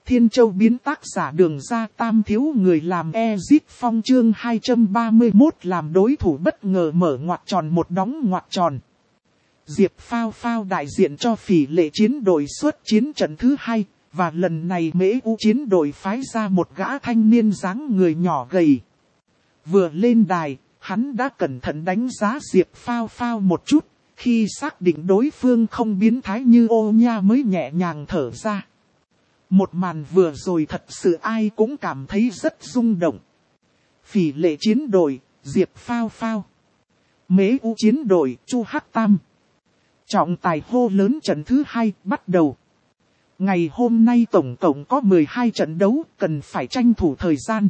Thiên Châu biến tác giả Đường Ra Tam thiếu người làm Ezit Phong chương 231 làm đối thủ bất ngờ mở ngoặc tròn một đóng ngoặc tròn. Diệp Phao Phao đại diện cho Phỉ Lệ chiến đội xuất chiến trận thứ 2, và lần này Mễ U chiến đội phái ra một gã thanh niên dáng người nhỏ gầy. Vừa lên đài, hắn đã cẩn thận đánh giá Diệp Phao Phao một chút, khi xác định đối phương không biến thái như ô nha mới nhẹ nhàng thở ra. Một màn vừa rồi thật sự ai cũng cảm thấy rất rung động. Phỉ Lệ chiến đội, Diệp Phao Phao. Mễ U chiến đội, Chu Hắc Tam. Trọng tài hô lớn trận thứ 2 bắt đầu. Ngày hôm nay tổng cộng có 12 trận đấu, cần phải tranh thủ thời gian.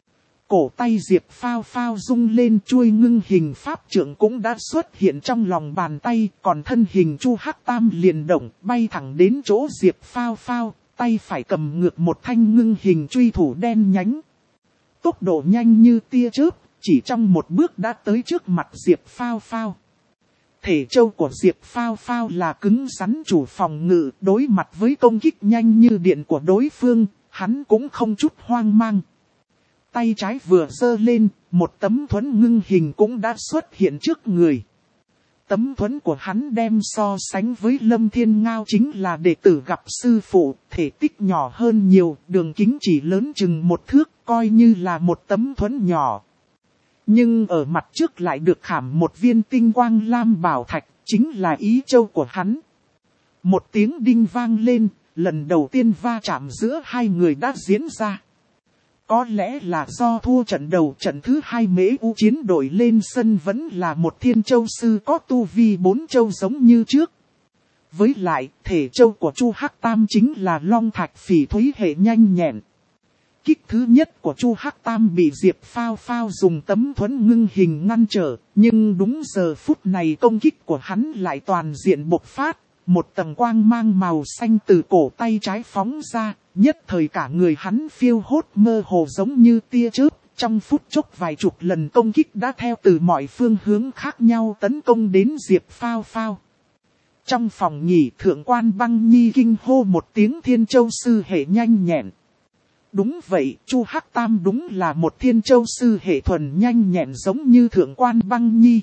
Cổ tay Diệp Phao Phao rung lên, chuôi ngưng hình pháp trượng cũng đã xuất hiện trong lòng bàn tay, còn thân hình Chu Hắc Tam liền động, bay thẳng đến chỗ Diệp Phao Phao, tay phải cầm ngược một thanh ngưng hình truy thủ đen nhánh. Tốc độ nhanh như tia chớp, chỉ trong một bước đã tới trước mặt Diệp Phao Phao. Thể châu của Diệp Phao Phao là cứng rắn chủ phòng ngự, đối mặt với công kích nhanh như điện của đối phương, hắn cũng không chút hoang mang. Tay trái vừa giơ lên, một tấm thuẫn ngưng hình cũng đã xuất hiện trước người. Tấm thuẫn của hắn đem so sánh với Lâm Thiên Ngao chính là đệ tử gặp sư phụ, thể tích nhỏ hơn nhiều, đường kính chỉ lớn chừng 1 thước, coi như là một tấm thuẫn nhỏ. Nhưng ở mặt trước lại được khảm một viên tinh quang lam bảo thạch, chính là ý châu của hắn. Một tiếng đinh vang lên, lần đầu tiên va chạm giữa hai người đã diễn ra. Có lẽ là do thua trận đầu, trận thứ 2 Mễ U chiến đội lên sân vẫn là một Thiên Châu sư có tu vi 4 châu giống như trước. Với lại, thể châu của Chu Hắc Tam chính là long thạch phỉ thúy hệ nhanh nhẹn. Kích thứ nhất của Chu Hắc Tam bị Diệp Phao Phao dùng tấm thuẫn ngưng hình ngăn trở, nhưng đúng giờ phút này công kích của hắn lại toàn diện bộc phát, một tầng quang mang màu xanh từ cổ tay trái phóng ra, nhất thời cả người hắn phiêu hốt mơ hồ giống như tia chớp, trong phút chốc vài chục lần công kích đã theo từ mọi phương hướng khác nhau tấn công đến Diệp Phao Phao. Trong phòng nghỉ, Thượng quan Băng Nhi kinh hô một tiếng Thiên Châu sư hệ nhanh nhẹn. Đúng vậy, Chu Hắc Tam đúng là một Thiên Châu sư hệ thuần nhanh nhẹn giống như Thượng quan Băng Nhi.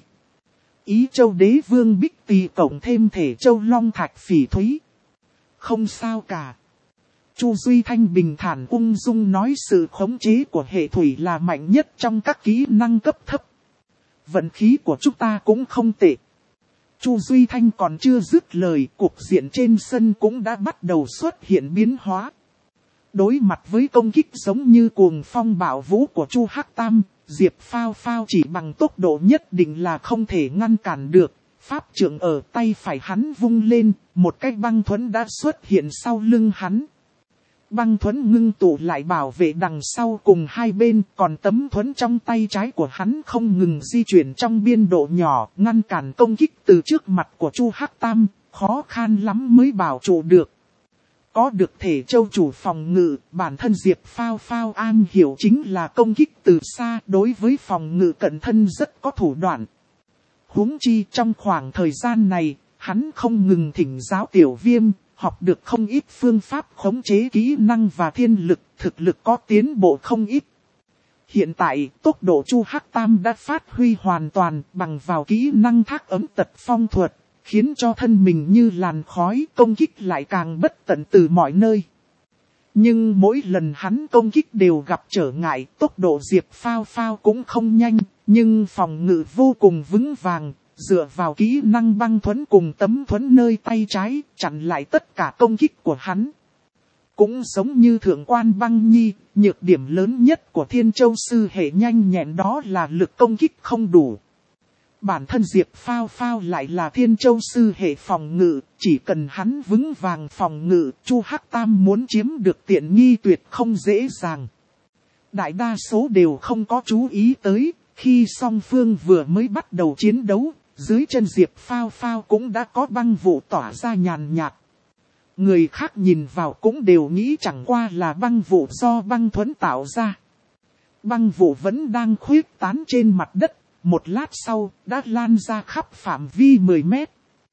Ý châu đế vương bích tỳ cộng thêm thể châu long thạch phỉ thúy. Không sao cả. Chu Duy Thanh bình thản ung dung nói sự khống chế của hệ thủy là mạnh nhất trong các kỹ năng cấp thấp. Vận khí của chúng ta cũng không tệ. Chu Duy Thanh còn chưa dứt lời, cục diện trên sân cũng đã bắt đầu xuất hiện biến hóa. Đối mặt với công kích giống như cuồng phong bạo vũ của Chu Hắc Tam, Diệp Phao Phao chỉ bằng tốc độ nhất định là không thể ngăn cản được. Pháp trượng ở tay phải hắn vung lên, một cái băng thuẫn đã xuất hiện sau lưng hắn. Băng thuẫn ngưng tụ lại bảo vệ đằng sau cùng hai bên, còn tấm thuẫn trong tay trái của hắn không ngừng di chuyển trong biên độ nhỏ, ngăn cản công kích từ trước mặt của Chu Hắc Tam, khó khăn lắm mới bảo trụ được. Có được thể châu chủ phòng ngự, bản thân Diệp Phao Phao an hiểu chính là công kích từ xa, đối với phòng ngự cận thân rất có thủ đoạn. Huống chi trong khoảng thời gian này, hắn không ngừng thỉnh giáo Tiểu Viêm, học được không ít phương pháp khống chế kỹ năng và thiên lực, thực lực có tiến bộ không ít. Hiện tại, tốc độ Chu Hắc Tam đã phát huy hoàn toàn bằng vào kỹ năng thác ấm tật phong thuật, khiến cho thân mình như làn khói, công kích lại càng bất tận từ mọi nơi. Nhưng mỗi lần hắn công kích đều gặp trở ngại, tốc độ Diệp Phao Phao cũng không nhanh, nhưng phòng ngự vô cùng vững vàng, dựa vào kỹ năng băng thuẫn cùng tấm thuẫn nơi tay trái, chặn lại tất cả công kích của hắn. Cũng giống như Thượng quan Băng Nhi, nhược điểm lớn nhất của Thiên Châu sư hệ nhanh nhẹn đó là lực công kích không đủ. Bản thân Diệp Phao Phao lại là Thiên Châu sư hệ phòng ngự, chỉ cần hắn vững vàng phòng ngự, Chu Hắc Tam muốn chiếm được tiện nghi tuyệt không dễ dàng. Đại đa số đều không có chú ý tới, khi song phương vừa mới bắt đầu chiến đấu, dưới chân Diệp Phao Phao cũng đã có băng vụ tỏa ra nhàn nhạt. Người khác nhìn vào cũng đều nghĩ chẳng qua là băng vụ do băng thuẫn tạo ra. Băng vụ vẫn đang khuếch tán trên mặt đất. Một lát sau, đã lan ra khắp phạm vi 10 mét.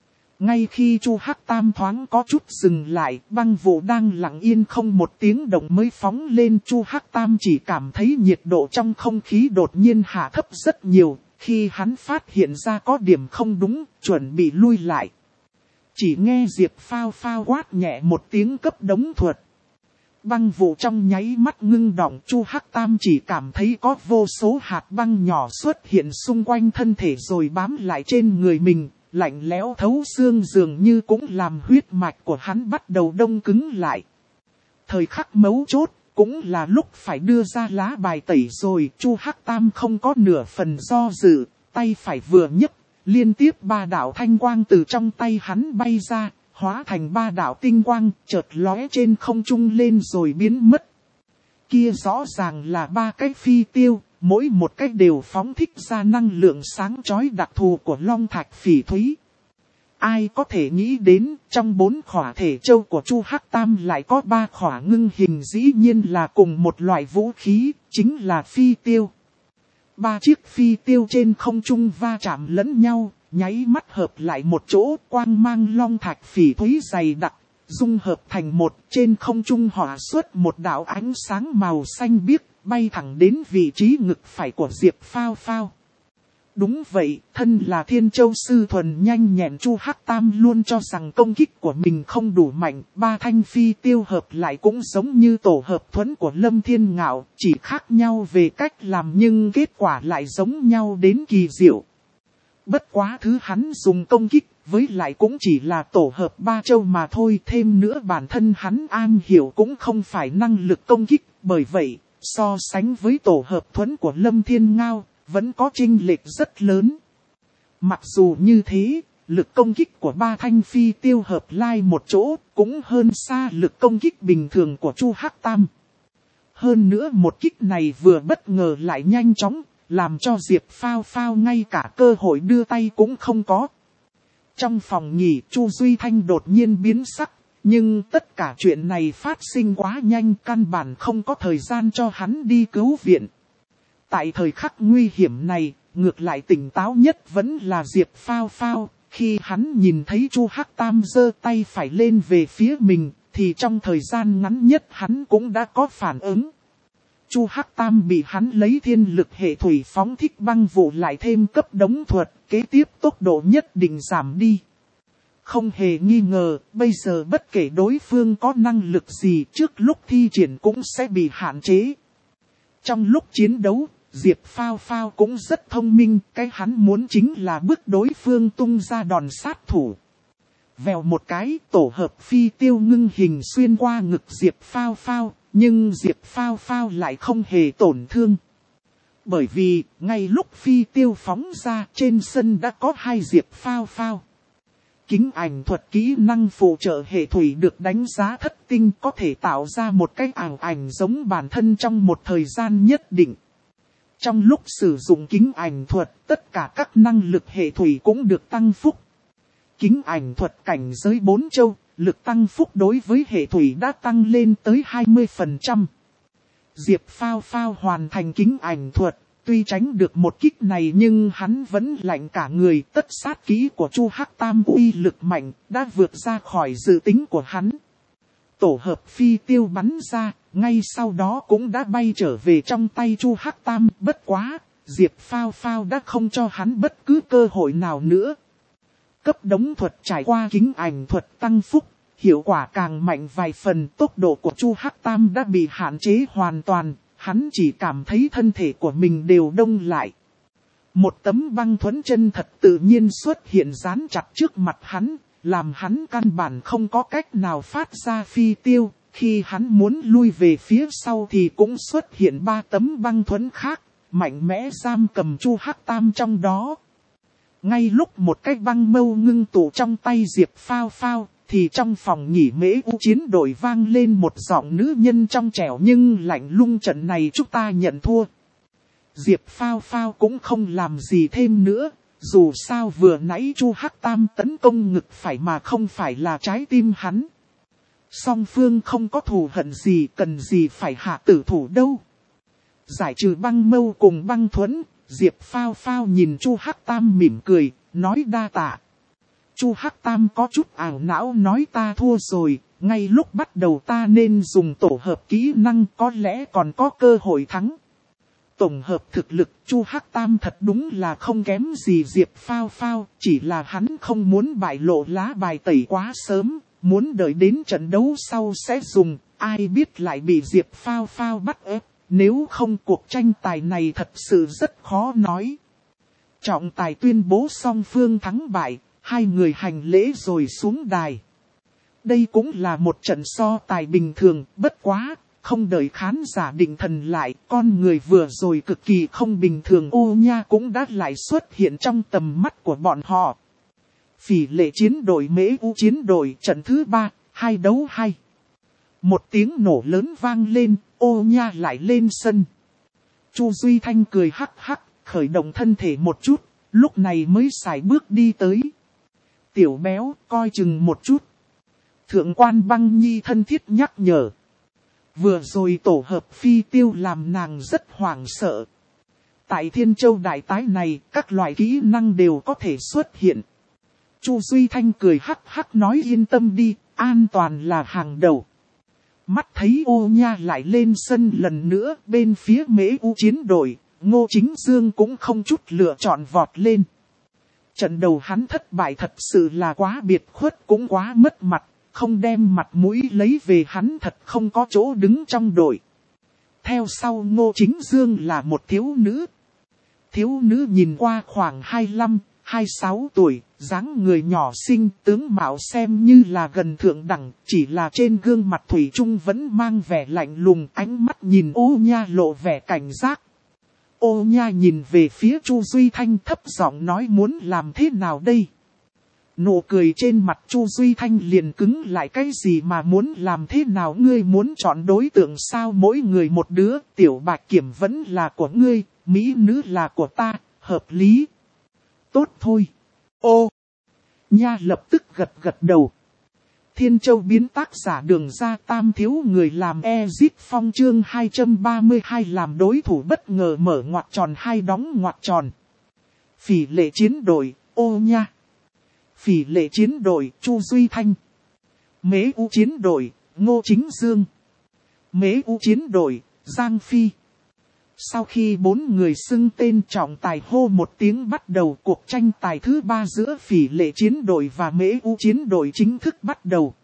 Ngay khi Chu Hắc Tam thoáng có chút dừng lại, băng vụ đang lặng yên không một tiếng động mới phóng lên. Chu Hắc Tam chỉ cảm thấy nhiệt độ trong không khí đột nhiên hạ thấp rất nhiều. Khi hắn phát hiện ra có điểm không đúng, chuẩn bị lui lại. Chỉ nghe Diệp Phao Phao quát nhẹ một tiếng cấp đống thuật. Băng vụ trong nháy mắt ngưng đọng. Chu Hắc Tam chỉ cảm thấy có vô số hạt băng nhỏ xuất hiện xung quanh thân thể rồi bám lại trên người mình. Lạnh lẽo thấu xương dường như cũng làm huyết mạch của hắn bắt đầu đông cứng lại. Thời khắc mấu chốt, cũng là lúc phải đưa ra lá bài tẩy rồi. Chu Hắc Tam không có nửa phần do dự, tay phải vừa nhấc, liên tiếp 3 đạo thanh quang từ trong tay hắn bay ra, hóa thành 3 đạo tinh quang, chợt lóe trên không trung lên rồi biến mất. Kia rõ ràng là 3 cái phi tiêu. Mỗi một cách đều phóng thích ra năng lượng sáng chói đặc thù của long thạch phỉ thúy. Ai có thể nghĩ đến trong 4 khỏa thể châu của Chu Hắc Tam lại có 3 khỏa ngưng hình, dĩ nhiên là cùng một loại vũ khí, chính là phi tiêu. 3 chiếc phi tiêu trên không trung va chạm lẫn nhau, nháy mắt hợp lại một chỗ, quang mang long thạch phỉ thúy dày đặc, dung hợp thành một. Trên không trung hỏa xuất một đạo ánh sáng màu xanh biếc, bay thẳng đến vị trí ngực phải của Diệp Phao Phao. Đúng vậy, thân là Thiên Châu Sư thuần nhanh nhẹn, Chu Hắc Tam luôn cho rằng công kích của mình không đủ mạnh. 3 thanh phi tiêu hợp lại cũng giống như tổ hợp thuẫn của Lâm Thiên Ngạo, chỉ khác nhau về cách làm nhưng kết quả lại giống nhau đến kỳ diệu. Bất quá thứ hắn dùng công kích, với lại cũng chỉ là tổ hợp 3 châu mà thôi. Thêm nữa bản thân hắn am hiểu cũng không phải năng lực công kích, bởi vậy so sánh với tổ hợp thuẫn của Lâm Thiên Ngao, vẫn có chênh lệch rất lớn. Mặc dù như thế, lực công kích của 3 thanh phi tiêu hợp lai một chỗ, cũng hơn xa lực công kích bình thường của Chu Hắc Tam. Hơn nữa một kích này vừa bất ngờ lại nhanh chóng, làm cho Diệp Phao Phao ngay cả cơ hội đưa tay cũng không có. Trong phòng nghỉ, Chu Duy Thanh đột nhiên biến sắc. Nhưng tất cả chuyện này phát sinh quá nhanh, căn bản không có thời gian cho hắn đi cứu viện. Tại thời khắc nguy hiểm này, ngược lại tỉnh táo nhất vẫn là Diệp Phao Phao. Khi hắn nhìn thấy Chu Hắc Tam giơ tay phải lên về phía mình, thì trong thời gian ngắn nhất hắn cũng đã có phản ứng. Chu Hắc Tam bị hắn lấy thiên lực hệ thủy phóng thích băng vụ lại thêm cấp đống thuật, kế tiếp tốc độ nhất định giảm đi. Không hề nghi ngờ, bây giờ bất kể đối phương có năng lực gì trước lúc thi triển cũng sẽ bị hạn chế. Trong lúc chiến đấu, Diệp Phao Phao cũng rất thông minh, cái hắn muốn chính là bức đối phương tung ra đòn sát thủ. Vèo một cái, tổ hợp phi tiêu ngưng hình xuyên qua ngực Diệp Phao Phao, nhưng Diệp Phao Phao lại không hề tổn thương. Bởi vì, ngay lúc phi tiêu phóng ra, trên sân đã có 2 Diệp Phao Phao. Kính ảnh thuật kỹ năng phụ trợ hệ thủy được đánh giá thất tinh, có thể tạo ra một cái ảo ảnh giống bản thân trong một thời gian nhất định. Trong lúc sử dụng kính ảnh thuật, tất cả các năng lực hệ thủy cũng được tăng phúc. Kính ảnh thuật cảnh giới 4 châu, lực tăng phúc đối với hệ thủy đã tăng lên tới 20%. Diệp Phao Phao hoàn thành kính ảnh thuật. Tuy tránh được một kích này nhưng hắn vẫn lạnh cả người, tất sát kỹ của Chu Hắc Tam uy lực mạnh, đã vượt ra khỏi dự tính của hắn. Tổ hợp phi tiêu bắn ra, ngay sau đó cũng đã bay trở về trong tay Chu Hắc Tam. Bất quá, Diệp Phao Phao đã không cho hắn bất cứ cơ hội nào nữa. Cấp đống thuật trải qua kính ảnh thuật tăng phúc, hiệu quả càng mạnh vài phần, tốc độ của Chu Hắc Tam đã bị hạn chế hoàn toàn. Hắn chỉ cảm thấy thân thể của mình đều đông lại. Một tấm băng thuẫn chân thật tự nhiên xuất hiện dán chặt trước mặt hắn, làm hắn căn bản không có cách nào phát ra phi tiêu. Khi hắn muốn lui về phía sau thì cũng xuất hiện 3 tấm băng thuẫn khác, mạnh mẽ giam cầm Chu Hắc Tam trong đó. Ngay lúc một cái băng mâu ngưng tụ trong tay Diệp Phao Phao, thì trong phòng nghỉ Mễ U chiến đội vang lên một giọng nữ nhân trong trẻo nhưng lạnh lùng, trận này chúng ta nhận thua. Diệp Phao Phao cũng không làm gì thêm nữa, dù sao vừa nãy Chu Hắc Tam tấn công ngực phải mà không phải là trái tim hắn. Song phương không có thù hận gì, cần gì phải hạ tử thủ đâu. Giải trừ băng mâu cùng băng thuẫn, Diệp Phao Phao nhìn Chu Hắc Tam mỉm cười, nói đa tạ. Chu Hắc Tam có chút ảo não nói ta thua rồi, ngay lúc bắt đầu ta nên dùng tổ hợp kỹ năng có lẽ còn có cơ hội thắng. Tổng hợp thực lực Chu Hắc Tam thật đúng là không kém gì Diệp Phao Phao, chỉ là hắn không muốn bại lộ lá bài tẩy quá sớm, muốn đợi đến trận đấu sau sẽ dùng, ai biết lại bị Diệp Phao Phao bắt ép, nếu không cuộc tranh tài này thật sự rất khó nói. Trọng tài tuyên bố song phương thắng bại, hai người hành lễ rồi xuống đài. Đây cũng là một trận so tài bình thường, bất quá, không đợi khán giả định thần lại, con người vừa rồi cực kỳ không bình thường Ô Nha cũng đã lại xuất hiện trong tầm mắt của bọn họ. Phỉ Lệ chiến đội Mễ U chiến đội trận thứ 3, 2 đấu 2. Một tiếng nổ lớn vang lên, Ô Nha lại lên sân. Chu Duy Thanh cười hắc hắc, khởi động thân thể một chút, lúc này mới sải bước đi tới. Tiểu béo, coi chừng một chút. Thượng quan Băng Nhi thân thiết nhắc nhở. Vừa rồi tổ hợp phi tiêu làm nàng rất hoảng sợ. Tại Thiên Châu đại tái này, các loại kỹ năng đều có thể xuất hiện. Chu Duy Thanh cười hắc hắc nói yên tâm đi, an toàn là hàng đầu. Mắt thấy Ô Nha lại lên sân lần nữa, bên phía Mễ U chiến đội, Ngô Chính Dương cũng không chút lựa chọn vọt lên. Trận đầu hắn thất bại thật sự là quá biệt khuất cũng quá mất mặt, không đem mặt mũi lấy về hắn thật không có chỗ đứng trong đội. Theo sau Ngô Chính Dương là một thiếu nữ. Thiếu nữ nhìn qua khoảng 25, 26 tuổi, dáng người nhỏ xinh, tướng mạo xem như là gần thượng đẳng, chỉ là trên gương mặt thủy chung vẫn mang vẻ lạnh lùng, ánh mắt nhìn Ô Nha lộ vẻ cảnh giác. Ô Nha nhìn về phía Chu Duy Thanh thấp giọng nói muốn làm thế nào đây? Nụ cười trên mặt Chu Duy Thanh liền cứng lại cái gì mà muốn làm thế nào ngươi muốn chọn đối tượng sao mỗi người một đứa, Tiểu Bạch Kiểm vẫn là của ngươi, Mỹ nữ là của ta, hợp lý. Tốt thôi. Ô Nha lập tức gật gật đầu. Thiên Châu biến tác giả Đường Ra Tam thiếu người làm Ezit Phong chương 232 làm đối thủ bất ngờ mở ngoặc tròn hai đóng ngoặc tròn. Phỉ Lệ chiến đội, Ô Nha. Phỉ Lệ chiến đội, Chu Duy Thanh. Mễ U chiến đội, Ngô Chính Dương. Mễ U chiến đội, Giang Phi. Sau khi bốn người xưng tên trọng tài hô một tiếng bắt đầu cuộc tranh tài thứ 3 giữa Phỉ Lệ chiến đội và Mễ U chiến đội chính thức bắt đầu.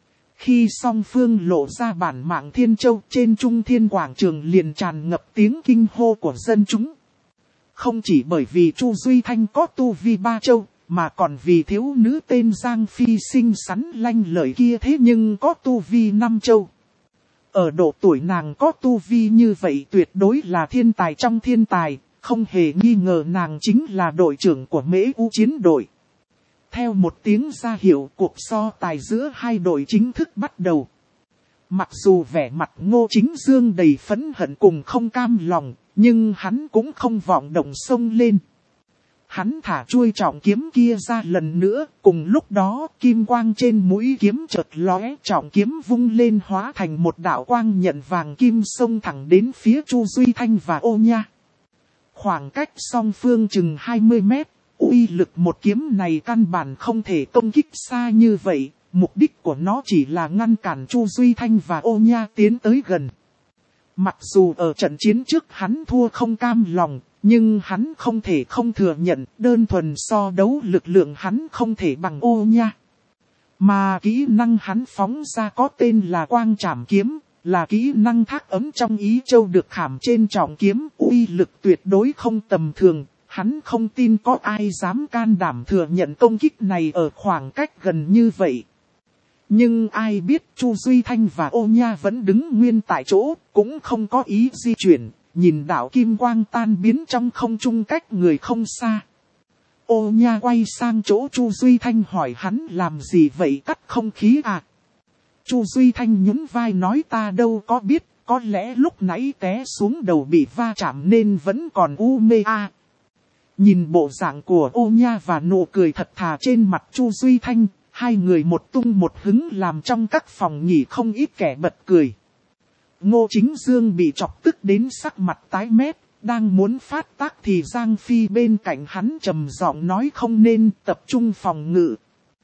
Khi song phương lộ ra bản mạng Thiên Châu trên Trung Thiên Quảng Trường liền tràn ngập tiếng kinh hô của dân chúng. Không chỉ bởi vì Chu Duy Thanh có tu vi 3 châu, mà còn vì thiếu nữ tên Giang Phi xinh xắn lanh lợi kia thế nhưng có tu vi 5 châu. Ở độ tuổi nàng có tu vi như vậy tuyệt đối là thiên tài trong thiên tài, không hề nghi ngờ nàng chính là đội trưởng của Mễ U chiến đội. Theo một tiếng ra hiệu cuộc so tài giữa hai đội chính thức bắt đầu. Mặc dù vẻ mặt Ngô Chính Dương đầy phẫn hận cùng không cam lòng, nhưng hắn cũng không vọng động xông lên. Hắn thả chuôi trọng kiếm kia ra lần nữa, cùng lúc đó kim quang trên mũi kiếm chợt lóe, trọng kiếm vung lên hóa thành một đạo quang nhận vàng kim xông thẳng đến phía Chu Duy Thanh và Ô Nha. Khoảng cách song phương chừng 20 mét, uy lực một kiếm này căn bản không thể công kích xa như vậy, mục đích của nó chỉ là ngăn cản Chu Duy Thanh và Ô Nha tiến tới gần. Mặc dù ở trận chiến trước hắn thua không cam lòng, nhưng hắn không thể không thừa nhận đơn thuần so đấu lực lượng hắn không thể bằng Ô Nha. Mà kỹ năng hắn phóng ra có tên là Quang Trảm Kiếm, là kỹ năng thác ấm trong Ý Châu được khảm trên trọng kiếm, uy lực tuyệt đối không tầm thường. Hắn không tin có ai dám can đảm thừa nhận công kích này ở khoảng cách gần như vậy. Nhưng ai biết Chu Duy Thanh và Ô Nha vẫn đứng nguyên tại chỗ, cũng không có ý di chuyển, nhìn đạo kim quang tan biến trong không trung cách người không xa. Ô Nha quay sang chỗ Chu Duy Thanh hỏi hắn làm gì vậy cắt không khí à? Chu Duy Thanh nhún vai nói ta đâu có biết, có lẽ lúc nãy té xuống đầu bị va chạm nên vẫn còn u mê à. Nhìn bộ dạng của Ô Nha và nụ cười thật thà trên mặt Chu Duy Thanh, hai người một tung một hứng làm trong các phòng nghỉ không ít kẻ bật cười. Ngô Chính Dương bị chọc tức đến sắc mặt tái mét, đang muốn phát tác thì Giang Phi bên cạnh hắn trầm giọng nói không nên tập trung phòng ngự.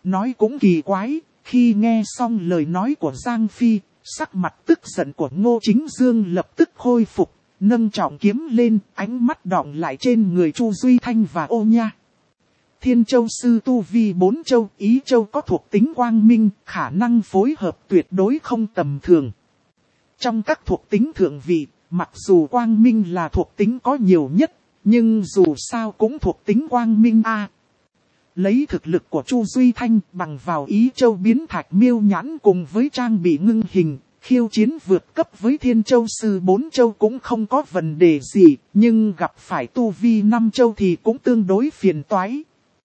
Nói cũng kỳ quái, khi nghe xong lời nói của Giang Phi, sắc mặt tức giận của Ngô Chính Dương lập tức khôi phục, nâng trọng kiếm lên, ánh mắt đọng lại trên người Chu Duy Thanh và Ô Nha. Thiên Châu sư tu vi 4 châu, Ý Châu có thuộc tính quang minh, khả năng phối hợp tuyệt đối không tầm thường. Trong các thuộc tính thượng vị, mặc dù quang minh là thuộc tính có nhiều nhất, nhưng dù sao cũng thuộc tính quang minh a. Lấy thực lực của Chu Duy Thanh bằng vào Ý Châu biến thạch miêu nhãn cùng với trang bị ngưng hình, khiêu chiến vượt cấp với Thiên Châu sư 4 châu cũng không có vấn đề gì, nhưng gặp phải tu vi 5 châu thì cũng tương đối phiền toái.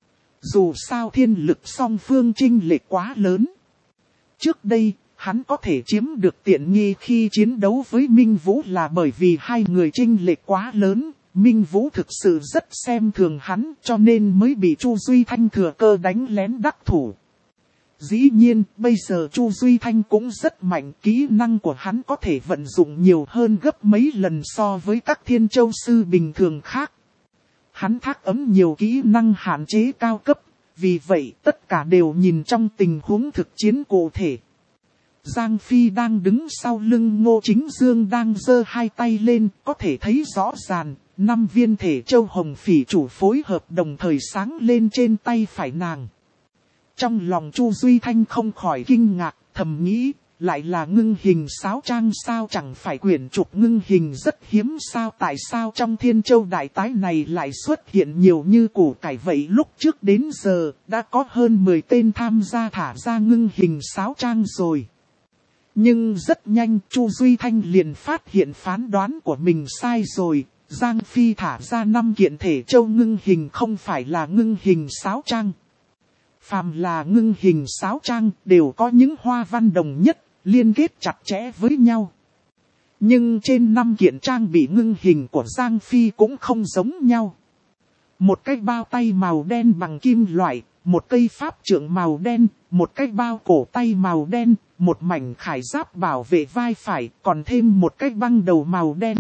Dù sao thiên lực song phương chênh lệch quá lớn. Trước đây, hắn có thể chiếm được tiện nghi khi chiến đấu với Minh Vũ là bởi vì hai người chênh lệch quá lớn. Minh Vũ thực sự rất xem thường hắn cho nên mới bị Chu Duy Thanh thừa cơ đánh lén đắc thủ. Dĩ nhiên, bây giờ Chu Duy Thanh cũng rất mạnh, kỹ năng của hắn có thể vận dụng nhiều hơn gấp mấy lần so với các Thiên Châu sư bình thường khác. Hắn thác ấm nhiều kỹ năng hạn chế cao cấp, vì vậy tất cả đều nhìn trong tình huống thực chiến cụ thể. Giang Phi đang đứng sau lưng Ngô Chính Dương đang giơ hai tay lên, có thể thấy rõ ràng, 5 viên thể châu hồng phỉ chủ phối hợp đồng thời sáng lên trên tay phải nàng. Trong lòng Chu Duy Thanh không khỏi kinh ngạc, thầm nghĩ, lại là ngưng hình sáo trang sao, chẳng phải quyển trục ngưng hình rất hiếm sao, tại sao trong Thiên Châu đại tái này lại xuất hiện nhiều như củ cải vậy. Lúc trước đến giờ, đã có hơn 10 tên tham gia thả ra ngưng hình sáo trang rồi. Nhưng rất nhanh Chu Duy Thanh liền phát hiện phán đoán của mình sai rồi. Giang Phi thả ra 5 kiện thể châu ngưng hình không phải là ngưng hình sáo trang. Phàm là ngưng hình sáo trang đều có những hoa văn đồng nhất, liên kết chặt chẽ với nhau. Nhưng trên 5 kiện trang bị ngưng hình của Giang Phi cũng không giống nhau. Một cái bao tay màu đen bằng kim loại, một cây pháp trượng màu đen, một cái bao cổ tay màu đen, một mảnh khải giáp bảo vệ vai phải, còn thêm một cái băng đầu màu đen.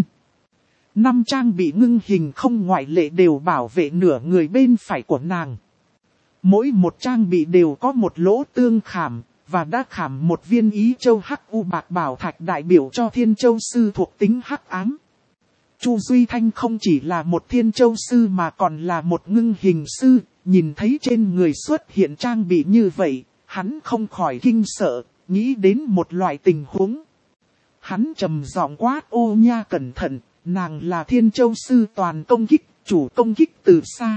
5 trang bị ngưng hình không ngoại lệ đều bảo vệ nửa người bên phải của nàng. Mỗi một trang bị đều có một lỗ tương khảm, và đã khảm một viên Ý Châu hắc u bạc bảo thạch đại biểu cho Thiên Châu sư thuộc tính hắc ám. Chu Duy Thanh không chỉ là một Thiên Châu sư mà còn là một ngưng hình sư, nhìn thấy trên người xuất hiện trang bị như vậy, hắn không khỏi kinh sợ, nghĩ đến một loại tình huống. Hắn trầm giọng quát: Ô Nha cẩn thận, nàng là Thiên Châu sư toàn công kích, chủ công kích từ xa.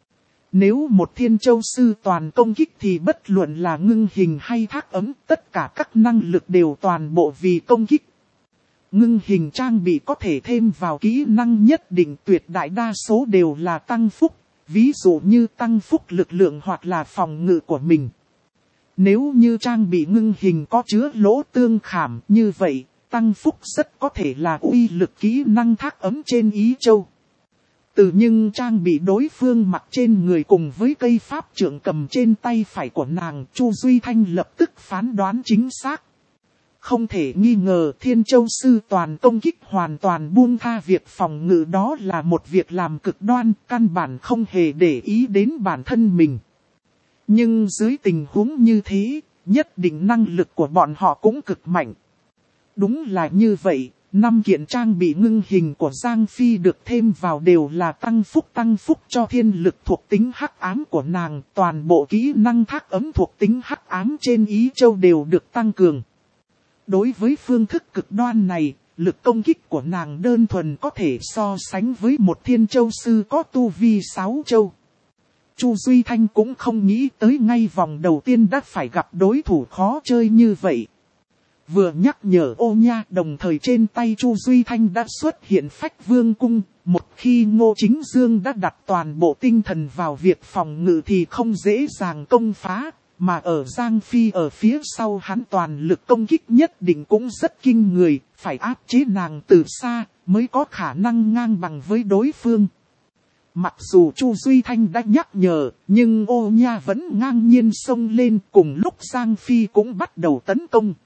Nếu một Thiên Châu sư toàn công kích thì bất luận là ngưng hình hay thác ấm, tất cả các năng lực đều toàn bộ vì công kích. Ngưng hình trang bị có thể thêm vào kỹ năng nhất định, tuyệt đại đa số đều là tăng phúc, ví dụ như tăng phúc lực lượng hoặc là phòng ngự của mình. Nếu như trang bị ngưng hình có chứa lỗ tương khảm như vậy, tăng phúc rất có thể là uy lực kỹ năng thác ấm trên Ý Châu. Từ nhưng trang bị đối phương mặc trên người cùng với cây pháp trượng cầm trên tay phải của nàng, Chu Duy Thanh lập tức phán đoán chính xác. Không thể nghi ngờ Thiên Châu sư toàn công kích hoàn toàn buông tha việc phòng ngự, đó là một việc làm cực đoan, căn bản không hề để ý đến bản thân mình. Nhưng dưới tình huống như thế, nhất định năng lực của bọn họ cũng cực mạnh. Đúng là như vậy, 5 kiện trang bị ngưng hình của Giang Phi được thêm vào đều là tăng phúc cho thiên lực thuộc tính hắc ám của nàng. Toàn bộ kỹ năng thác ấm thuộc tính hắc ám trên Ý Châu đều được tăng cường. Đối với phương thức cực đoan này, lực công kích của nàng đơn thuần có thể so sánh với một Thiên Châu sư có tu vi 6 châu. Chu Duy Thanh cũng không nghĩ tới ngay vòng đầu tiên đã phải gặp đối thủ khó chơi như vậy. Vừa nhắc nhở Ô Nha, đồng thời trên tay Chu Duy Thanh đã xuất hiện Phách Vương cung. Một khi Ngô Chính Dương đã đặt toàn bộ tinh thần vào việc phòng ngự thì không dễ dàng công phá. Mà ở Giang Phi ở phía sau hắn toàn lực công kích nhất định cũng rất kinh người. Phải áp chế nàng từ xa mới có khả năng ngang bằng với đối phương. Mặc dù Chu Duy Thanh đã nhắc nhở, nhưng Ô Nha vẫn ngang nhiên xông lên, cùng lúc Giang Phi cũng bắt đầu tấn công.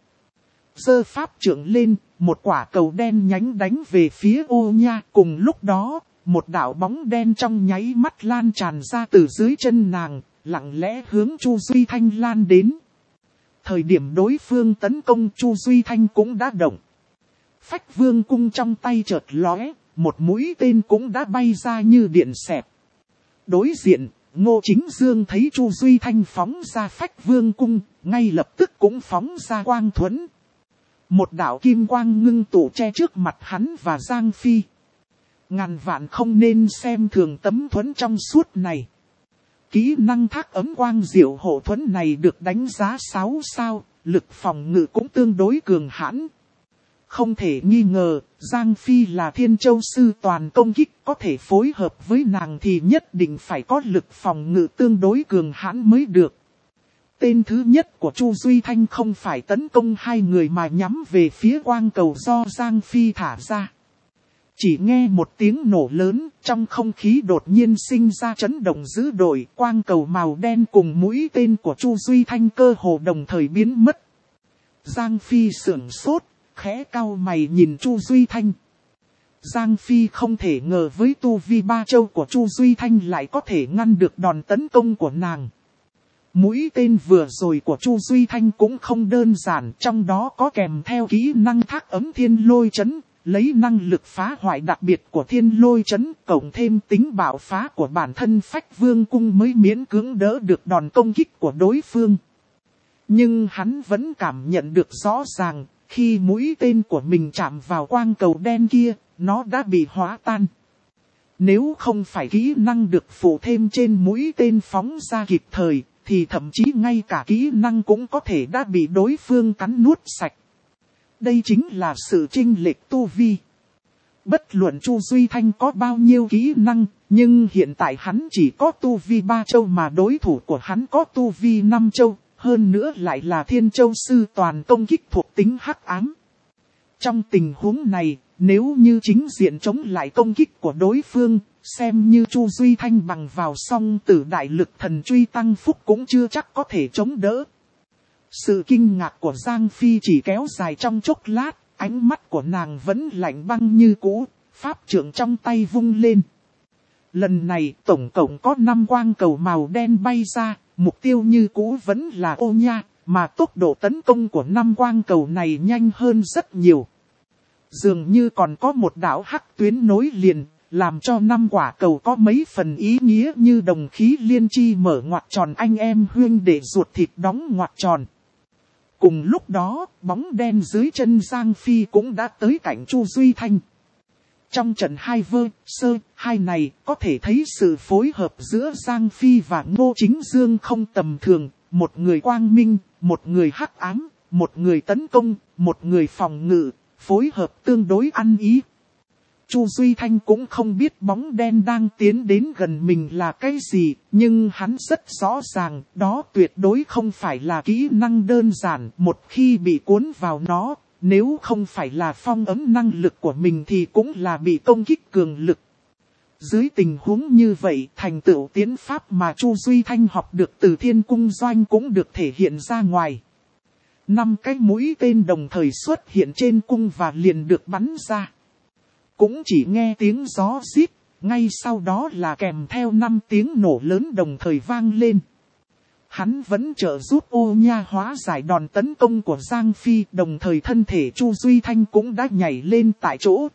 Giơ pháp trượng lên, một quả cầu đen nhánh đánh về phía Ô Nha, cùng lúc đó, một đạo bóng đen trong nháy mắt lan tràn ra từ dưới chân nàng, lặng lẽ hướng Chu Duy Thanh lan đến. Thời điểm đối phương tấn công, Chu Duy Thanh cũng đã động. Phách Vương cung trong tay chợt lóe, một mũi tên cũng đã bay ra như điện xẹt. Đối diện, Ngô Chính Dương thấy Chu Duy Thanh phóng ra Phách Vương cung, ngay lập tức cũng phóng ra quang thuẫn. Một đạo kim quang ngưng tụ che trước mặt hắn và Giang Phi. Ngàn vạn không nên xem thường tấm thuẫn trong suốt này. Kỹ năng thác ấm quang diệu hộ thuẫn này được đánh giá 6 sao, lực phòng ngự cũng tương đối cường hãn. Không thể nghi ngờ, Giang Phi là Thiên Châu sư toàn công kích, có thể phối hợp với nàng thì nhất định phải có lực phòng ngự tương đối cường hãn mới được. Tên thứ nhất của Chu Duy Thanh không phải tấn công hai người mà nhắm về phía quang cầu do Giang Phi thả ra. Chỉ nghe một tiếng nổ lớn, trong không khí đột nhiên sinh ra chấn động dữ dội, quang cầu màu đen cùng mũi tên của Chu Duy Thanh cơ hồ đồng thời biến mất. Giang Phi sửng sốt, khẽ cau mày nhìn Chu Duy Thanh. Giang Phi không thể ngờ với tu vi ba châu của Chu Duy Thanh lại có thể ngăn được đòn tấn công của nàng. Mũi tên vừa rồi của Chu Duy Thanh cũng không đơn giản, trong đó có kèm theo kỹ năng thác ấm thiên lôi chấn, lấy năng lực phá hoại đặc biệt của thiên lôi chấn, cộng thêm tính bạo phá của bản thân Phách Vương cung mới miễn cưỡng đỡ được đòn công kích của đối phương. Nhưng hắn vẫn cảm nhận được rõ ràng, khi mũi tên của mình chạm vào quang cầu đen kia, nó đã bị hóa tan. Nếu không phải kỹ năng được phụ thêm trên mũi tên phóng ra kịp thời, thì thậm chí ngay cả kỹ năng cũng có thể đã bị đối phương cắn nuốt sạch. Đây chính là sự chênh lệch tu vi. Bất luận Chu Duy Thanh có bao nhiêu kỹ năng, nhưng hiện tại hắn chỉ có tu vi 3 châu mà đối thủ của hắn có tu vi 5 châu, hơn nữa lại là Thiên Châu sư toàn công kích thuộc tính hắc ám. Trong tình huống này, nếu như chính diện chống lại công kích của đối phương, xem như Chu Duy Thanh bằng vào song tử đại lực thần truy tăng phúc cũng chưa chắc có thể chống đỡ. Sự kinh ngạc của Giang Phi chỉ kéo dài trong chốc lát, ánh mắt của nàng vẫn lạnh băng như cũ, pháp trượng trong tay vung lên. Lần này tổng cộng có 5 quang cầu màu đen bay ra, mục tiêu như cũ vẫn là Ô Nha, mà tốc độ tấn công của 5 quang cầu này nhanh hơn rất nhiều. Dường như còn có một đạo hắc tuyến nối liền, làm cho 5 quả cầu có mấy phần ý nghĩa như đồng khí liên chi mở ngoặc tròn anh em huyên để ruột thịt đóng ngoặc tròn. Cùng lúc đó, bóng đen dưới chân Giang Phi cũng đã tới cạnh Chu Duy Thanh. Trong trận 2 vs 2 này, có thể thấy sự phối hợp giữa Giang Phi và Ngô Chính Dương không tầm thường, một người quang minh, một người hắc ám, một người tấn công, một người phòng ngự, phối hợp tương đối ăn ý. Chu Duy Thanh cũng không biết bóng đen đang tiến đến gần mình là cái gì, nhưng hắn rất rõ ràng, đó tuyệt đối không phải là kỹ năng đơn giản, một khi bị cuốn vào nó, nếu không phải là phong ấm năng lực của mình thì cũng là bị công kích cường lực. Dưới tình huống như vậy, thành tựu tiến pháp mà Chu Duy Thanh học được từ Thiên Cung Doanh cũng được thể hiện ra ngoài. 5 cái mũi tên đồng thời xuất hiện trên cung và liền được bắn ra. Cũng chỉ nghe tiếng gió rít, ngay sau đó là kèm theo 5 tiếng nổ lớn đồng thời vang lên. Hắn vẫn trợ giúp Ô Nha hóa giải đòn tấn công của Giang Phi, đồng thời thân thể Chu Duy Thanh cũng đã nhảy lên tại chỗ.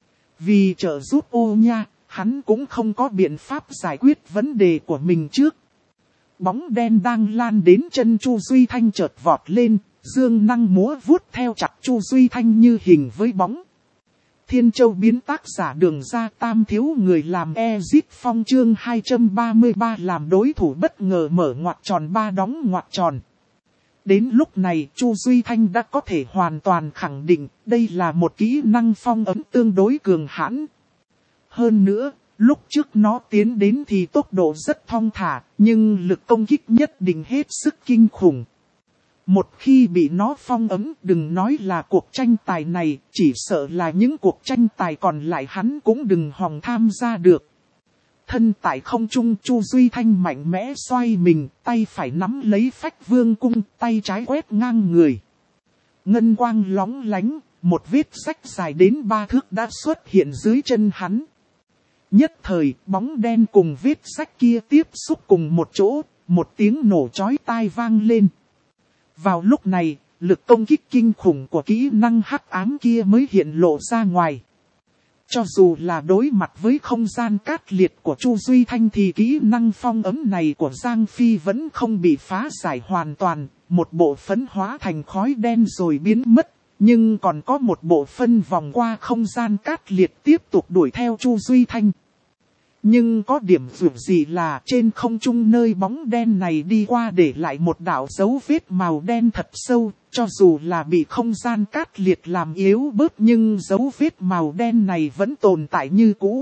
Vì trợ giúp Ô Nha, hắn cũng không có biện pháp giải quyết vấn đề của mình trước. Bóng đen đang lan đến chân Chu Duy Thanh chợt vọt lên, dương năng múa vuốt theo chặt Chu Duy Thanh như hình với bóng. Thiên Châu biến tác giả Đường Ra Tam thiếu người làm Ezit Phong chương 233 làm đối thủ bất ngờ mở ngoặc tròn 3 đóng ngoặc tròn. Đến lúc này Chu Duy Thanh đã có thể hoàn toàn khẳng định đây là một kỹ năng phong ấm tương đối cường hãn. Hơn nữa, lúc trước nó tiến đến thì tốc độ rất thong thả, nhưng lực công kích nhất định hết sức kinh khủng. Một khi bị nó phong ấm, đừng nói là cuộc tranh tài này, chỉ sợ là những cuộc tranh tài còn lại hắn cũng đừng hòng tham gia được. Thân tại không trung, Chu Duy Thanh mạnh mẽ xoay mình, tay phải nắm lấy Phách Vương cung, tay trái quét ngang người. Ngân quang lóng lánh, một vết rách dài đến 3 thước đã xuất hiện dưới chân hắn. Nhất thời, bóng đen cùng vết rách kia tiếp xúc cùng một chỗ, một tiếng nổ chói tai vang lên. Vào lúc này, lực công kích kinh khủng của kỹ năng hắc ám kia mới hiện lộ ra ngoài. Cho dù là đối mặt với không gian cát liệt của Chu Duy Thanh thì kỹ năng phong ấm này của Giang Phi vẫn không bị phá giải hoàn toàn. Một bộ phấn hóa thành khói đen rồi biến mất. Nhưng còn có một bộ phân vòng qua không gian cát liệt tiếp tục đuổi theo Chu Duy Thanh. Nhưng có điểm vượt gì là trên không trung nơi bóng đen này đi qua để lại một đạo dấu vết màu đen thật sâu. Cho dù là bị không gian cát liệt làm yếu bớt nhưng dấu vết màu đen này vẫn tồn tại như cũ.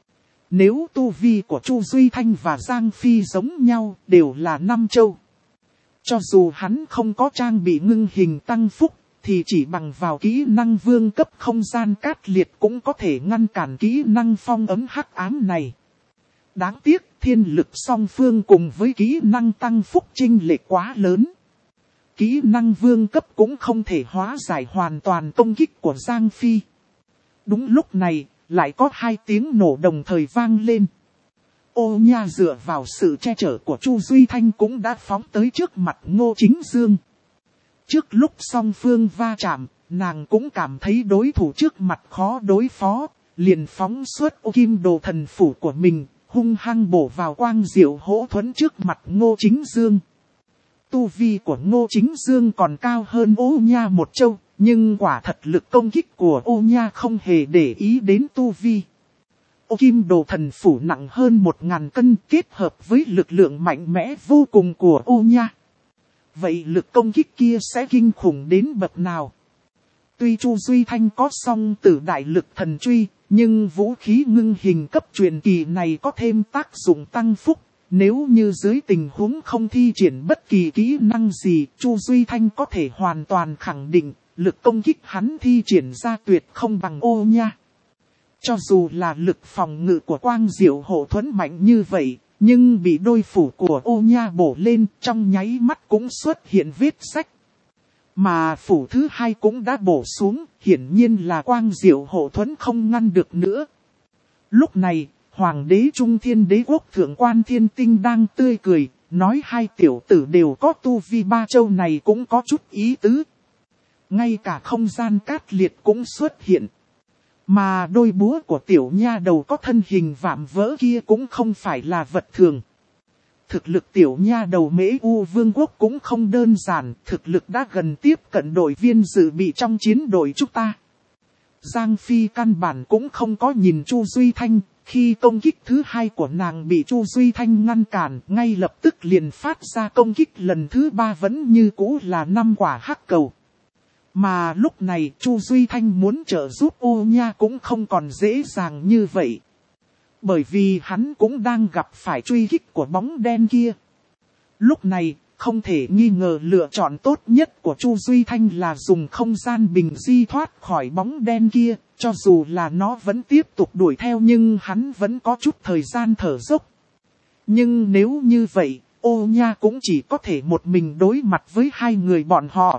Nếu tu vi của Chu Duy Thanh và Giang Phi giống nhau đều là 5 châu. Cho dù hắn không có trang bị ngưng hình tăng phúc thì chỉ bằng vào kỹ năng vương cấp không gian cát liệt cũng có thể ngăn cản kỹ năng phong ấm hắc ám này. Đáng tiếc thiên lực song phương cùng với kỹ năng tăng phúc chênh lệch quá lớn. Kỹ năng vương cấp cũng không thể hóa giải hoàn toàn công kích của Giang Phi. Đúng lúc này, lại có 2 tiếng nổ đồng thời vang lên. Ô Nha dựa vào sự che chở của Chu Duy Thanh cũng đã phóng tới trước mặt Ngô Chính Dương. Trước lúc song phương va chạm, nàng cũng cảm thấy đối thủ trước mặt khó đối phó, liền phóng xuất ô kim đồ thần phủ của mình, hung hăng bổ vào quang diệu hỗ thuẫn trước mặt Ngô Chính Dương. Tu vi của Ngô Chính Dương còn cao hơn Ô Nha 1 châu, nhưng quả thật lực công kích của Ô Nha không hề để ý đến tu vi. Ô kim đồ thần phủ nặng hơn 1000 cân kết hợp với lực lượng mạnh mẽ vô cùng của Ô Nha. Vậy lực công kích kia sẽ kinh khủng đến bậc nào? Tuy Chu Duy Thanh có song tử đại lực thần truy, nhưng vũ khí ngưng hình cấp truyền kỳ này có thêm tác dụng tăng phúc. Nếu như dưới tình huống không thi triển bất kỳ kỹ năng gì, Chu Duy Thanh có thể hoàn toàn khẳng định, lực công kích hắn thi triển ra tuyệt không bằng Ô Nha. Cho dù là lực phòng ngự của quang diệu hộ thuẫn mạnh như vậy, nhưng bị đôi phủ của Ô Nha bổ lên trong nháy mắt cũng xuất hiện vết rách. Mà phủ thứ 2 cũng đã bổ xuống, hiển nhiên là quang diệu hộ thuẫn không ngăn được nữa. Lúc này, Hoàng đế Trung Thiên Đế quốc Thượng quan Thiên Tinh đang tươi cười, nói 2 tiểu tử đều có tu vi 3 châu này cũng có chút ý tứ. Ngay cả không gian cát liệt cũng xuất hiện. Mà đôi búa của tiểu nha đầu có thân hình vạm vỡ kia cũng không phải là vật thường. Thực lực tiểu nha đầu Mễ U Vương quốc cũng không đơn giản, thực lực đã gần tiếp cận đội viên dự bị trong chiến đội chúng ta. Giang Phi căn bản cũng không có nhìn Chu Duy Thanh, khi công kích thứ 2 của nàng bị Chu Duy Thanh ngăn cản, ngay lập tức liền phát ra công kích lần thứ 3 vẫn như cũ là 5 quả hắc cầu. Mà lúc này Chu Duy Thanh muốn trợ giúp Ô Nha cũng không còn dễ dàng như vậy. Bởi vì hắn cũng đang gặp phải truy kích của bóng đen kia. Lúc này, không thể nghi ngờ lựa chọn tốt nhất của Chu Duy Thanh là dùng không gian bình di thoát khỏi bóng đen kia. Cho dù là nó vẫn tiếp tục đuổi theo nhưng hắn vẫn có chút thời gian thở dốc. Nhưng nếu như vậy, Ô Nha cũng chỉ có thể một mình đối mặt với 2 người bọn họ.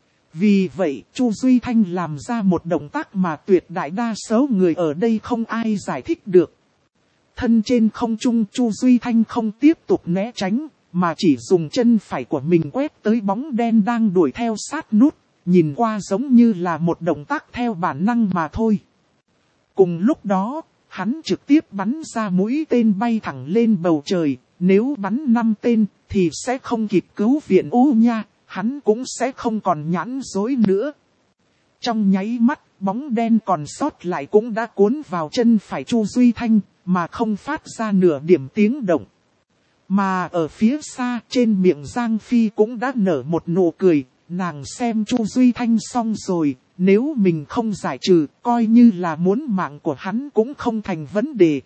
Vì vậy, Chu Duy Thanh làm ra một động tác mà tuyệt đại đa số người ở đây không ai giải thích được. Thân trên không trung, Chu Duy Thanh không tiếp tục né tránh, mà chỉ dùng chân phải của mình quét tới bóng đen đang đuổi theo sát nút, nhìn qua giống như là một động tác theo bản năng mà thôi. Cùng lúc đó, hắn trực tiếp bắn ra mũi tên bay thẳng lên bầu trời, nếu bắn 5 tên thì sẽ không kịp cứu viện Ô Nha. Hắn cũng sẽ không còn nhãn dối nữa. Trong nháy mắt, bóng đen còn sót lại cũng đã cuốn vào chân phải Chu Duy Thanh, mà không phát ra nửa điểm tiếng động. Mà ở phía xa, trên miệng Giang Phi cũng đã nở một nụ cười, nàng xem Chu Duy Thanh xong rồi, nếu mình không giải trừ, coi như là muốn mạng của hắn cũng không thành vấn đề.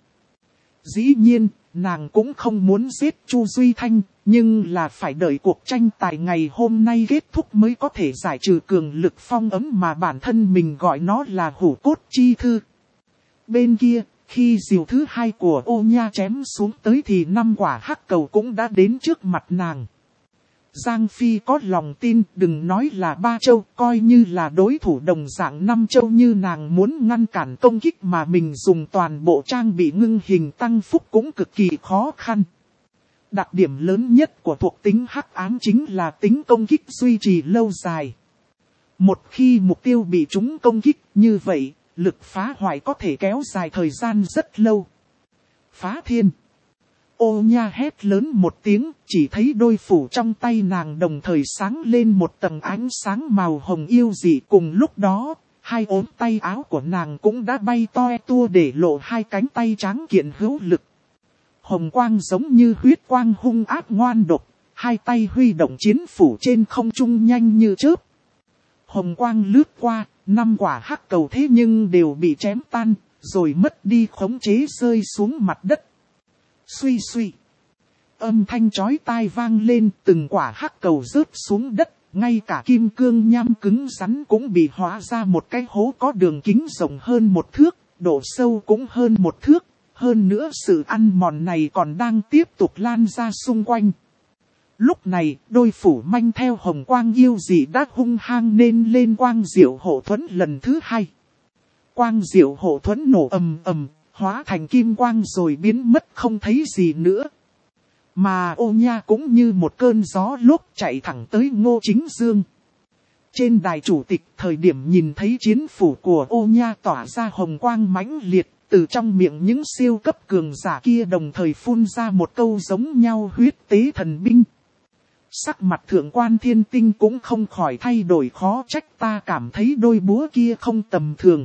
Dĩ nhiên, nàng cũng không muốn giết Chu Duy Thanh, nhưng là phải đợi cuộc tranh tài ngày hôm nay kết thúc mới có thể giải trừ cường lực phong ấm mà bản thân mình gọi nó là hủ cốt chi thư. Bên kia, khi diều thứ 2 của Ô Nha chém xuống tới thì 5 quả hắc cầu cũng đã đến trước mặt nàng. Giang Phi có lòng tin, đừng nói là 3 châu, coi như là đối thủ đồng dạng 5 châu như nàng muốn ngăn cản công kích mà mình dùng toàn bộ trang bị ngưng hình tăng phúc cũng cực kỳ khó khăn. Đặc điểm lớn nhất của thuộc tính hắc ám chính là tính công kích duy trì lâu dài. Một khi mục tiêu bị chúng công kích như vậy, lực phá hoại có thể kéo dài thời gian rất lâu. Phá thiên. Ô nha hét lớn một tiếng, chỉ thấy đôi phủ trong tay nàng đồng thời sáng lên một tầng ánh sáng màu hồng yêu dị. Cùng lúc đó, hai ốm tay áo của nàng cũng đã bay toe tua để lộ hai cánh tay tráng kiện hữu lực. Hồng quang giống như huyết quang hung ác ngoan độc, hai tay huy động chiến phủ trên không trung nhanh như chớp. Hồng quang lướt qua, 5 quả hắc cầu thế nhưng đều bị chém tan, rồi mất đi khống chế rơi xuống mặt đất. Suy suy. Âm thanh chói tai vang lên, từng quả hắc cầu rớt xuống đất, ngay cả kim cương nham cứng rắn cũng bị hóa ra một cái hố có đường kính rộng hơn 1 thước, độ sâu cũng hơn 1 thước. Hơn nữa sự ăn mòn này còn đang tiếp tục lan ra xung quanh. Lúc này, đôi phủ manh theo hồng quang yêu dị đã hung hăng nên lên quang diệu hộ thuẫn lần thứ 2. Quang diệu hộ thuẫn nổ ầm ầm, hóa thành kim quang rồi biến mất không thấy gì nữa. Mà ô nha cũng như một cơn gió lốc chạy thẳng tới Ngô Chính Dương. Trên đài chủ tịch thời điểm nhìn thấy chiến phủ của ô nha tỏa ra hồng quang mãnh liệt. Từ trong miệng những siêu cấp cường giả kia đồng thời phun ra một câu giống nhau huyết tế thần binh. Sắc mặt thượng quan Thiên Tinh cũng không khỏi thay đổi, khó trách ta cảm thấy đôi búa kia không tầm thường.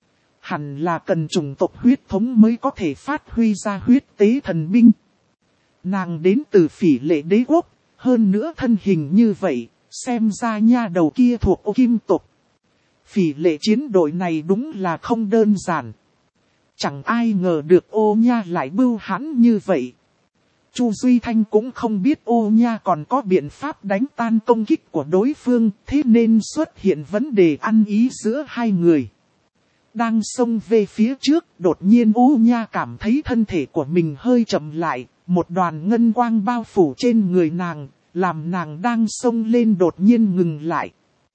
Hẳn là cần chủng tộc huyết thống mới có thể phát huy ra huyết tế thần binh. Nàng đến từ Phỉ Lệ đế quốc, hơn nữa thân hình như vậy, xem ra nha đầu kia thuộc Ô Kim tộc. Phỉ Lệ chiến đội này đúng là không đơn giản. Chẳng ai ngờ được ô nha lại bưu hãn như vậy. Chu Duy Thanh cũng không biết ô nha còn có biện pháp đánh tan công kích của đối phương, thế nên xuất hiện vấn đề ăn ý giữa hai người. Đang xông về phía trước, đột nhiên ô nha cảm thấy thân thể của mình hơi chậm lại, một đoàn ngân quang bao phủ trên người nàng, làm nàng đang xông lên đột nhiên ngừng lại.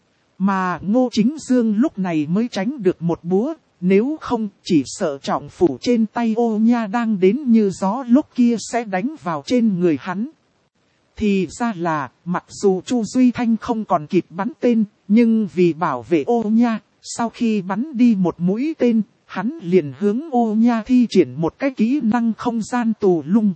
Mà Ngô Chính Dương lúc này mới tránh được một búa. Nếu không, chỉ sợ trọng phủ trên tay ô nha đang đến như gió lúc kia sẽ đánh vào trên người hắn. Thì ra là, mặc dù Chu Duy Thanh không còn kịp bắn tên, nhưng vì bảo vệ ô nha, sau khi bắn đi một mũi tên, hắn liền hướng ô nha thi triển một cái kỹ năng không gian tù lung.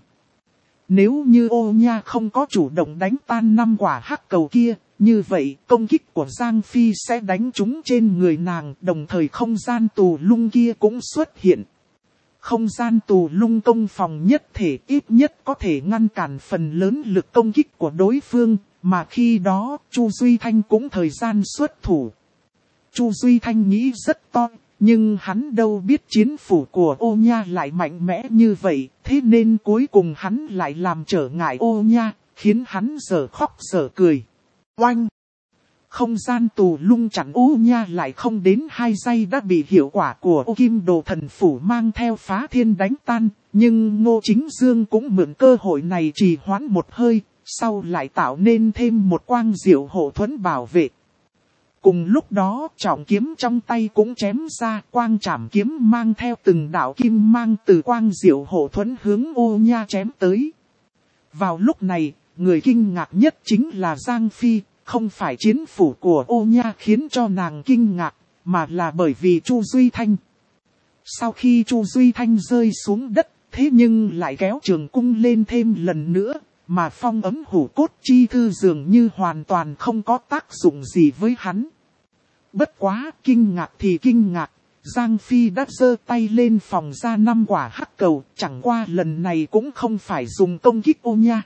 Nếu như ô nha không có chủ động đánh tan 5 quả hắc cầu kia, như vậy công kích của Giang Phi sẽ đánh trúng trên người nàng, đồng thời không gian tù lung kia cũng xuất hiện. Không gian tù lung công phòng nhất thể ít nhất có thể ngăn cản phần lớn lực công kích của đối phương, mà khi đó Chu Duy Thanh cũng thời gian xuất thủ. Chu Duy Thanh nghĩ rất to, nhưng hắn đâu biết chiến phủ của ô nha lại mạnh mẽ như vậy, thế nên cuối cùng hắn lại làm trở ngại ô nha, khiến hắn dở khóc dở cười. Oanh! Không gian tù lung chặn ô nha lại không đến 2 giây đã bị hiệu quả của ô kim đồ thần phủ mang theo phá thiên đánh tan, nhưng Ngô Chính Dương cũng mượn cơ hội này trì hoãn một hơi, sau lại tạo nên thêm một quang diệu hộ thuẫn bảo vệ. Cùng lúc đó trọng kiếm trong tay cũng chém ra, quang trảm kiếm mang theo từng đạo kim mang từ quang diệu hộ thuẫn hướng ô nha chém tới. Vào lúc này, người kinh ngạc nhất chính là Giang Phi, không phải chiến phủ của ô nha khiến cho nàng kinh ngạc, mà là bởi vì Chu Duy Thanh. Sau khi Chu Duy Thanh rơi xuống đất, thế nhưng lại kéo trường cung lên thêm lần nữa, mà phong ấm hủ cốt chi thư dường như hoàn toàn không có tác dụng gì với hắn. Bất quá, kinh ngạc thì kinh ngạc, Giang Phi đã giơ tay lên phòng ra 5 quả hắc cầu, chẳng qua lần này cũng không phải dùng công kích ô nha.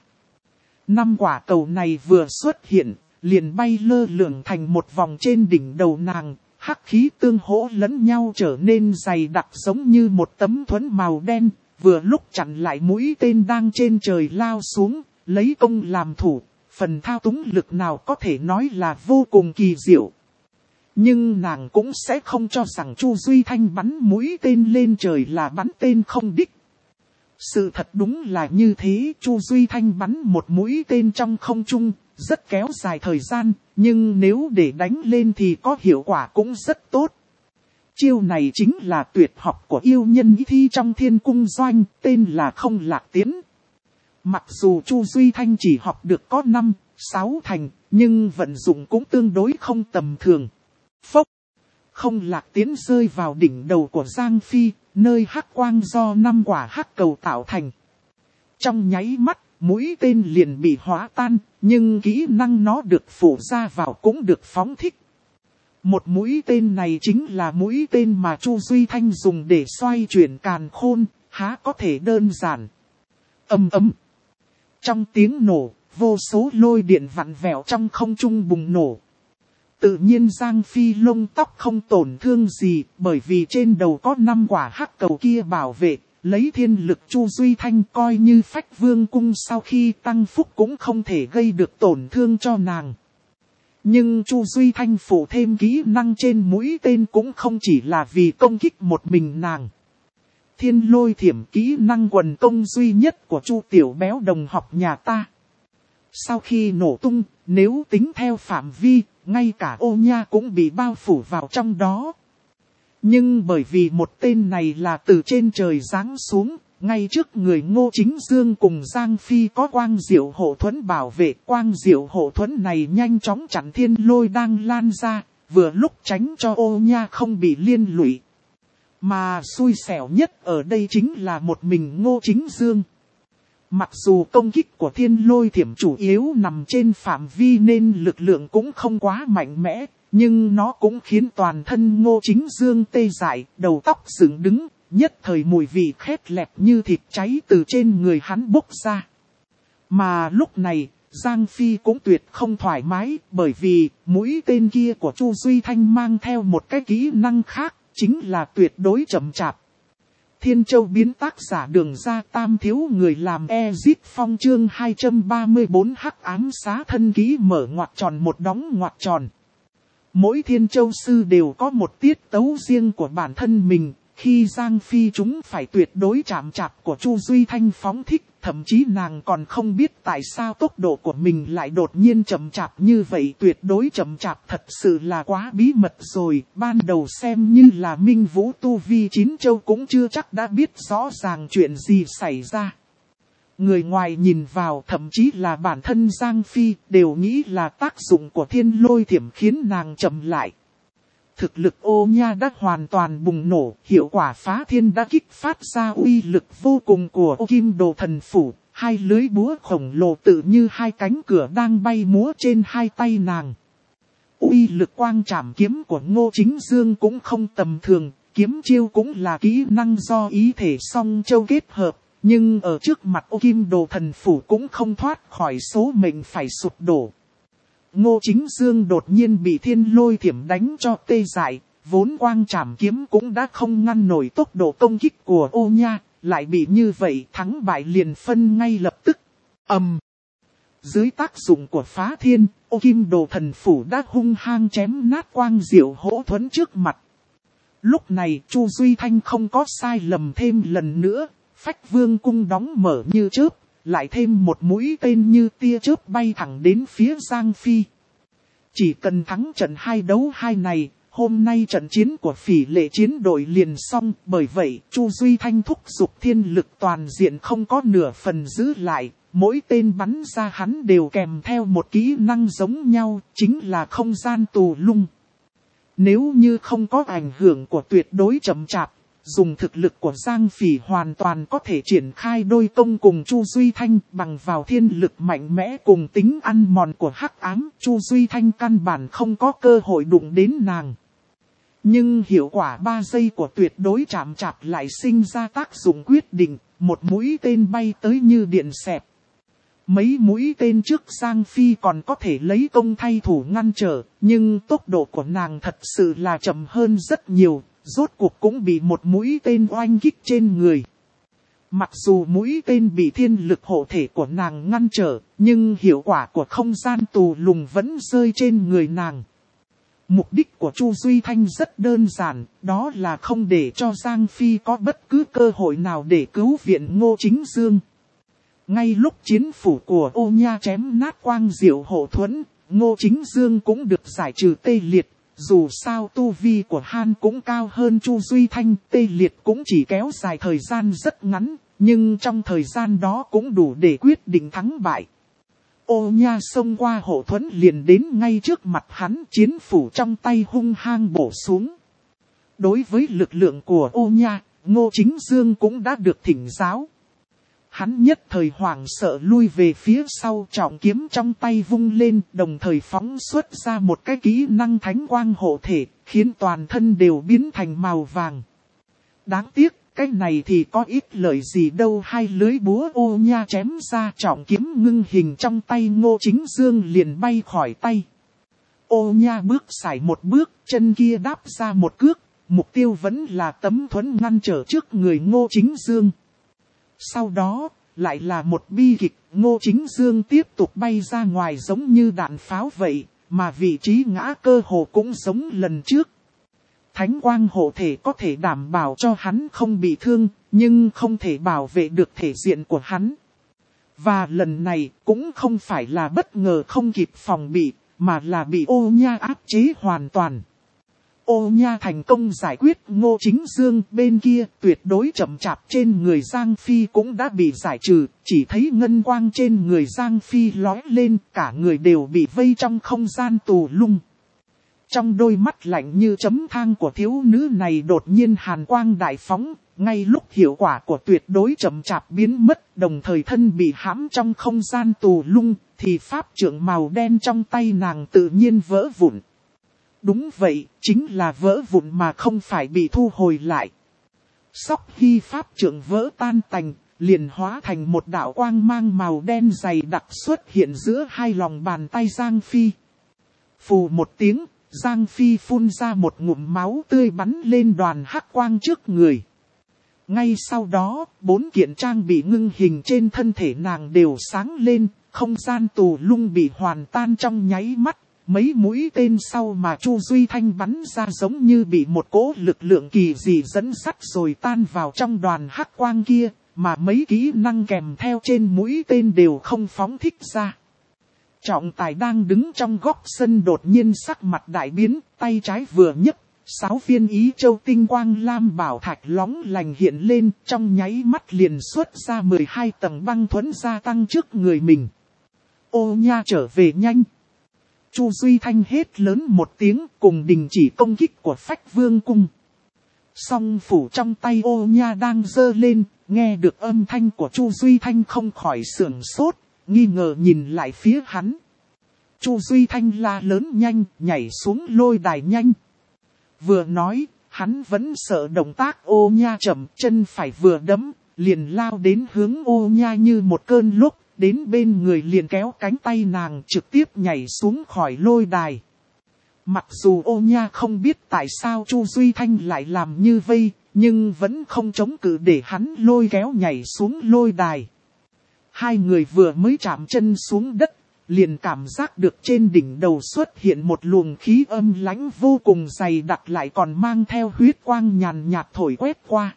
5 quả cầu này vừa xuất hiện, liền bay lơ lửng thành một vòng trên đỉnh đầu nàng, hắc khí tương hỗ lẫn nhau trở nên dày đặc giống như một tấm thuẫn màu đen, vừa lúc chặn lại mũi tên đang trên trời lao xuống, lấy công làm thủ, phần thao túng lực nào có thể nói là vô cùng kỳ diệu. Nhưng nàng cũng sẽ không cho rằng Chu Duy Thanh bắn mũi tên lên trời là bắn tên không đích. Sự thật đúng là như thế, Chu Duy Thanh bắn một mũi tên trong không trung, rất kéo dài thời gian, nhưng nếu để đánh lên thì có hiệu quả cũng rất tốt. Chiêu này chính là tuyệt học của yêu nhân ý thi trong Thiên Cung Doanh, tên là Không Lạc Tiến. Mặc dù Chu Duy Thanh chỉ học được có 5, 6 thành, nhưng vận dụng cũng tương đối không tầm thường. Phốc! Không lạc tiến rơi vào đỉnh đầu của Giang Phi, nơi hắc quang do 5 quả hắc cầu tạo thành. Trong nháy mắt, mũi tên liền bị hóa tan, nhưng kỹ năng nó được phủ ra vào cũng được phóng thích. Một mũi tên này chính là mũi tên mà Chu Duy Thanh dùng để xoay chuyển càn khôn, há có thể đơn giản. Ầm ầm. Trong tiếng nổ, vô số lôi điện vặn vẹo trong không trung bùng nổ. Tự nhiên Giang Phi lông tóc không tổn thương gì, bởi vì trên đầu có 5 quả hắc cầu kia bảo vệ, lấy thiên lực Chu Duy Thanh coi như Phách Vương cung sau khi tăng phúc cũng không thể gây được tổn thương cho nàng. Nhưng Chu Duy Thanh phủ thêm kỹ năng trên mũi tên cũng không chỉ là vì công kích một mình nàng. Thiên lôi thiểm kỹ năng quần công duy nhất của Chu Tiểu Béo đồng học nhà ta. Sau khi nổ tung, nếu tính theo phạm vi, ngay cả Ô Nha cũng bị bao phủ vào trong đó. Nhưng bởi vì một tên này là từ trên trời giáng xuống, ngay trước người Ngô Chính Dương cùng Giang Phi có quang diệu hộ thuẫn bảo vệ. Quang diệu hộ thuẫn này nhanh chóng chặn thiên lôi đang lan ra, vừa lúc tránh cho Ô Nha không bị liên lụy. Mà xui xẻo nhất ở đây chính là một mình Ngô Chính Dương. Mặc dù công kích của thiên lôi thiểm chủ yếu nằm trên phạm vi nên lực lượng cũng không quá mạnh mẽ, nhưng nó cũng khiến toàn thân Ngô Chính Dương tê dại, đầu tóc dựng đứng, nhất thời mùi vị khét lẹt như thịt cháy từ trên người hắn bốc ra. Mà lúc này, Giang Phi cũng tuyệt không thoải mái, bởi vì mũi tên kia của Chu Duy Thanh mang theo một cái kỹ năng khác, chính là tuyệt đối chậm chạp. Thiên Châu biến tác giả Đường Ra Tam thiếu người làm Ezit Phong chương 234 hắc ám xá thân ký mở ngoặc tròn một đóng ngoặc tròn. Mỗi Thiên Châu sư đều có một tiết tấu riêng của bản thân mình, khi Giang Phi chúng phải tuyệt đối chạm chạp của Chu Duy Thanh phóng thích, thậm chí nàng còn không biết tại sao tốc độ của mình lại đột nhiên chậm chạp như vậy. Tuyệt đối chậm chạp thật sự là quá bí mật rồi, ban đầu xem như là Minh Vũ tu vi 9 châu cũng chưa chắc đã biết rõ ràng chuyện gì xảy ra. Người ngoài nhìn vào, thậm chí là bản thân Giang Phi, đều nghĩ là tác dụng của thiên lôi thiểm khiến nàng chậm lại. Thực lực Ô Nha đã hoàn toàn bùng nổ, hiệu quả phá thiên đã kích phát ra uy lực vô cùng của Ô Kim Đồ Thần Phủ, hai lưới búa khổng lồ tự như hai cánh cửa đang bay múa trên hai tay nàng. Uy lực quang trảm kiếm của Ngô Chính Dương cũng không tầm thường, kiếm chiêu cũng là kỹ năng do ý thể song châu kết hợp, nhưng ở trước mặt Ô Kim Đồ Thần Phủ cũng không thoát khỏi số mệnh phải sụp đổ. Ngô Chính Dương đột nhiên bị thiên lôi thiểm đánh cho tê dại, vốn quang trảm kiếm cũng đã không ngăn nổi tốc độ công kích của Ô Nha, lại bị như vậy thắng bại liền phân ngay lập tức. Dưới tác dụng của phá thiên, Ô Kim Đồ Thần Phủ đã hung hăng chém nát quang diệu hỗ thuẫn trước mặt. Lúc này Chu Duy Thanh không có sai lầm thêm lần nữa, Phách Vương cung đóng mở như chớp. Lại thêm một mũi tên như tia chớp bay thẳng đến phía Giang Phi. Chỉ cần thắng trận 2 đấu 2 này, hôm nay trận chiến của Phỉ Lệ chiến đội liền xong. Bởi vậy, Chu Duy Thanh thúc giục thiên lực toàn diện không có nửa phần giữ lại. Mỗi tên bắn ra hắn đều kèm theo một kỹ năng giống nhau, chính là không gian tù lung. Nếu như không có ảnh hưởng của tuyệt đối chậm chạp, dùng thực lực của Giang Phỉ hoàn toàn có thể triển khai đôi công cùng Chu Duy Thanh. Bằng vào thiên lực mạnh mẽ cùng tính ăn mòn của hắc ám, Chu Duy Thanh căn bản không có cơ hội đụng đến nàng. Nhưng hiệu quả 3 giây của tuyệt đối chạm chạp lại sinh ra tác dụng quyết định, một mũi tên bay tới như điện xẹt. Mấy mũi tên trước Giang Phi còn có thể lấy công thay thủ ngăn trở, nhưng tốc độ của nàng thật sự là chậm hơn rất nhiều. Rốt cuộc cũng bị một mũi tên oanh kích trên người. Mặc dù mũi tên bị thiên lực hộ thể của nàng ngăn trở, nhưng hiệu quả của không gian tù lùng vẫn rơi trên người nàng. Mục đích của Chu Duy Thanh rất đơn giản, đó là không để cho Giang Phi có bất cứ cơ hội nào để cứu viện Ngô Chính Dương. Ngay lúc chiến phủ của Ô Nha chém nát quang diệu hộ thuẫn, Ngô Chính Dương cũng được giải trừ tê liệt. Dù sao tu vi của Han cũng cao hơn Chu Duy Thanh, tê liệt cũng chỉ kéo dài thời gian rất ngắn, nhưng trong thời gian đó cũng đủ để quyết định thắng bại. Ô Nha xông qua hộ thuẫn liền đến ngay trước mặt hắn, chiến phủ trong tay hung hăng bổ xuống. Đối với lực lượng của Ô Nha, Ngô Chính Dương cũng đã được thỉnh giáo. Hắn nhất thời hoảng sợ lui về phía sau, trọng kiếm trong tay vung lên, đồng thời phóng xuất ra một cái kỹ năng thánh quang hộ thể, khiến toàn thân đều biến thành màu vàng. Đáng tiếc, cái này thì có ít lợi gì đâu, hai lưới búa Ô Nha chém ra, trọng kiếm ngưng hình trong tay Ngô Chính Dương liền bay khỏi tay. Ô Nha bước sải một bước, chân kia đáp ra một cước, mục tiêu vẫn là tấm thuẫn ngăn trở trước người Ngô Chính Dương. Sau đó, lại là một bi kịch, Ngô Chính Dương tiếp tục bay ra ngoài giống như đạn pháo vậy, mà vị trí ngã cơ hồ cũng giống lần trước. Thánh quang hộ thể có thể đảm bảo cho hắn không bị thương, nhưng không thể bảo vệ được thể diện của hắn. Và lần này cũng không phải là bất ngờ không kịp phòng bị, mà là bị Ô Nha áp chế hoàn toàn. Ô Nha thành công giải quyết Ngô Chính Dương, bên kia tuyệt đối chậm chạp trên người Giang Phi cũng đã bị giải trừ, chỉ thấy ngân quang trên người Giang Phi lóe lên, cả người đều bị vây trong không gian tù lung. Trong đôi mắt lạnh như chấm than của thiếu nữ này đột nhiên hàn quang đại phóng, ngay lúc hiệu quả của tuyệt đối chậm chạp biến mất, đồng thời thân bị hãm trong không gian tù lung, thì pháp trượng màu đen trong tay nàng tự nhiên vỡ vụn. Đúng vậy, chính là vỡ vụn mà không phải bị thu hồi lại. Sóc khi pháp trượng vỡ tan tành, liền hóa thành một đạo quang mang màu đen dày đặc xuất hiện giữa hai lòng bàn tay Giang Phi. Phù một tiếng, Giang Phi phun ra một ngụm máu tươi bắn lên đoàn hắc quang trước người. Ngay sau đó, 4 kiện trang bị ngưng hình trên thân thể nàng đều sáng lên, không gian tù lung bị hoàn tan trong nháy mắt. Mấy mũi tên sau mà Chu Duy Thanh bắn ra giống như bị một cỗ lực lượng kỳ dị dẫn dắt rồi tan vào trong đoàn hắc quang kia, mà mấy kỹ năng kèm theo trên mũi tên đều không phóng thích ra. Trọng Tài đang đứng trong góc sân đột nhiên sắc mặt đại biến, tay trái vừa nhấc, 6 viên ý châu tinh quang lam bảo thạch lóng lành hiện lên, trong nháy mắt liền xuất ra 12 tầng băng thuẫn gia tăng trước người mình. Ô Nha trở về nhanh. Chu Duy Thanh hét lớn một tiếng cùng đình chỉ công kích của Phách Vương Cung. Song phủ trong tay Ô Nha đang giơ lên, nghe được âm thanh của Chu Duy Thanh không khỏi sửng sốt, nghi ngờ nhìn lại phía hắn. Chu Duy Thanh la lớn nhanh, nhảy xuống lôi đài nhanh. Vừa nói, hắn vẫn sợ động tác Ô Nha chậm, chân phải vừa đấm, liền lao đến hướng Ô Nha như một cơn lốc. Đến bên người liền kéo cánh tay nàng trực tiếp nhảy xuống khỏi lôi đài. Mặc dù Ô Nha không biết tại sao Chu Duy Thanh lại làm như vây, nhưng vẫn không chống cự để hắn lôi kéo nhảy xuống lôi đài. Hai người vừa mới chạm chân xuống đất, liền cảm giác được trên đỉnh đầu xuất hiện một luồng khí âm lãnh vô cùng dày đặc lại còn mang theo huyết quang nhàn nhạt thổi quét qua.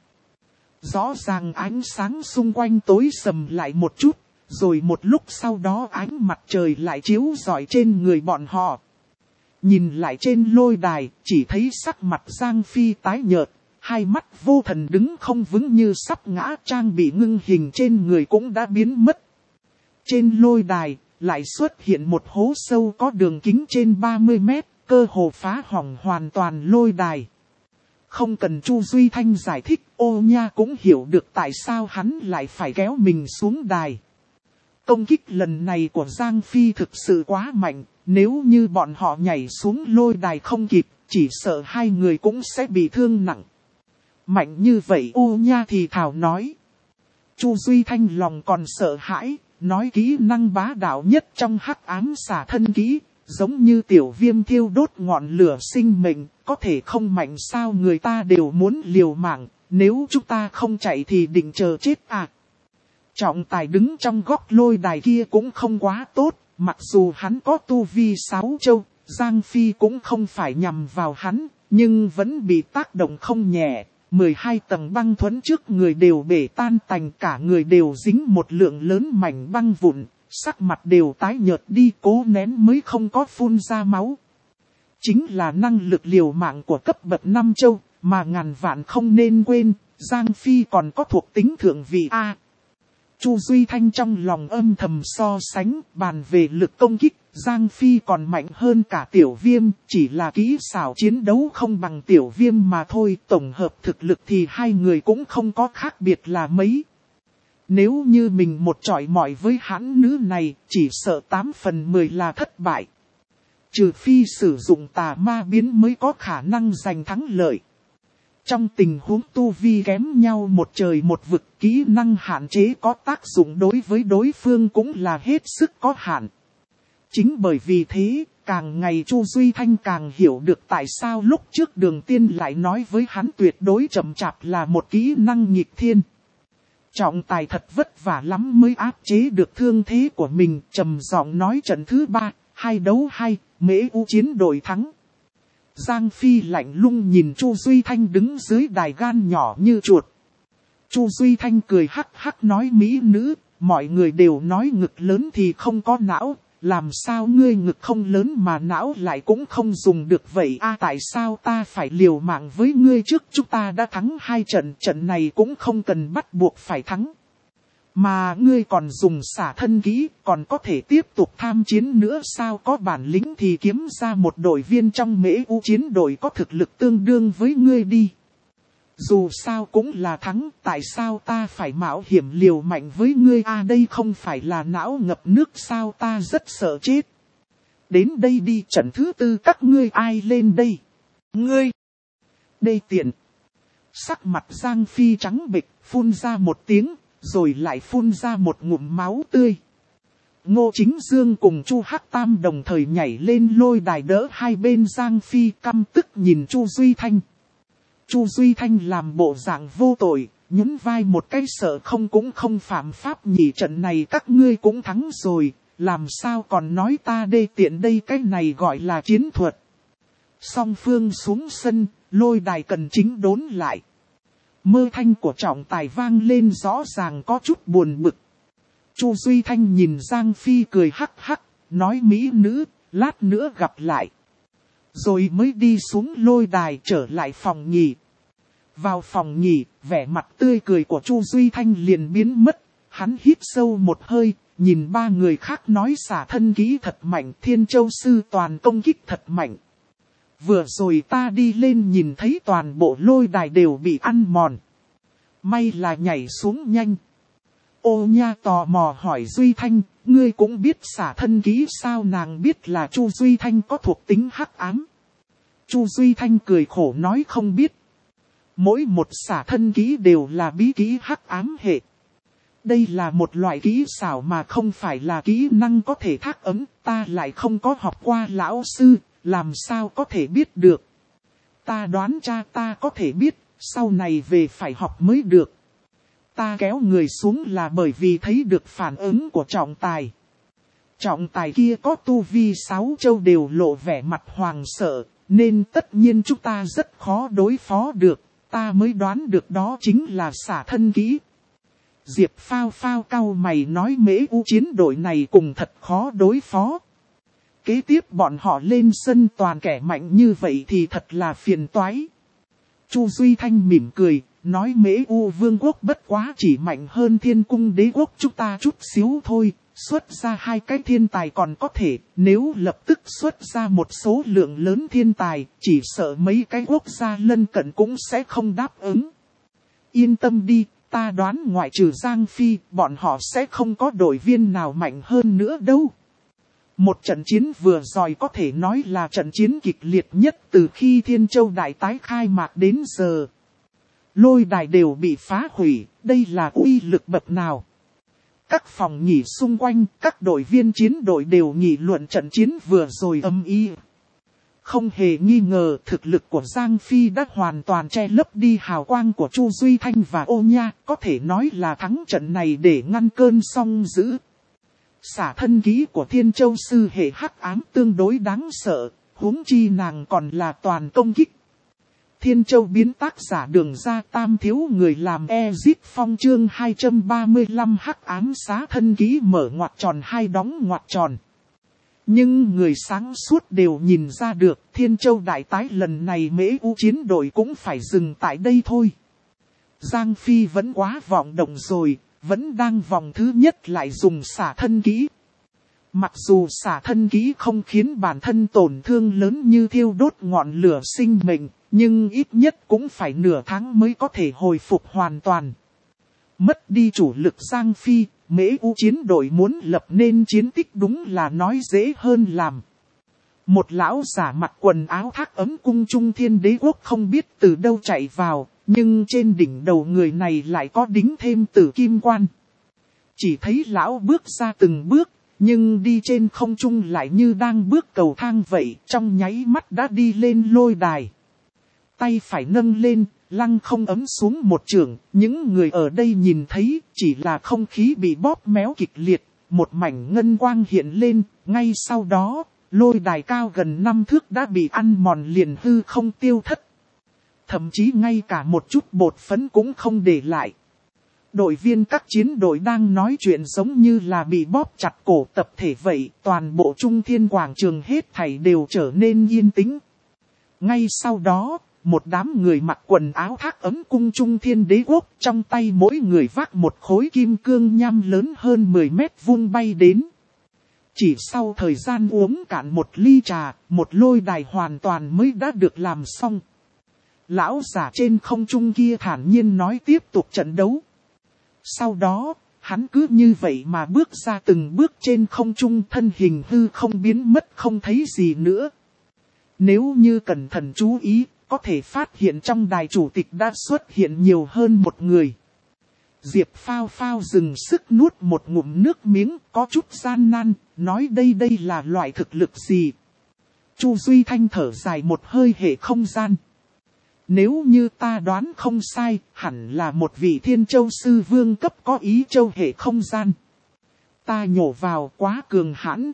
Rõ ràng ánh sáng xung quanh tối sầm lại một chút. Rồi một lúc sau đó ánh mặt trời lại chiếu rọi trên người bọn họ. Nhìn lại trên lôi đài, chỉ thấy sắc mặt Giang Phi tái nhợt, hai mắt vô thần đứng không vững như sắp ngã, trang bị ngưng hình trên người cũng đã biến mất. Trên lôi đài, lại xuất hiện một hố sâu có đường kính trên 30 mét, cơ hồ phá hỏng hoàn toàn lôi đài. Không cần Chu Duy Thanh giải thích, Ô Nha cũng hiểu được tại sao hắn lại phải kéo mình xuống đài. Công kích lần này của Giang Phi thực sự quá mạnh, nếu như bọn họ nhảy xuống lôi đài không kịp, chỉ sợ hai người cũng sẽ bị thương nặng. Mạnh như vậy Ô Nha thì thào nói. Chu Duy Thanh lòng còn sợ hãi, nói kỹ năng bá đạo nhất trong hắc ám xả thân kỹ, giống như tiểu viêm thiêu đốt ngọn lửa sinh mệnh, có thể không mạnh sao, người ta đều muốn liều mạng, nếu chúng ta không chạy thì định chờ chết à. Trọng Tài đứng trong góc lôi đài kia cũng không quá tốt, mặc dù hắn có tu vi 6 châu, Giang Phi cũng không phải nhằm vào hắn, nhưng vẫn bị tác động không nhẹ, 12 tầng băng thuẫn trước người đều bể tan tành, cả người đều dính một lượng lớn mảnh băng vụn, sắc mặt đều tái nhợt đi, cố nén mới không có phun ra máu. Chính là năng lực liều mạng của cấp bậc 5 châu, mà ngàn vạn không nên quên, Giang Phi còn có thuộc tính thượng vị A. Chu Duy Thanh trong lòng âm thầm so sánh, bàn về lực công kích, Giang Phi còn mạnh hơn cả Tiểu Viêm, chỉ là kỹ xảo chiến đấu không bằng Tiểu Viêm mà thôi, tổng hợp thực lực thì hai người cũng không có khác biệt là mấy. Nếu như mình một chọi mọi với hãn nữ này, chỉ sợ 8 phần 10 là thất bại. Trừ phi sử dụng tà ma biến mới có khả năng giành thắng lợi. Trong tình huống tu vi kém nhau một trời một vực, kỹ năng hạn chế có tác dụng đối với đối phương cũng là hết sức có hạn. Chính bởi vì thế, càng ngày Chu Duy Thanh càng hiểu được tại sao lúc trước Đường Tiên lại nói với hắn tuyệt đối chậm chạp là một kỹ năng nghịch thiên. Trọng tài thật vất vả lắm mới áp chế được thương thế của mình, trầm giọng nói trận thứ 3, 2 đấu 2, Mễ U chiến đội thắng. Giang Phi lạnh lùng nhìn Chu Duy Thanh đứng dưới đài gan nhỏ như chuột. Chu Duy Thanh cười hắc hắc nói mỹ nữ, mọi người đều nói ngực lớn thì không có não, làm sao ngươi ngực không lớn mà não lại cũng không dùng được vậy a? Tại sao ta phải liều mạng với ngươi trước chúng ta đã thắng 2 trận, trận này cũng không cần bắt buộc phải thắng. Mà ngươi còn dùng xả thân kỹ, còn có thể tiếp tục tham chiến nữa sao? Có bản lĩnh thì kiếm ra một đội viên trong Mễ U chiến đội có thực lực tương đương với ngươi đi. Dù sao cũng là thắng, tại sao ta phải mạo hiểm liều mạnh với ngươi a? Đây không phải là não ngập nước sao? Ta rất sợ chết. Đến đây đi, trận thứ 4 các ngươi ai lên đây? Ngươi! Đây tiện! Sắc mặt Giang Phi trắng bệch, phun ra một tiếng, rồi lại phun ra một ngụm máu tươi. Ngô Chính Dương cùng Chu Hắc Tam đồng thời nhảy lên lôi đài đỡ hai bên Giang Phi, căm tức nhìn Chu Duy Thanh. Chu Duy Thanh làm bộ dạng vô tội, nhún vai một cái sợ không cũng không phạm pháp nhỉ, trận này các ngươi cũng thắng rồi, làm sao còn nói ta đê tiện đây, cái này gọi là chiến thuật. Song phương xuống sân, lôi đài cần chính đốn lại. Mơ thanh của trọng tài vang lên rõ ràng có chút buồn bực. Chu Duy Thanh nhìn Giang Phi cười hắc hắc, nói mỹ nữ, lát nữa gặp lại. Rồi mới đi xuống lôi đài trở lại phòng nghỉ. Vào phòng nghỉ, vẻ mặt tươi cười của Chu Duy Thanh liền biến mất. Hắn hít sâu một hơi, nhìn ba người khác nói xả thân kỹ thật mạnh, Thiên Châu Sư toàn công kích thật mạnh. Vừa rồi ta đi lên nhìn thấy toàn bộ lôi đài đều bị ăn mòn. May là nhảy xuống nhanh. Ô nha tò mò hỏi Duy Thanh, ngươi cũng biết xả thân kỹ sao? Nàng biết là Chu Duy Thanh có thuộc tính hắc ám. Chu Duy Thanh cười khổ nói không biết. Mỗi một xả thân kỹ đều là bí kỹ hắc ám hệ. Đây là một loại kỹ xảo mà không phải là kỹ năng có thể thác ấm, ta lại không có học qua lão sư, làm sao có thể biết được. Ta đoán cha ta có thể biết, sau này về phải học mới được. Ta kéo người xuống là bởi vì thấy được phản ứng của trọng tài. Trọng tài kia có tu vi 6 châu đều lộ vẻ mặt hoàng sợ, nên tất nhiên chúng ta rất khó đối phó được, ta mới đoán được đó chính là xả thân kỹ. Diệp Phao Phao cau mày nói Mễ U chiến đội này cùng thật khó đối phó. Kế tiếp bọn họ lên sân toàn kẻ mạnh như vậy thì thật là phiền toái. Chu Duy Thanh mỉm cười, nói Mễ U vương quốc bất quá chỉ mạnh hơn Thiên Cung đế quốc chúng ta chút xíu thôi. Xuất ra 2 cái thiên tài còn có thể, nếu lập tức xuất ra một số lượng lớn thiên tài, chỉ sợ mấy cái quốc gia lân cận cũng sẽ không đáp ứng. Yên tâm đi, ta đoán ngoại trừ Giang Phi, bọn họ sẽ không có đội viên nào mạnh hơn nữa đâu. Một trận chiến vừa rồi có thể nói là trận chiến kịch liệt nhất từ khi Thiên Châu Đại tái khai mạc đến giờ. Lôi đài đều bị phá hủy, đây là uy lực bậc nào. Các phòng nghỉ xung quanh, các đội viên chiến đội đều nghị luận trận chiến vừa rồi âm ý. Không hề nghi ngờ thực lực của Giang Phi đã hoàn toàn che lấp đi hào quang của Chu Duy Thanh và Ô Nha, có thể nói là thắng trận này để ngăn cơn song dữ. Xả thân kỹ của Thiên Châu Sư hệ hắc ám tương đối đáng sợ, huống chi nàng còn là toàn công kích. Thiên Châu biến tác giả Đường Ra Tam thiếu người làm Ezit Phong chương 235 hắc ám xá thân kỹ mở ngoặc tròn 2 đóng ngoặc tròn. Nhưng người sáng suốt đều nhìn ra được Thiên Châu đại tái lần này Mễ U chiến đội cũng phải dừng tại đây thôi. Giang Phi vẫn quá vọng động rồi, vẫn đang vòng thứ nhất lại dùng xả thân kỹ. Mặc dù xả thân kỹ không khiến bản thân tổn thương lớn như thiêu đốt ngọn lửa sinh mệnh, nhưng ít nhất cũng phải nửa tháng mới có thể hồi phục hoàn toàn. Mất đi chủ lực Giang Phi, Mễ U chiến đội muốn lập nên chiến tích đúng là nói dễ hơn làm. Một lão giả mặc quần áo thác ấm cung Trung Thiên Đế Quốc không biết từ đâu chạy vào, nhưng trên đỉnh đầu người này lại có đính thêm tử kim quan. Chỉ thấy lão bước ra từng bước, nhưng đi trên không trung lại như đang bước cầu thang vậy, trong nháy mắt đã đi lên lôi đài. Tay phải nâng lên, lăng không ấm xuống một chưởng, những người ở đây nhìn thấy chỉ là không khí bị bóp méo kịch liệt, một mảnh ngân quang hiện lên, ngay sau đó, lôi đài cao gần 5 thước đã bị ăn mòn liền hư không tiêu thất. Thậm chí ngay cả một chút bột phấn cũng không để lại. Đội viên các chiến đội đang nói chuyện giống như là bị bóp chặt cổ tập thể vậy, toàn bộ Trung Thiên quảng trường hết thảy đều trở nên yên tĩnh. Ngay sau đó, một đám người mặc quần áo thác ấm cung Trung Thiên Đế Quốc, trong tay mỗi người vác một khối kim cương nham lớn hơn 10 mét vuông bay đến. Chỉ sau thời gian uống cạn một ly trà, một lôi đài hoàn toàn mới đã được làm xong. Lão giả trên không trung kia thản nhiên nói tiếp tục trận đấu. Sau đó, hắn cứ như vậy mà bước ra từng bước trên không trung, thân hình hư không biến mất không thấy gì nữa. Nếu như cẩn thận chú ý, có thể phát hiện trong đài chủ tịch đã xuất hiện nhiều hơn một người. Diệp Phao Phao dừng sức nuốt một ngụm nước miếng, có chút gian nan, nói đây là loại thực lực gì. Chu Duy Thanh thở dài một hơi hệ không gian. Nếu như ta đoán không sai, hẳn là một vị Thiên Châu Sư Vương cấp có ý châu hệ không gian. Ta nhổ vào quá cường hãn.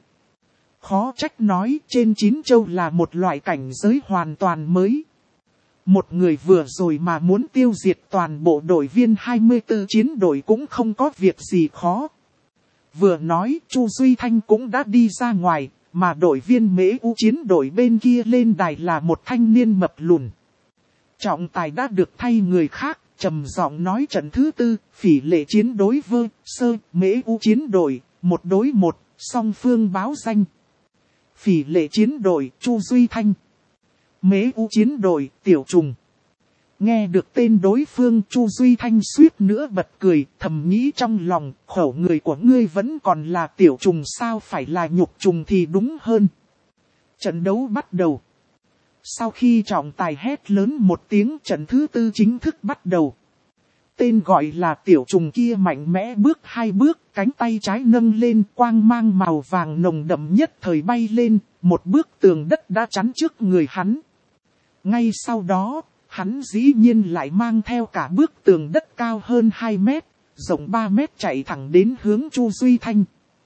Khó trách nói trên 9 châu là một loại cảnh giới hoàn toàn mới. Một người vừa rồi mà muốn tiêu diệt toàn bộ đội viên 24 chiến đội cũng không có việc gì khó. Vừa nói Chu Duy Thanh cũng đã đi ra ngoài, mà đội viên Mễ U chiến đội bên kia lên đài là một thanh niên mập lùn. Trọng tài đã được thay người khác, trầm giọng nói trận thứ 4, phỉ lệ chiến đối vơ, sơ, Mễ U chiến đội, 1 đối 1, song phương báo danh. Phỉ lệ chiến đội, Chu Duy Thanh. Mễ U chiến đội, Tiểu Trùng. Nghe được tên đối phương Chu Duy Thanh suýt nữa bật cười, thầm nghĩ trong lòng, khẩu người của ngươi vẫn còn là Tiểu Trùng sao phải là Nhục Trùng thì đúng hơn. Trận đấu bắt đầu. Sau khi trọng tài hét lớn một tiếng, trận thứ 4 chính thức bắt đầu. Tên gọi là Tiểu Trùng kia mạnh mẽ bước 2 bước, cánh tay trái nâng lên, quang mang màu vàng nồng đậm nhất thời bay lên, một bước tường đất đã chắn trước người hắn. Ngay sau đó, hắn dĩ nhiên lại mang theo cả bức tường đất cao hơn 2 mét, rộng 3 mét chạy thẳng đến hướng Chu Duy Thanh.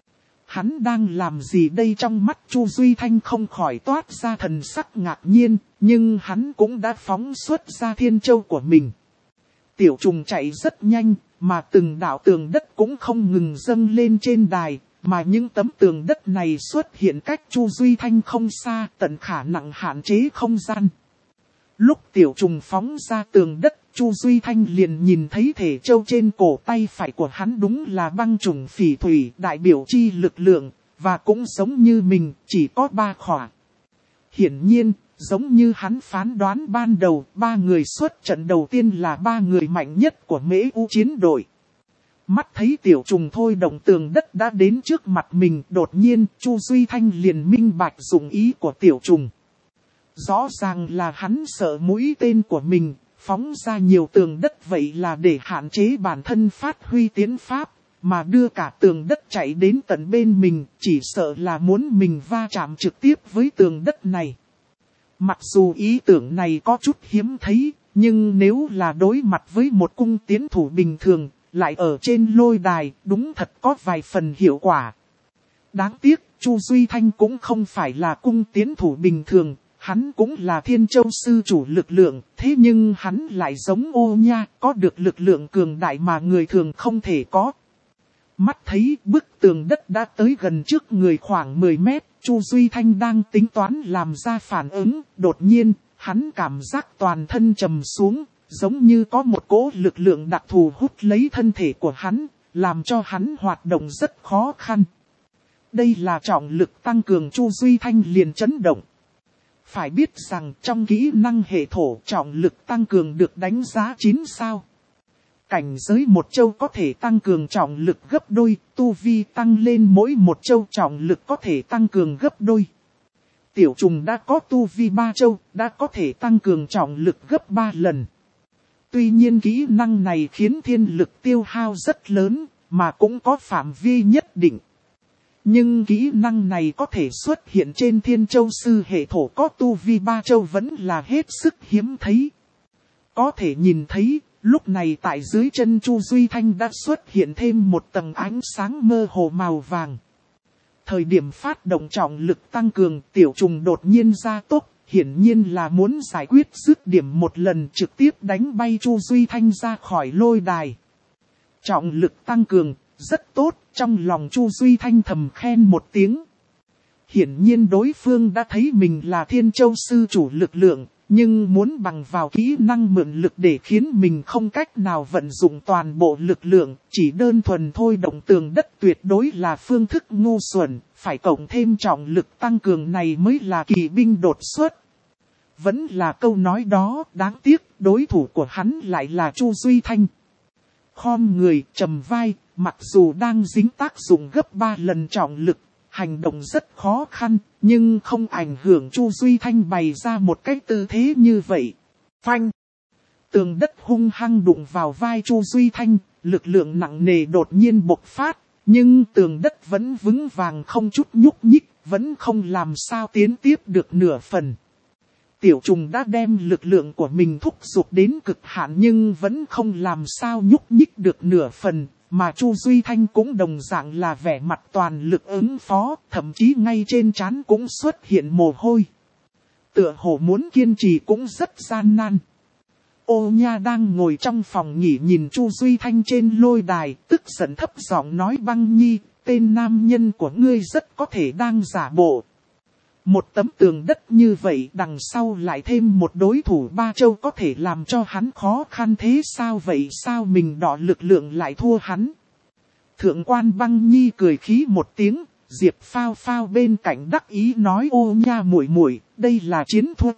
Hắn đang làm gì đây? Trong mắt Chu Duy Thanh không khỏi toát ra thần sắc ngạc nhiên, nhưng hắn cũng đã phóng xuất ra thiên châu của mình. Tiểu Trùng chạy rất nhanh, mà từng đạo tường đất cũng không ngừng dâng lên trên đài, mà những tấm tường đất này xuất hiện cách Chu Duy Thanh không xa, tận khả năng hạn chế không gian. Lúc Tiểu Trùng phóng ra tường đất, Chu Duy Thanh liền nhìn thấy thể châu trên cổ tay phải của hắn đúng là băng trùng phỉ thủy, đại biểu chi lực lượng, và cũng giống như mình, chỉ có 3 khỏa. Hiển nhiên, giống như hắn phán đoán ban đầu, 3 người xuất trận đầu tiên là 3 người mạnh nhất của Mễ U chiến đội. Mắt thấy Tiểu Trùng thôi động tường đất đã đến trước mặt mình, đột nhiên Chu Duy Thanh liền minh bạch dụng ý của Tiểu Trùng. Rõ ràng là hắn sợ mũi tên của mình, phóng ra nhiều tường đất vậy là để hạn chế bản thân phát huy tiến pháp, mà đưa cả tường đất chạy đến tận bên mình, chỉ sợ là muốn mình va chạm trực tiếp với tường đất này. Mặc dù ý tưởng này có chút hiếm thấy, nhưng nếu là đối mặt với một cung tiến thủ bình thường, lại ở trên lôi đài, đúng thật có vài phần hiệu quả. Đáng tiếc, Chu Duy Thanh cũng không phải là cung tiến thủ bình thường. Hắn cũng là Thiên Châu sư chủ lực lượng, thế nhưng hắn lại giống Ô Nha, có được lực lượng cường đại mà người thường không thể có. Mắt thấy bức tường đất đã tới gần trước người khoảng 10 mét, Chu Duy Thanh đang tính toán làm ra phản ứng, đột nhiên, hắn cảm giác toàn thân trầm xuống, Giống như có một cỗ lực lượng đặc thù hút lấy thân thể của hắn, làm cho hắn hoạt động rất khó khăn. Đây là trọng lực tăng cường. Chu Duy Thanh liền chấn động. Phải biết rằng trong kỹ năng hệ thổ trọng lực tăng cường được đánh giá 9 sao. Cảnh giới một châu có thể tăng cường trọng lực gấp đôi, tu vi tăng lên mỗi một châu trọng lực có thể tăng cường gấp đôi. Tiểu trùng đã có tu vi 3 châu, đã có thể tăng cường trọng lực gấp 3 lần. Tuy nhiên kỹ năng này khiến thiên lực tiêu hao rất lớn, mà cũng có phạm vi nhất định. Nhưng kỹ năng này có thể xuất hiện trên thiên châu sư hệ thổ có tu vi 3 châu vẫn là hết sức hiếm thấy. Có thể nhìn thấy, lúc này tại dưới chân Chu Duy Thanh đã xuất hiện thêm một tầng ánh sáng mơ hồ màu vàng. Thời điểm phát động trọng lực tăng cường, tiểu trùng đột nhiên gia tốc, hiển nhiên là muốn giải quyết dứt điểm một lần trực tiếp đánh bay Chu Duy Thanh ra khỏi lôi đài. Trọng lực tăng cường, rất tốt, trong lòng Chu Duy Thanh thầm khen một tiếng. Hiển nhiên đối phương đã thấy mình là thiên châu sư chủ lực lượng, nhưng muốn bằng vào kỹ năng mượn lực để khiến mình không cách nào vận dụng toàn bộ lực lượng, chỉ đơn thuần thôi động tường đất tuyệt đối là phương thức ngu xuẩn, phải cộng thêm trọng lực tăng cường này mới là kỳ binh đột xuất. Vẫn là câu nói đó, đáng tiếc đối thủ của hắn lại là Chu Duy Thanh. Khom người, trầm vai, mặc dù đang dính tác dụng gấp 3 lần trọng lực, hành động rất khó khăn, nhưng không ảnh hưởng Chu Duy Thanh bày ra một cái tư thế như vậy. Phanh! Tường đất hung hăng đụng vào vai Chu Duy Thanh, lực lượng nặng nề đột nhiên bộc phát, nhưng tường đất vẫn vững vàng không chút nhúc nhích, vẫn không làm sao tiến tiếp được nửa phần. Tiểu trùng đã đem lực lượng của mình thúc giục đến cực hạn nhưng vẫn không làm sao nhúc nhích được nửa phần, mà Chu Duy Thanh cũng đồng dạng là vẻ mặt toàn lực ứng phó, thậm chí ngay trên trán cũng xuất hiện mồ hôi. Tựa hồ muốn kiên trì cũng rất gian nan. Ô Nha đang ngồi trong phòng nghỉ nhìn Chu Duy Thanh trên lôi đài, tức giận thấp giọng nói: Băng Nhi, tên nam nhân của ngươi rất có thể đang giả bộ. Một tấm tường đất như vậy đằng sau lại thêm một đối thủ 3 châu có thể làm cho hắn khó khăn thế sao vậy, sao mình đọ lực lượng lại thua hắn. Thượng quan Băng Nhi cười khí một tiếng, Diệp Phao Phao bên cạnh đắc ý nói: Ô Nha muội muội, đây là chiến thuật.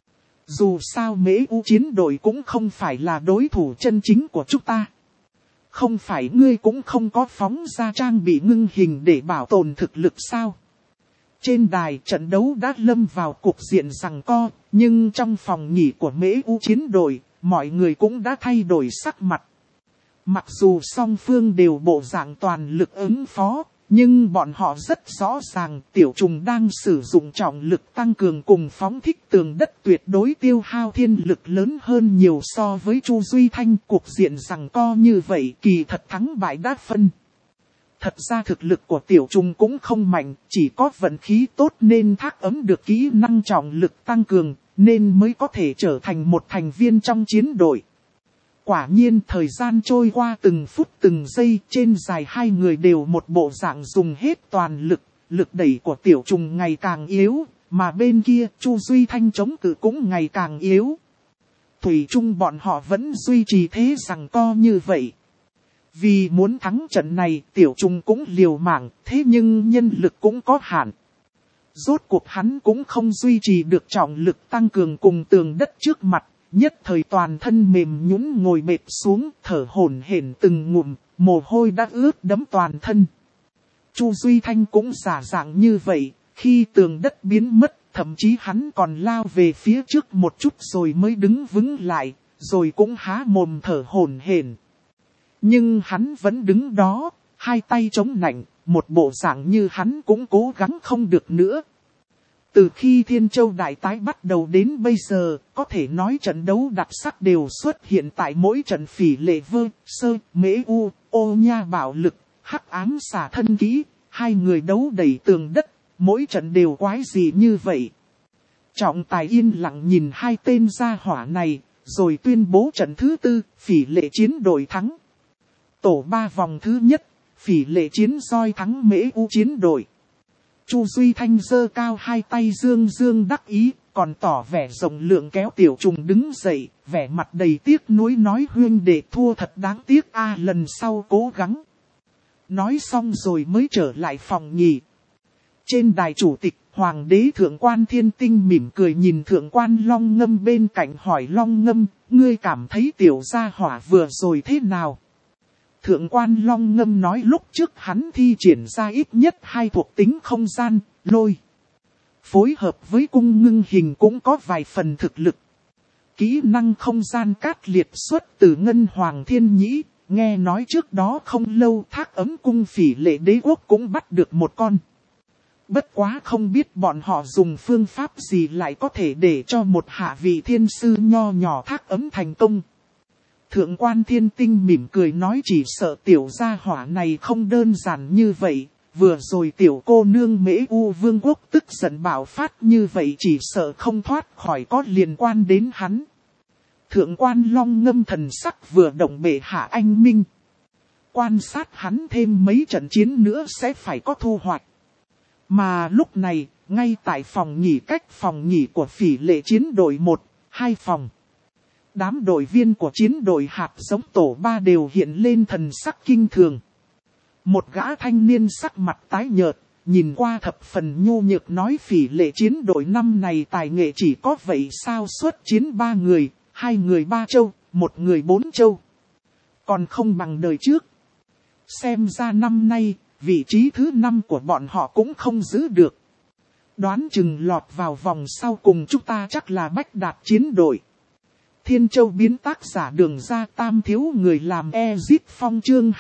Dù sao Mễ U chiến đội cũng không phải là đối thủ chân chính của chúng ta. Không phải ngươi cũng không có phóng ra trang bị ngưng hình để bảo tồn thực lực sao? Trên đài trận đấu đã lâm vào cục diện giằng co, nhưng trong phòng nghỉ của Mễ U chiến đội, mọi người cũng đã thay đổi sắc mặt. Mặc dù song phương đều bộ dạng toàn lực ứng phó, nhưng bọn họ rất rõ ràng tiểu trùng đang sử dụng trọng lực tăng cường cùng phóng thích tường đất tuyệt đối tiêu hao thiên lực lớn hơn nhiều so với Chu Duy Thanh. Cục diện giằng co như vậy kỳ thật thắng bại đã phân. Thật ra thực lực của tiểu trùng cũng không mạnh, chỉ có vận khí tốt nên thác ấm được kỹ năng trọng lực tăng cường, nên mới có thể trở thành một thành viên trong chiến đội. Quả nhiên thời gian trôi qua từng phút từng giây, trên dài hai người đều một bộ dạng dùng hết toàn lực, lực đẩy của tiểu trùng ngày càng yếu, mà bên kia Chu Duy Thanh chống cự cũng ngày càng yếu. Thủy chung bọn họ vẫn duy trì thế giằng co như vậy. Vì muốn thắng trận này tiểu trùng cũng liều mạng, thế nhưng nhân lực cũng có hạn. Rốt cuộc hắn cũng không duy trì được trọng lực tăng cường cùng tường đất trước mặt, nhất thời toàn thân mềm nhũn ngồi bệt xuống, thở hổn hển từng ngụm, mồ hôi đã ướt đẫm toàn thân. Chu Duy Thanh cũng giả dạng như vậy, khi tường đất biến mất, thậm chí hắn còn lao về phía trước một chút rồi mới đứng vững lại, rồi cũng há mồm thở hổn hển. Nhưng hắn vẫn đứng đó, hai tay chống nạnh, một bộ dạng như hắn cũng cố gắng không được nữa. Từ khi Thiên Châu Đại Tái bắt đầu đến bây giờ, có thể nói trận đấu đặc sắc đều xuất hiện tại mỗi trận Phỉ Lệ Vơ, Sơ, Mễ U, Ô Nha bạo lực, Hắc Ám xả thân kỹ, hai người đấu đẩy tường đất, mỗi trận đều quái gì như vậy. Trọng tài yên lặng nhìn hai tên gia hỏa này, rồi tuyên bố trận thứ 4, Phỉ Lệ chiến đội thắng. Tổ 3 vòng thứ nhất, Phỉ Lệ chiến roi thắng Mễ U chiến đội. Chu Duy Thanh giơ cao hai tay dương dương đắc ý, còn tỏ vẻ rộng lượng kéo Tiểu Trùng đứng dậy, vẻ mặt đầy tiếc nuối nói huynh đệ thua thật đáng tiếc a, lần sau cố gắng. Nói xong rồi mới trở lại phòng nghỉ. Trên đài chủ tịch, Hoàng đế Thượng quan Thiên Tinh mỉm cười nhìn Thượng quan Long Ngâm bên cạnh hỏi Long Ngâm, ngươi cảm thấy tiểu gia hỏa vừa rồi thế nào? Thượng quan Long Ngâm nói lúc trước hắn thi triển ra ít nhất 2 thuộc tính không gian, lôi. Phối hợp với cung ngưng hình cũng có vài phần thực lực. Kỹ năng không gian cát liệt xuất từ Ngân Hoàng Thiên Nhĩ, nghe nói trước đó không lâu Thác Ấm Cung Phỉ Lệ Đế Quốc cũng bắt được một con. Bất quá không biết bọn họ dùng phương pháp gì lại có thể để cho một hạ vị thiên sư nho nhỏ Thác Ấm thành công. Thượng quan Thiên Tinh mỉm cười nói chỉ sợ tiểu gia hỏa này không đơn giản như vậy. Vừa rồi tiểu cô nương Mễ U Vương quốc tức giận bạo phát như vậy chỉ sợ không thoát khỏi có liên quan đến hắn. Thượng quan Long Ngâm thần sắc vừa động bệ hạ anh minh. Quan sát hắn thêm mấy trận chiến nữa sẽ phải có thu hoạch. Mà lúc này, ngay tại phòng nghỉ cách phòng nghỉ của Phỉ Lệ chiến đội 1, 2 phòng. Đám đội viên của chiến đội hạt giống tổ 3 đều hiện lên thần sắc kinh thường. Một gã thanh niên sắc mặt tái nhợt, nhìn qua thập phần nhu nhược nói Phỉ Lệ chiến đội năm này tài nghệ chỉ có vậy sao xuất chiến 3 người, 2 người 3 châu, 1 người 4 châu. Còn không bằng đời trước. Xem ra năm nay, vị trí thứ 5 của bọn họ cũng không giữ được. Đoán chừng lọt vào vòng sau cùng chúng ta chắc là Bách Đạt chiến đội. Thiên Châu biến tác giả Đường Ra Tam thiếu người làm Ezit Phong chương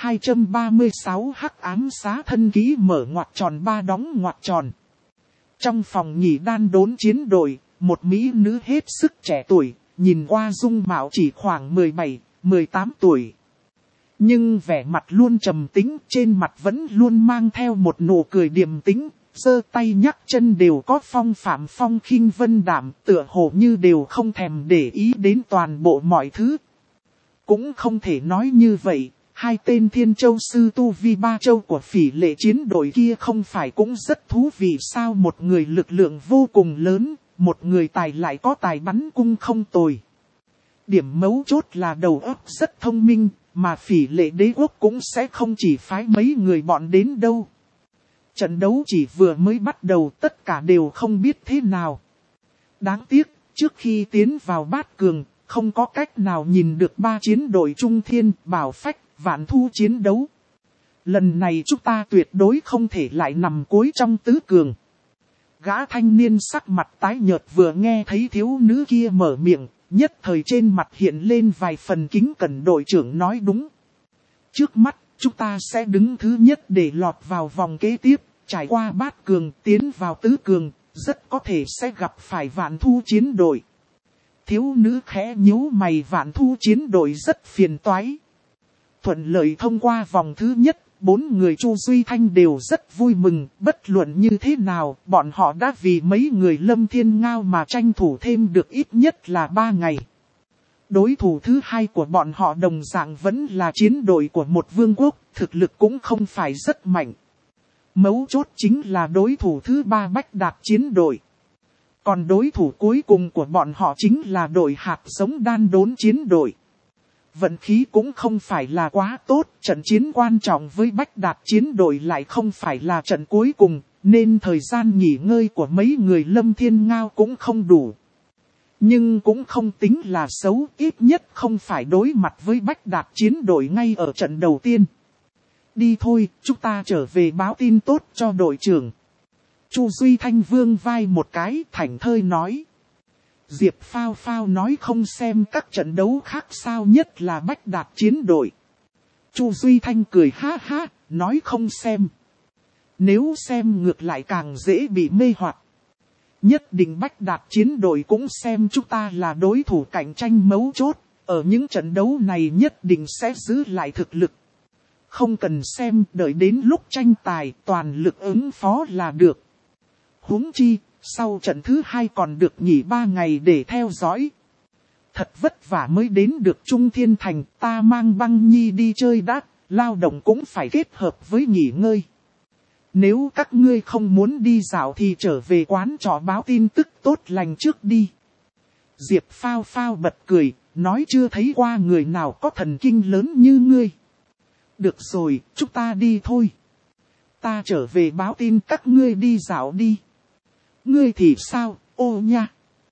236 hắc ám xá thân ký mở ngoặc tròn 3 đóng ngoặc tròn. Trong phòng nghỉ đan đốn chiến đội, một mỹ nữ hết sức trẻ tuổi, nhìn qua dung mạo chỉ khoảng 17, 18 tuổi. Nhưng vẻ mặt luôn trầm tĩnh, trên mặt vẫn luôn mang theo một nụ cười điềm tĩnh, giơ tay nhắc chân đều có phong phạm phong khinh vân đảm, tựa hồ như đều không thèm để ý đến toàn bộ mọi thứ. Cũng không thể nói như vậy, 2 tên Thiên Châu sư tu vi 3 châu của Phỉ Lệ chiến đội kia không phải cũng rất thú vị sao, một người lực lượng vô cùng lớn, một người tài lại có tài bắn cung không tồi. Điểm mấu chốt là đầu óc rất thông minh, mà Phỉ Lệ đế quốc cũng sẽ không chỉ phái mấy người bọn đến đâu. Trận đấu chỉ vừa mới bắt đầu tất cả đều không biết thế nào. Đáng tiếc, trước khi tiến vào bát cường, không có cách nào nhìn được 3 chiến đội Trung Thiên, Bảo Phách, Vạn Thu chiến đấu. Lần này chúng ta tuyệt đối không thể lại nằm cuối trong tứ cường. Gã thanh niên sắc mặt tái nhợt vừa nghe thấy thiếu nữ kia mở miệng, nhất thời trên mặt hiện lên vài phần kính cẩn. Đội trưởng nói đúng. Trước mắt, chúng ta sẽ đứng thứ nhất để lọt vào vòng kế tiếp, trải qua bát cường tiến vào tứ cường, rất có thể sẽ gặp phải Vạn Thu chiến đội. Thiếu nữ khẽ nhíu mày, Vạn Thu chiến đội rất phiền toái. Thuận lợi thông qua vòng thứ nhất, 4 người Chu Duy Thanh đều rất vui mừng, bất luận như thế nào, bọn họ đã vì mấy người Lâm Thiên Ngao mà tranh thủ thêm được ít nhất là 3 ngày. Đối thủ thứ 2 của bọn họ đồng dạng vẫn là chiến đội của một vương quốc, thực lực cũng không phải rất mạnh. Mấu chốt chính là đối thủ thứ 3 Bách Đạt chiến đội. Còn đối thủ cuối cùng của bọn họ chính là đội hạt giống đan đốn chiến đội. Vận khí cũng không phải là quá tốt, trận chiến quan trọng với Bách Đạt chiến đội lại không phải là trận cuối cùng, nên thời gian nghỉ ngơi của mấy người Lâm Thiên Ngao cũng không đủ. Nhưng cũng không tính là xấu, ít nhất không phải đối mặt với Bách Đạt chiến đội ngay ở trận đầu tiên. Đi thôi, chúng ta trở về báo tin tốt cho đội trưởng. Chu Duy Thanh vương vai một cái, thảnh thơi nói. Diệp Phao Phao nói không xem các trận đấu khác sao, nhất là Bách Đạt chiến đội. Chu Duy Thanh cười ha ha, nói không xem. Nếu xem ngược lại càng dễ bị mê hoặc. Nhất định Bách Đạt chiến đội cũng xem chúng ta là đối thủ cạnh tranh mấu chốt. Ở những trận đấu này nhất định sẽ giữ lại thực lực. Không cần xem, đợi đến lúc tranh tài toàn lực ứng phó là được. Huống chi, sau trận thứ 2 còn được nghỉ 3 ngày để theo dõi. Thật vất vả mới đến được Trung Thiên Thành, ta mang Băng Nhi đi chơi đã, lao động cũng phải kết hợp với nghỉ ngơi. Nếu các ngươi không muốn đi dạo thì trở về quán trọ báo tin tức tốt lành trước đi. Diệp Phao Phao bật cười, nói chưa thấy qua người nào có thần kinh lớn như ngươi. Được rồi, chúng ta đi thôi. Ta trở về báo tin các ngươi đi dạo đi. Ngươi thì sao, ô nha?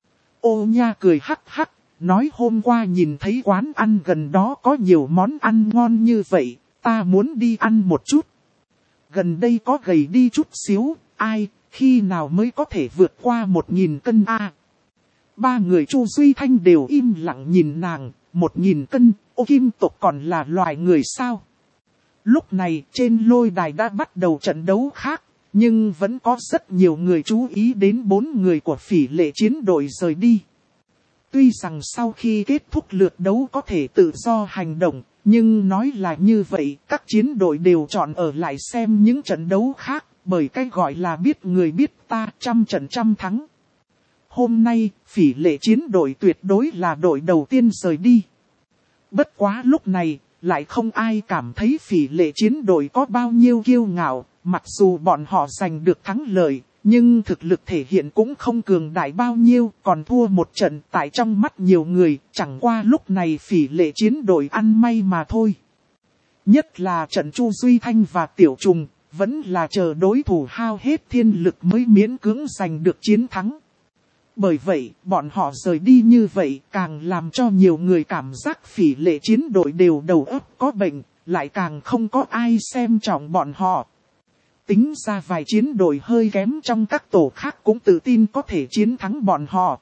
Ô nha cười hắc hắc, nói hôm qua nhìn thấy quán ăn gần đó có nhiều món ăn ngon như vậy, ta muốn đi ăn một chút. Gần đây có gầy đi chút xíu, ai, khi nào mới có thể vượt qua 1000 cân a? Ba người Chu Duy Thanh đều im lặng nhìn nàng, 1000 cân, ô kim tộc còn là loài người sao? Lúc này trên lôi đài đã bắt đầu trận đấu khác, nhưng vẫn có rất nhiều người chú ý đến 4 người của Phỉ Lệ chiến đội rời đi. Tuy rằng sau khi kết thúc lượt đấu có thể tự do hành động, nhưng nói là như vậy, các chiến đội đều chọn ở lại xem những trận đấu khác, bởi cái gọi là biết người biết ta, 100 trận 100 thắng. Hôm nay, Phỉ Lệ chiến đội tuyệt đối là đội đầu tiên rời đi. Bất quá lúc này, lại không ai cảm thấy Phỉ Lệ chiến đội có bao nhiêu kiêu ngạo, mặc dù bọn họ giành được thắng lợi, nhưng thực lực thể hiện cũng không cường đại bao nhiêu, còn thua một trận tại trong mắt nhiều người, chẳng qua lúc này Phỉ Lệ chiến đội ăn may mà thôi. Nhất là trận Chu Duy Thanh và Tiểu Trùng, vẫn là chờ đối thủ hao hết thiên lực mới miễn cưỡng giành được chiến thắng. Bởi vậy, bọn họ rời đi như vậy càng làm cho nhiều người cảm giác Phỉ Lệ chiến đội đều đầu óc có bệnh, lại càng không có ai xem trọng bọn họ. Tính ra vài chiến đội hơi kém trong các tổ khác cũng tự tin có thể chiến thắng bọn họ.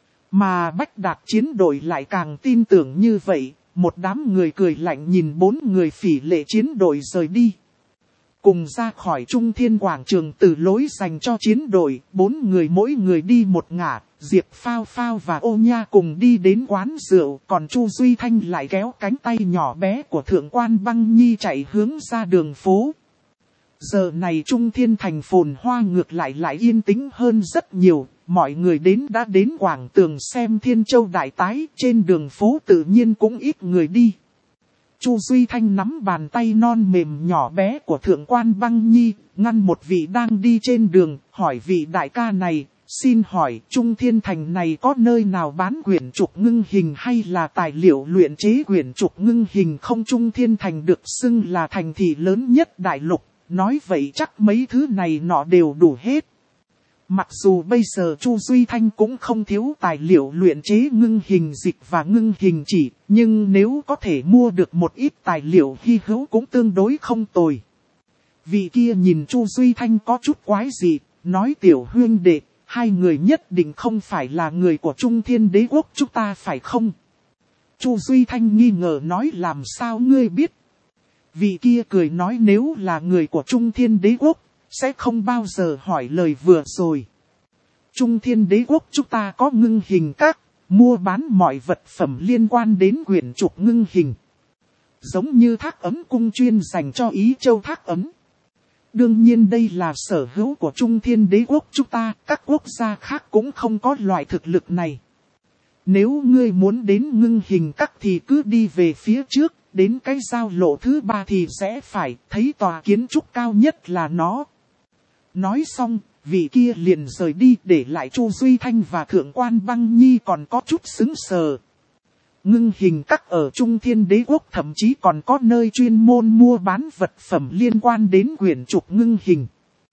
Mà Bách Đạt chiến đội lại càng tin tưởng như vậy, một đám người cười lạnh nhìn 4 người Phỉ Lệ chiến đội rời đi. Cùng ra khỏi Trung Thiên Quảng trường từ lối dành cho chiến đội, 4 người mỗi người đi một ngả, Diệp Phao Phao và Ô Nha cùng đi đến quán rượu, còn Chu Duy Thanh lại kéo cánh tay nhỏ bé của Thượng quan Băng Nhi chạy hướng ra đường phố. Giờ này Trung Thiên thành phồn hoa ngược lại yên tĩnh hơn rất nhiều, mọi người đã đến quảng trường xem Thiên Châu đại tái, trên đường phố tự nhiên cũng ít người đi. Chu Duy Thanh nắm bàn tay non mềm nhỏ bé của Thượng quan Băng Nhi, ngăn một vị đang đi trên đường, hỏi vị đại ca này, xin hỏi Trung Thiên thành này có nơi nào bán quyển trục ngưng hình hay là tài liệu luyện chế quyển trục ngưng hình không? Trung Thiên thành được xưng là thành thị lớn nhất đại lục, nói vậy chắc mấy thứ này nọ đều đủ hết. Mặc dù bây giờ Chu Duy Thanh cũng không thiếu tài liệu luyện chế ngưng hình dịch và ngưng hình chỉ, nhưng nếu có thể mua được một ít tài liệu hy hữu cũng tương đối không tồi. Vị kia nhìn Chu Duy Thanh có chút quái dị, nói tiểu huynh đệ, hai người nhất định không phải là người của Trung Thiên đế quốc chúng ta phải không? Chu Duy Thanh nghi ngờ nói làm sao ngươi biết? Vị kia cười nói nếu là người của Trung Thiên đế quốc, sẽ không bao giờ hỏi lời vừa rồi. Trung Thiên đế quốc chúng ta có ngưng hình các, mua bán mọi vật phẩm liên quan đến quyển trục ngưng hình. Giống như Thác Ấm cung chuyên dành cho Ý Châu Thác Ấm. Đương nhiên đây là sở hữu của Trung Thiên đế quốc chúng ta, các quốc gia khác cũng không có loại thực lực này. Nếu ngươi muốn đến ngưng hình các thì cứ đi về phía trước, đến cái giao lộ thứ 3 thì sẽ phải thấy tòa kiến trúc cao nhất là nó. Nói xong, vị kia liền rời đi để lại Chu Duy Thanh và Thượng quan Băng Nhi còn có chút sững sờ. Ngưng hình các ở Trung Thiên đế quốc thậm chí còn có nơi chuyên môn mua bán vật phẩm liên quan đến quyển trục ngưng hình.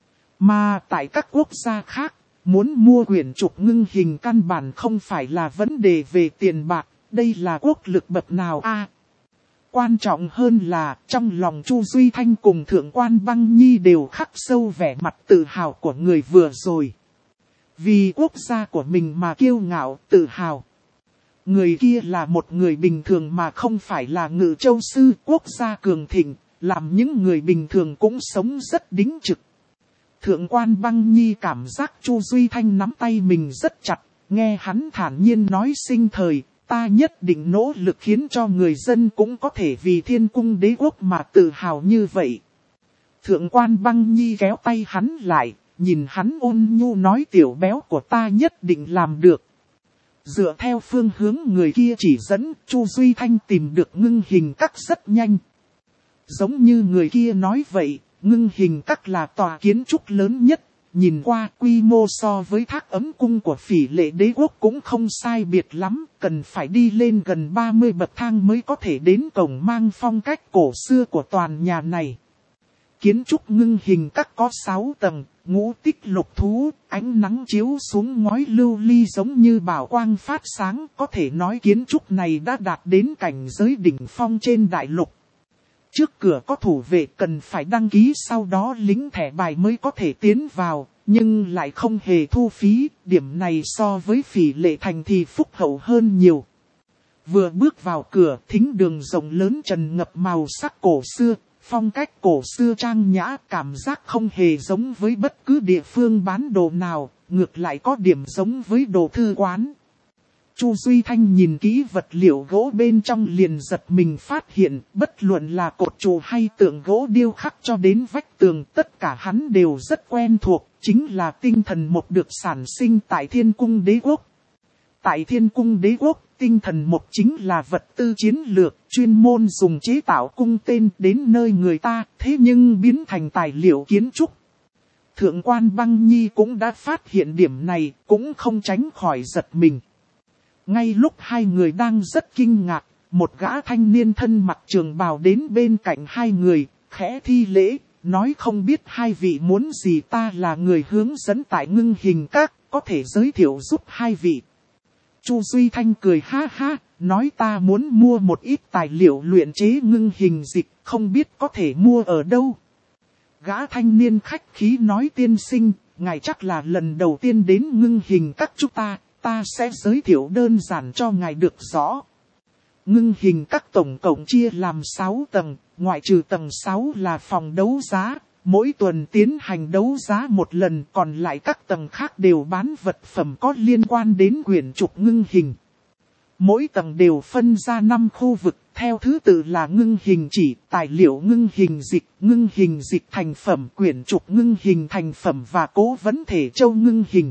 Mà tại các quốc gia khác, muốn mua quyển trục ngưng hình căn bản không phải là vấn đề về tiền bạc, đây là quốc lực bậc nào a? Quan trọng hơn là trong lòng Chu Duy Thanh cùng Thượng quan Băng Nhi đều khắc sâu vẻ mặt tự hào của người vừa rồi. Vì quốc gia của mình mà kiêu ngạo, tự hào. Người kia là một người bình thường mà không phải là Ngự Châu Sư, quốc gia cường thịnh, làm những người bình thường cũng sống rất đĩnh trực. Thượng quan Băng Nhi cảm giác Chu Duy Thanh nắm tay mình rất chặt, nghe hắn thản nhiên nói sinh thời. Ta nhất định nỗ lực khiến cho người dân cũng có thể vì Thiên Cung đế quốc mà tự hào như vậy. Thượng quan Băng Nhi kéo tay hắn lại, nhìn hắn ôn nhu nói tiểu béo của ta nhất định làm được. Dựa theo phương hướng người kia chỉ dẫn, Chu Duy Thanh tìm được ngưng hình các rất nhanh. Giống như người kia nói vậy, Ngưng Hình Các là tòa kiến trúc lớn nhất. Nhìn qua quy mô so với Thác Ấm Cung của Phỉ Lệ Đế Quốc cũng không sai biệt lắm, cần phải đi lên gần 30 bậc thang mới có thể đến cổng mang phong cách cổ xưa của toàn nhà này. Kiến trúc Ngưng Hình Các có 6 tầng, ngũ tích lục thú, ánh nắng chiếu xuống ngói lưu ly giống như bảo quang phát sáng, có thể nói kiến trúc này đã đạt đến cảnh giới đỉnh phong trên đại lục. Trước cửa có thủ vệ cần phải đăng ký, sau đó lính thẻ bài mới có thể tiến vào, nhưng lại không hề thu phí, điểm này so với Phỉ Lệ Thành thì phúc hậu hơn nhiều. Vừa bước vào cửa, thính đường rộng lớn trần ngập màu sắc cổ xưa, phong cách cổ xưa trang nhã, cảm giác không hề giống với bất cứ địa phương bán đồ nào, ngược lại có điểm giống với đồ thư quán. Chu Duy Thanh nhìn kỹ vật liệu gỗ bên trong liền giật mình phát hiện, bất luận là cột trụ hay tượng gỗ điêu khắc cho đến vách tường, tất cả hắn đều rất quen thuộc, chính là tinh thần mộc được sản sinh tại Thiên Cung Đế Quốc. Tại Thiên Cung Đế Quốc, tinh thần mộc chính là vật tư chiến lược, chuyên môn dùng chế tạo cung tên đến nơi người ta, thế nhưng biến thành tài liệu kiến trúc. Thượng quan Băng Nhi cũng đã phát hiện điểm này, cũng không tránh khỏi giật mình. Ngay lúc hai người đang rất kinh ngạc, một gã thanh niên thân mặc trường bào đến bên cạnh hai người, khẽ thi lễ, nói không biết hai vị muốn gì, ta là người hướng dẫn tại Ngưng Hình Các, có thể giới thiệu giúp hai vị. Chu Duy Thanh cười ha ha, nói ta muốn mua một ít tài liệu luyện chế ngưng hình dịch, không biết có thể mua ở đâu. Gã thanh niên khách khí nói tiên sinh, ngài chắc là lần đầu tiên đến Ngưng Hình Các chúng ta sẽ giới thiệu đơn giản cho ngài được rõ. Ngưng Hình Các tổng cộng chia làm 6 tầng, ngoại trừ tầng 6 là phòng đấu giá, mỗi tuần tiến hành đấu giá một lần, còn lại các tầng khác đều bán vật phẩm có liên quan đến quyển trục ngưng hình. Mỗi tầng đều phân ra 5 khu vực, theo thứ tự là ngưng hình chỉ, tài liệu ngưng hình dịch thành phẩm, quyển trục ngưng hình thành phẩm và cố vấn thể châu ngưng hình.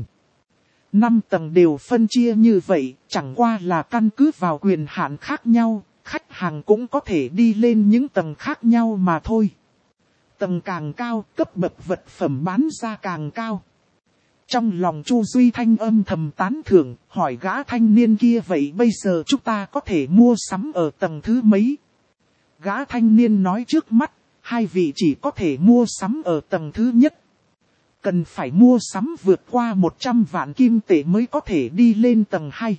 5 tầng đều phân chia như vậy, chẳng qua là căn cứ vào quyền hạn khác nhau, khách hàng cũng có thể đi lên những tầng khác nhau mà thôi. Tầng càng cao, cấp bậc vật phẩm bán ra càng cao. Trong lòng Chu Duy Thanh âm thầm tán thưởng, hỏi gã thanh niên kia vậy bây giờ chúng ta có thể mua sắm ở tầng thứ mấy? Gã thanh niên nói trước mắt, hai vị chỉ có thể mua sắm ở tầng thứ nhất. Cần phải mua sắm vượt qua 100 vạn kim tệ mới có thể đi lên tầng 2.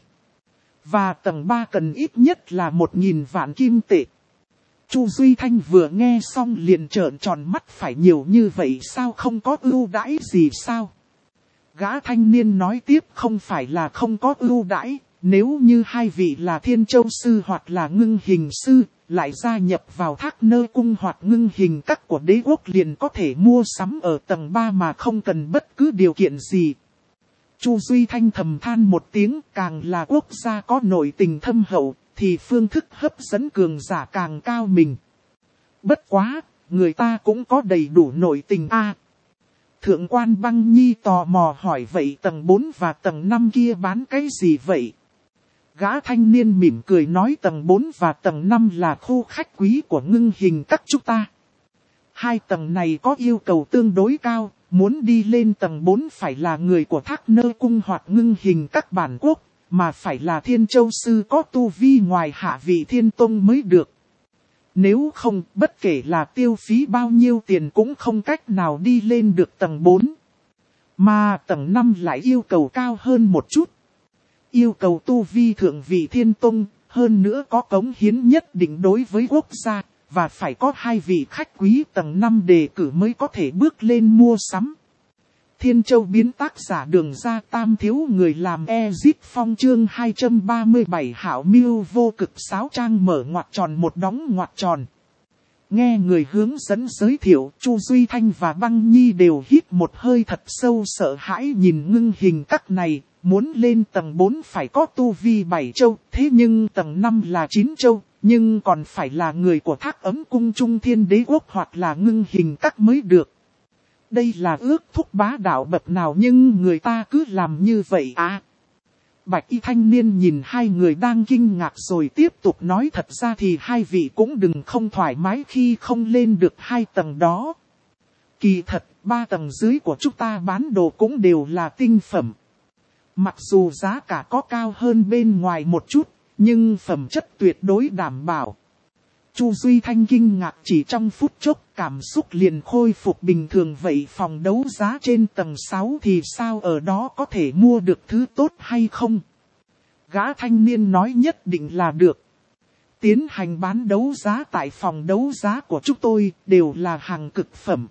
Và tầng 3 cần ít nhất là 1.000 vạn kim tệ. Chu Duy Thanh vừa nghe xong liền trợn tròn mắt, phải nhiều như vậy sao, không có ưu đãi gì sao? Gã thanh niên nói tiếp, không phải là không có ưu đãi, nếu như hai vị là Thiên Châu Sư hoặc là Ngưng Hình Sư, lại gia nhập vào Thác Nơ Cung hoặc Ngưng Hình Các của Đế Quốc liền có thể mua sắm ở tầng 3 mà không cần bất cứ điều kiện gì. Chu Duy Thanh thầm than một tiếng, càng là quốc gia có nội tình thâm hậu, thì phương thức hấp dẫn cường giả càng cao mình. Bất quá, người ta cũng có đầy đủ nội tình a. Thượng quan Băng Nhi tò mò hỏi vậy tầng 4 và tầng 5 kia bán cái gì vậy? Gã thanh niên mỉm cười nói tầng 4 và tầng 5 là khu khách quý của Ngưng Hình Các chúng ta. Hai tầng này có yêu cầu tương đối cao, muốn đi lên tầng 4 phải là người của Thác Nơ Cung hoặc Ngưng Hình Các bản quốc, mà phải là Thiên Châu Sư có tu vi ngoài hạ vị Thiên Tông mới được. Nếu không, bất kể là tiêu phí bao nhiêu tiền cũng không cách nào đi lên được tầng 4. Mà tầng 5 lại yêu cầu cao hơn một chút. Yêu cầu tu vi thượng vị Thiên Tông, hơn nữa có cống hiến nhất định đối với quốc gia, và phải có 2 vị khách quý tầng 5 đề cử mới có thể bước lên mua sắm. Thiên Châu biến tác giả Đường Ra Tam thiếu người làm Ezit Phong chương 237 Hảo Miêu vô cực 6 trang mở ngoặc tròn một đóng ngoặc tròn. Nghe người hướng dẫn giới thiệu, Chu Duy Thanh và Băng Nhi đều hít một hơi thật sâu sợ hãi nhìn Ngưng Hình Các này, muốn lên tầng 4 phải có tu vi 7 châu, thế nhưng tầng 5 là 9 châu, nhưng còn phải là người của Thác Ấm Cung Trung Thiên Đế Quốc hoặc là Ngưng Hình Các mới được. Đây là ước thúc bá đạo bậc nào nhưng người ta cứ làm như vậy à. Bạch y thanh niên nhìn hai người đang kinh ngạc rồi tiếp tục nói thật ra thì hai vị cũng đừng không thoải mái khi không lên được 2 tầng đó. Kỳ thật, 3 tầng dưới của chúng ta bán đồ cũng đều là tinh phẩm. Mặc dù giá cả có cao hơn bên ngoài một chút, nhưng phẩm chất tuyệt đối đảm bảo. Chu Duy Thanh kinh ngạc, chỉ trong phút chốc cảm xúc liền khôi phục bình thường. Vậy phòng đấu giá trên tầng 6 thì sao, ở đó có thể mua được thứ tốt hay không? Gã thanh niên nói nhất định là được. Tiến hành bán đấu giá tại phòng đấu giá của chúng tôi đều là hàng cực phẩm.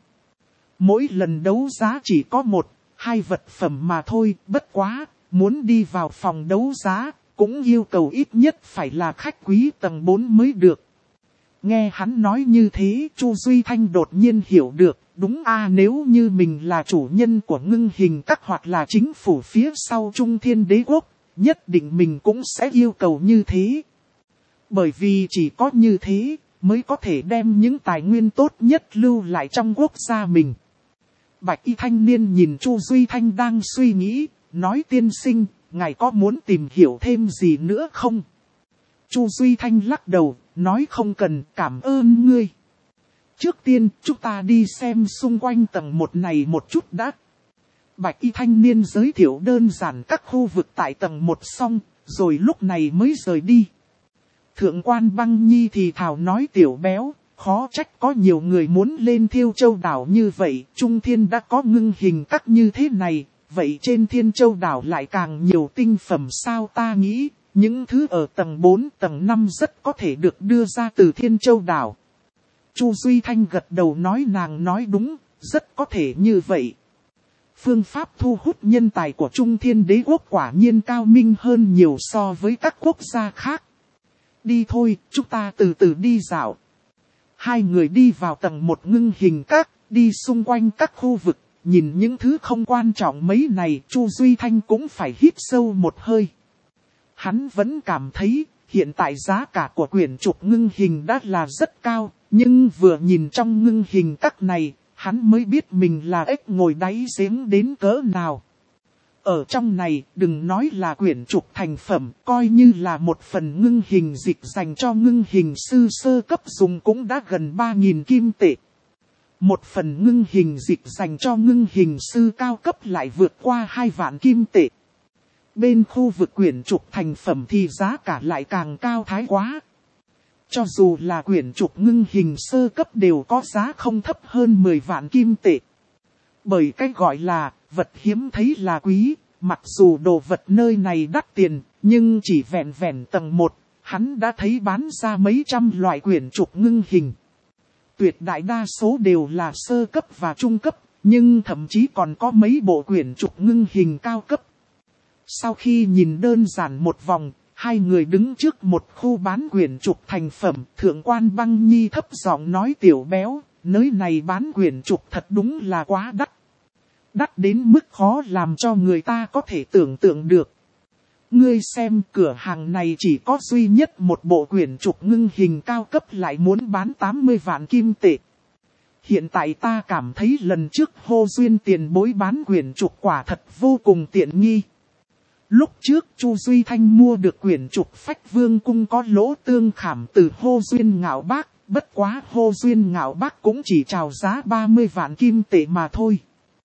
Mỗi lần đấu giá chỉ có 1-2 vật phẩm mà thôi, bất quá, muốn đi vào phòng đấu giá, cũng yêu cầu ít nhất phải là khách quý tầng 4 mới được. Nghe hắn nói như thế, Chu Duy Thanh đột nhiên hiểu được, đúng nếu như mình là chủ nhân của Ngưng Hình Các hoặc là chính phủ phía sau Trung Thiên Đế Quốc, nhất định mình cũng sẽ yêu cầu như thế. Bởi vì chỉ có như thế, mới có thể đem những tài nguyên tốt nhất lưu lại trong quốc gia mình. Bạch y thanh niên nhìn Chu Duy Thanh đang suy nghĩ, nói: tiên sinh, ngài có muốn tìm hiểu thêm gì nữa không? Chu Duy Thanh lắc đầu, nói: không cần, cảm ơn ngươi. Trước tiên, chúng ta đi xem xung quanh tầng 1 này một chút đã. Bạch y thanh niên giới thiệu đơn giản các khu vực tại tầng 1 xong, rồi lúc này mới rời đi. Thượng quan Băng Nhi thì thào nói: tiểu béo, khó trách có nhiều người muốn lên Thiêu Châu đảo như vậy, Trung Thiên đã có Ngưng Hình Các như thế này, vậy trên Thiên Châu đảo lại càng nhiều tinh phẩm sao? Ta nghĩ, những thứ ở tầng 4, tầng 5 rất có thể được đưa ra từ Thiên Châu đảo. Chu Duy Thanh gật đầu nói: nàng nói đúng, rất có thể như vậy. Phương pháp thu hút nhân tài của Trung Thiên Đế Quốc quả nhiên cao minh hơn nhiều so với các quốc gia khác. Đi thôi, chúng ta từ từ đi dạo. Hai người đi vào tầng 1 Ngưng Hình Các, đi xung quanh các khu vực, nhìn những thứ không quan trọng mấy này, Chu Duy Thanh cũng phải hít sâu một hơi. Hắn vẫn cảm thấy, hiện tại giá cả của quyển trục Ngưng Hình đã là rất cao, nhưng vừa nhìn trong Ngưng Hình Các này, hắn mới biết mình là ếch ngồi đáy giếng đến cỡ nào. Ở trong này, đừng nói là quyển trục thành phẩm, coi như là một phần ngưng hình dịch dành cho ngưng hình sư sơ cấp dùng cũng đã gần 3.000 kim tệ. Một phần ngưng hình dịch dành cho ngưng hình sư cao cấp lại vượt qua 2 vạn kim tệ. Bên khu vực quyển trục thành phẩm thì giá cả lại càng cao thái quá. Cho dù là quyển trục ngưng hình sơ cấp đều có giá không thấp hơn 10 vạn kim tệ. Bởi cách gọi là vật hiếm thấy là quý, mặc dù đồ vật nơi này đắt tiền, nhưng chỉ vẹn vẹn tầng 1, hắn đã thấy bán ra mấy trăm loại quyển trục ngưng hình. Tuyệt đại đa số đều là sơ cấp và trung cấp, nhưng thậm chí còn có mấy bộ quyển trục ngưng hình cao cấp. Sau khi nhìn đơn giản một vòng, hai người đứng trước một khu bán quyển trục thành phẩm, Thượng quan Băng Nhi thấp giọng nói: tiểu béo, nơi này bán quyển trục thật đúng là quá đắt. Đắt đến mức khó làm cho người ta có thể tưởng tượng được. Ngươi xem, cửa hàng này chỉ có duy nhất một bộ quyển trục ngưng hình cao cấp lại muốn bán 80 vạn kim tệ. Hiện tại ta cảm thấy lần trước Hô Duyên tiền bối bán quyển trục quả thật vô cùng tiện nghi. Lúc trước Chu Duy Thanh mua được quyển trục Phách Vương Cung có lỗ tương khảm từ Hô Duyên Ngạo Bác, bất quá Hô Duyên Ngạo Bác cũng chỉ chào giá 30 vạn kim tệ mà thôi.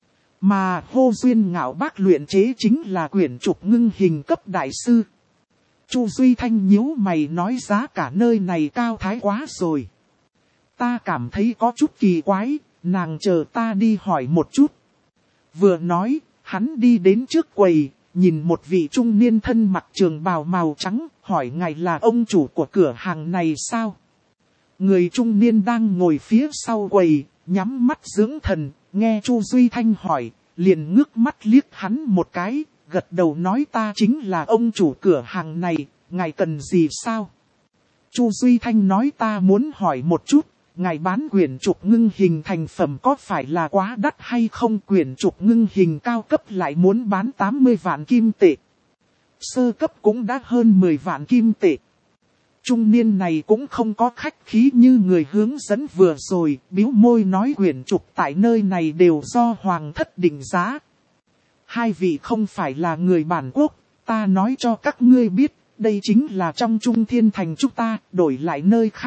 Mà Hô Duyên Ngạo Bác luyện chế chính là quyển trục ngưng hình cấp đại sư. Chu Duy Thanh nhíu mày nói: giá cả nơi này cao thái quá rồi. Ta cảm thấy có chút kỳ quái, nàng chờ ta đi hỏi một chút. Vừa nói, hắn đi đến trước quầy, nhìn một vị trung niên thân mặc trường bào màu trắng, hỏi: ngài là ông chủ của cửa hàng này sao? Người trung niên đang ngồi phía sau quầy, nhắm mắt dưỡng thần, nghe Chu Duy Thanh hỏi, liền ngước mắt liếc hắn một cái, gật đầu nói: ta chính là ông chủ cửa hàng này, ngài cần gì sao? Chu Duy Thanh nói: ta muốn hỏi một chút, ngài bán quyển trục ngưng hình thành phẩm có phải là quá đắt hay không? Quyển trục ngưng hình cao cấp lại muốn bán 80 vạn kim tệ. Sơ cấp cũng đã hơn 10 vạn kim tệ. Trung niên này cũng không có khách khí như người hướng dẫn vừa rồi, bĩu môi nói: quyển trục tại nơi này đều do hoàng thất định giá. Hai vị không phải là người bản quốc, ta nói cho các ngươi biết, đây chính là trong Trung Thiên Thành chúng ta, đổi lại nơi khác,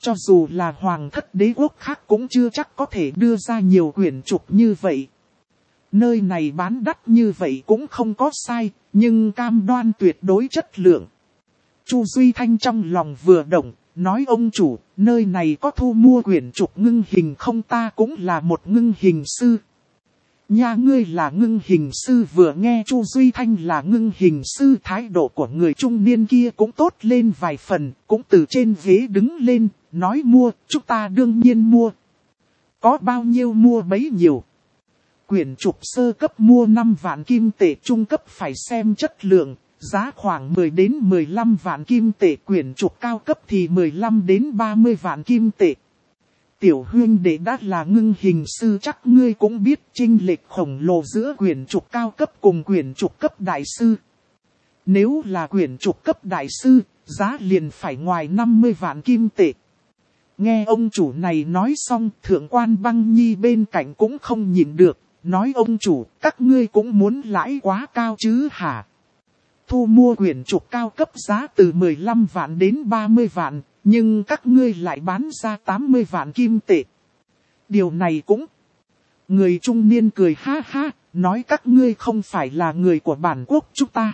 Cho dù là hoàng thất đế quốc khác cũng chưa chắc có thể đưa ra nhiều quyển trục như vậy. Nơi này bán đắt như vậy cũng không có sai, nhưng cam đoan tuyệt đối chất lượng. Chu Duy Thanh trong lòng vừa động, nói ông chủ, nơi này có thu mua quyển trục ngưng hình không, ta cũng là một ngưng hình sư. Nhà ngươi là ngưng hình sư, vừa nghe Chu Duy Thanh là ngưng hình sư, thái độ của người trung niên kia cũng tốt lên vài phần, cũng từ trên ghế đứng lên, nói mua, chúng ta đương nhiên mua. Có bao nhiêu mua bấy nhiêu. Quyển trục sơ cấp mua 5 vạn kim tệ, trung cấp phải xem chất lượng, giá khoảng 10 đến 15 vạn kim tệ, quyển trục cao cấp thì 15 đến 30 vạn kim tệ. Tiểu huynh đệ đã là ngưng hình sư chắc ngươi cũng biết chênh lệch khổng lồ giữa quyển trục cao cấp cùng quyển trục cấp đại sư. Nếu là quyển trục cấp đại sư, giá liền phải ngoài 50 vạn kim tệ. Nghe ông chủ này nói xong, thượng quan Băng Nhi bên cạnh cũng không nhịn được, nói ông chủ, các ngươi cũng muốn lãi quá cao chứ hả? Thu mua quyển trục cao cấp giá từ 15 vạn đến 30 vạn, nhưng các ngươi lại bán ra 80 vạn kim tệ. Điều này cũng... Người trung niên cười ha ha, nói các ngươi không phải là người của bản quốc chúng ta.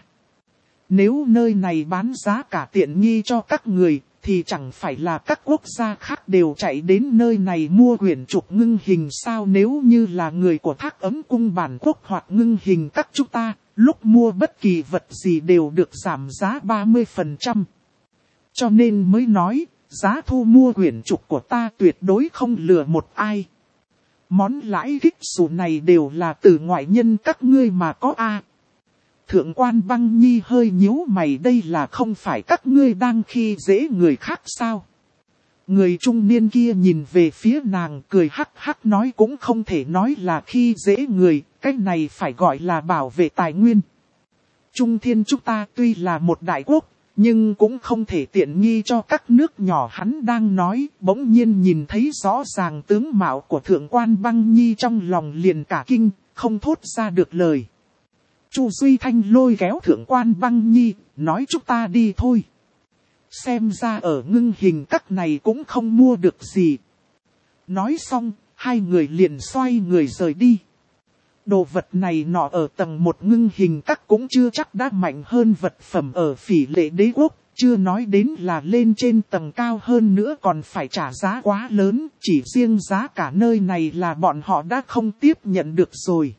Nếu nơi này bán giá cả tiện nghi cho các người, thì chẳng phải là các quốc gia khác đều chạy đến nơi này mua quyển trục ngưng hình sao? Nếu như là người của Thác Ấm Cung bản quốc hoặc ngưng hình các chúng ta, lúc mua bất kỳ vật gì đều được giảm giá 30%. Cho nên mới nói, giá thu mua quyển trục của ta tuyệt đối không lừa một ai. Món lãi kích xù này đều là từ ngoại nhân các ngươi mà có a. Thượng quan Băng Nhi hơi nhíu mày, đây là không phải các ngươi đang khi dễ người khác sao? Người trung niên kia nhìn về phía nàng cười hắc hắc nói cũng không thể nói là khi dễ người, cái này phải gọi là bảo vệ tài nguyên. Trung Thiên chúng ta tuy là một đại quốc, nhưng cũng không thể tiện nghi cho các nước nhỏ. Hắn đang nói, bỗng nhiên nhìn thấy rõ ràng tướng mạo của thượng quan Băng Nhi, trong lòng liền cả kinh, không thốt ra được lời. Chu Duy Thanh lôi kéo thượng quan Băng Nhi, nói chúng ta đi thôi. Xem ra ở ngưng hình các này cũng không mua được gì. Nói xong, hai người liền xoay người rời đi. Đồ vật này nọ ở tầng 1 ngưng hình các cũng chưa chắc đã mạnh hơn vật phẩm ở Phỉ Lệ Đế Quốc. Chưa nói đến là lên trên tầng cao hơn nữa còn phải trả giá quá lớn. Chỉ riêng giá cả nơi này là bọn họ đã không tiếp nhận được rồi.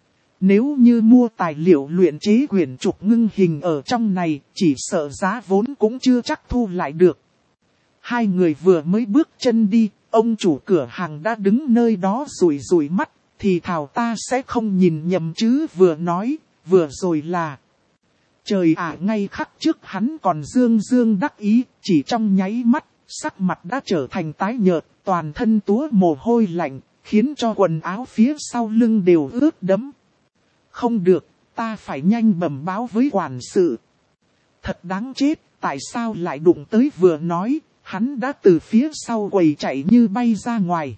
Nếu như mua tài liệu luyện chế quyển trục ngưng hình ở trong này, chỉ sợ giá vốn cũng chưa chắc thu lại được. Hai người vừa mới bước chân đi, ông chủ cửa hàng đã đứng nơi đó rủi rủi mắt, thì thảo ta sẽ không nhìn nhầm chứ, vừa nói, vừa rồi là. Trời ạ, ngay khắc trước hắn còn dương dương đắc ý, chỉ trong nháy mắt, sắc mặt đã trở thành tái nhợt, toàn thân túa mồ hôi lạnh, khiến cho quần áo phía sau lưng đều ướt đẫm. Không được, ta phải nhanh bẩm báo với quản sự. Thật đáng chết, tại sao lại đụng tới, vừa nói, hắn đã từ phía sau quầy chạy như bay ra ngoài.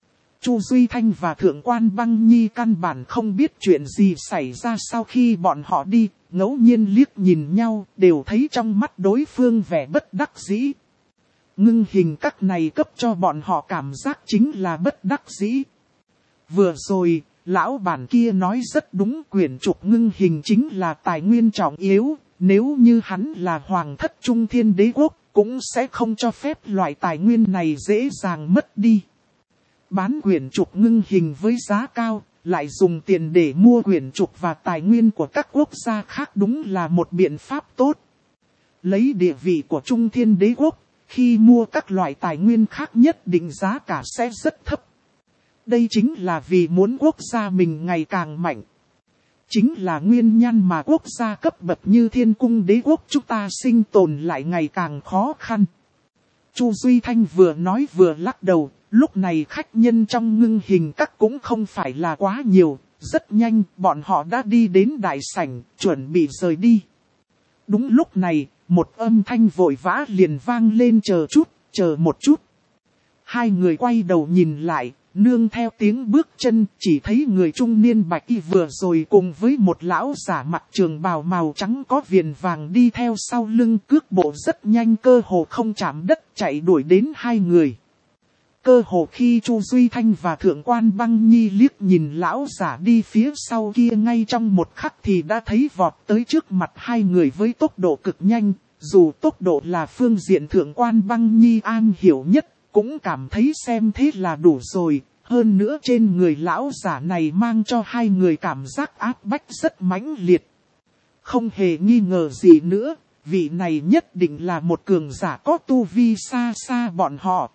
Chu Duy Thanh và thượng quan Băng Nhi căn bản không biết chuyện gì xảy ra sau khi bọn họ đi, ngẫu nhiên liếc nhìn nhau, đều thấy trong mắt đối phương vẻ bất đắc dĩ. Ngưng hình các này cấp cho bọn họ cảm giác chính là bất đắc dĩ. Vừa rồi, lão bản kia nói rất đúng, quyển trục ngưng hình chính là tài nguyên trọng yếu, nếu như hắn là hoàng thất Trung Thiên Đế Quốc, cũng sẽ không cho phép loại tài nguyên này dễ dàng mất đi. Bán quyển trục ngưng hình với giá cao, lại dùng tiền để mua quyển trục và tài nguyên của các quốc gia khác đúng là một biện pháp tốt. Lấy địa vị của Trung Thiên Đế Quốc, khi mua các loại tài nguyên khác nhất định giá cả sẽ rất thấp. Đây chính là vì muốn quốc gia mình ngày càng mạnh. Chính là nguyên nhân mà quốc gia cấp bậc như Thiên Cung Đế Quốc chúng ta sinh tồn lại ngày càng khó khăn. Chu Duy Thanh vừa nói vừa lắc đầu, lúc này khách nhân trong ngưng hình các cũng không phải là quá nhiều, rất nhanh bọn họ đã đi đến đại sảnh, chuẩn bị rời đi. Đúng lúc này, một âm thanh vội vã liền vang lên, chờ chút, chờ một chút. Hai người quay đầu nhìn lại, nương theo tiếng bước chân, chỉ thấy người trung niên bạch y vừa rồi cùng với một lão giả mặc trường bào màu trắng có viền vàng đi theo sau lưng, cước bộ rất nhanh, cơ hồ không chạm đất, chạy đuổi đến hai người. Cơ hồ khi Chu Duy Thanh và Thượng quan Băng Nhi liếc nhìn lão giả đi phía sau kia, ngay trong một khắc thì đã thấy vọt tới trước mặt hai người với tốc độ cực nhanh. Dù tốc độ là phương diện Thượng quan Băng Nhi am hiểu nhất, cũng cảm thấy xem thế là đủ rồi. Hơn nữa trên người lão giả này mang cho hai người cảm giác áp bách rất mãnh liệt. Không hề nghi ngờ gì nữa, vị này nhất định là một cường giả có tu vi xa xa bọn họ.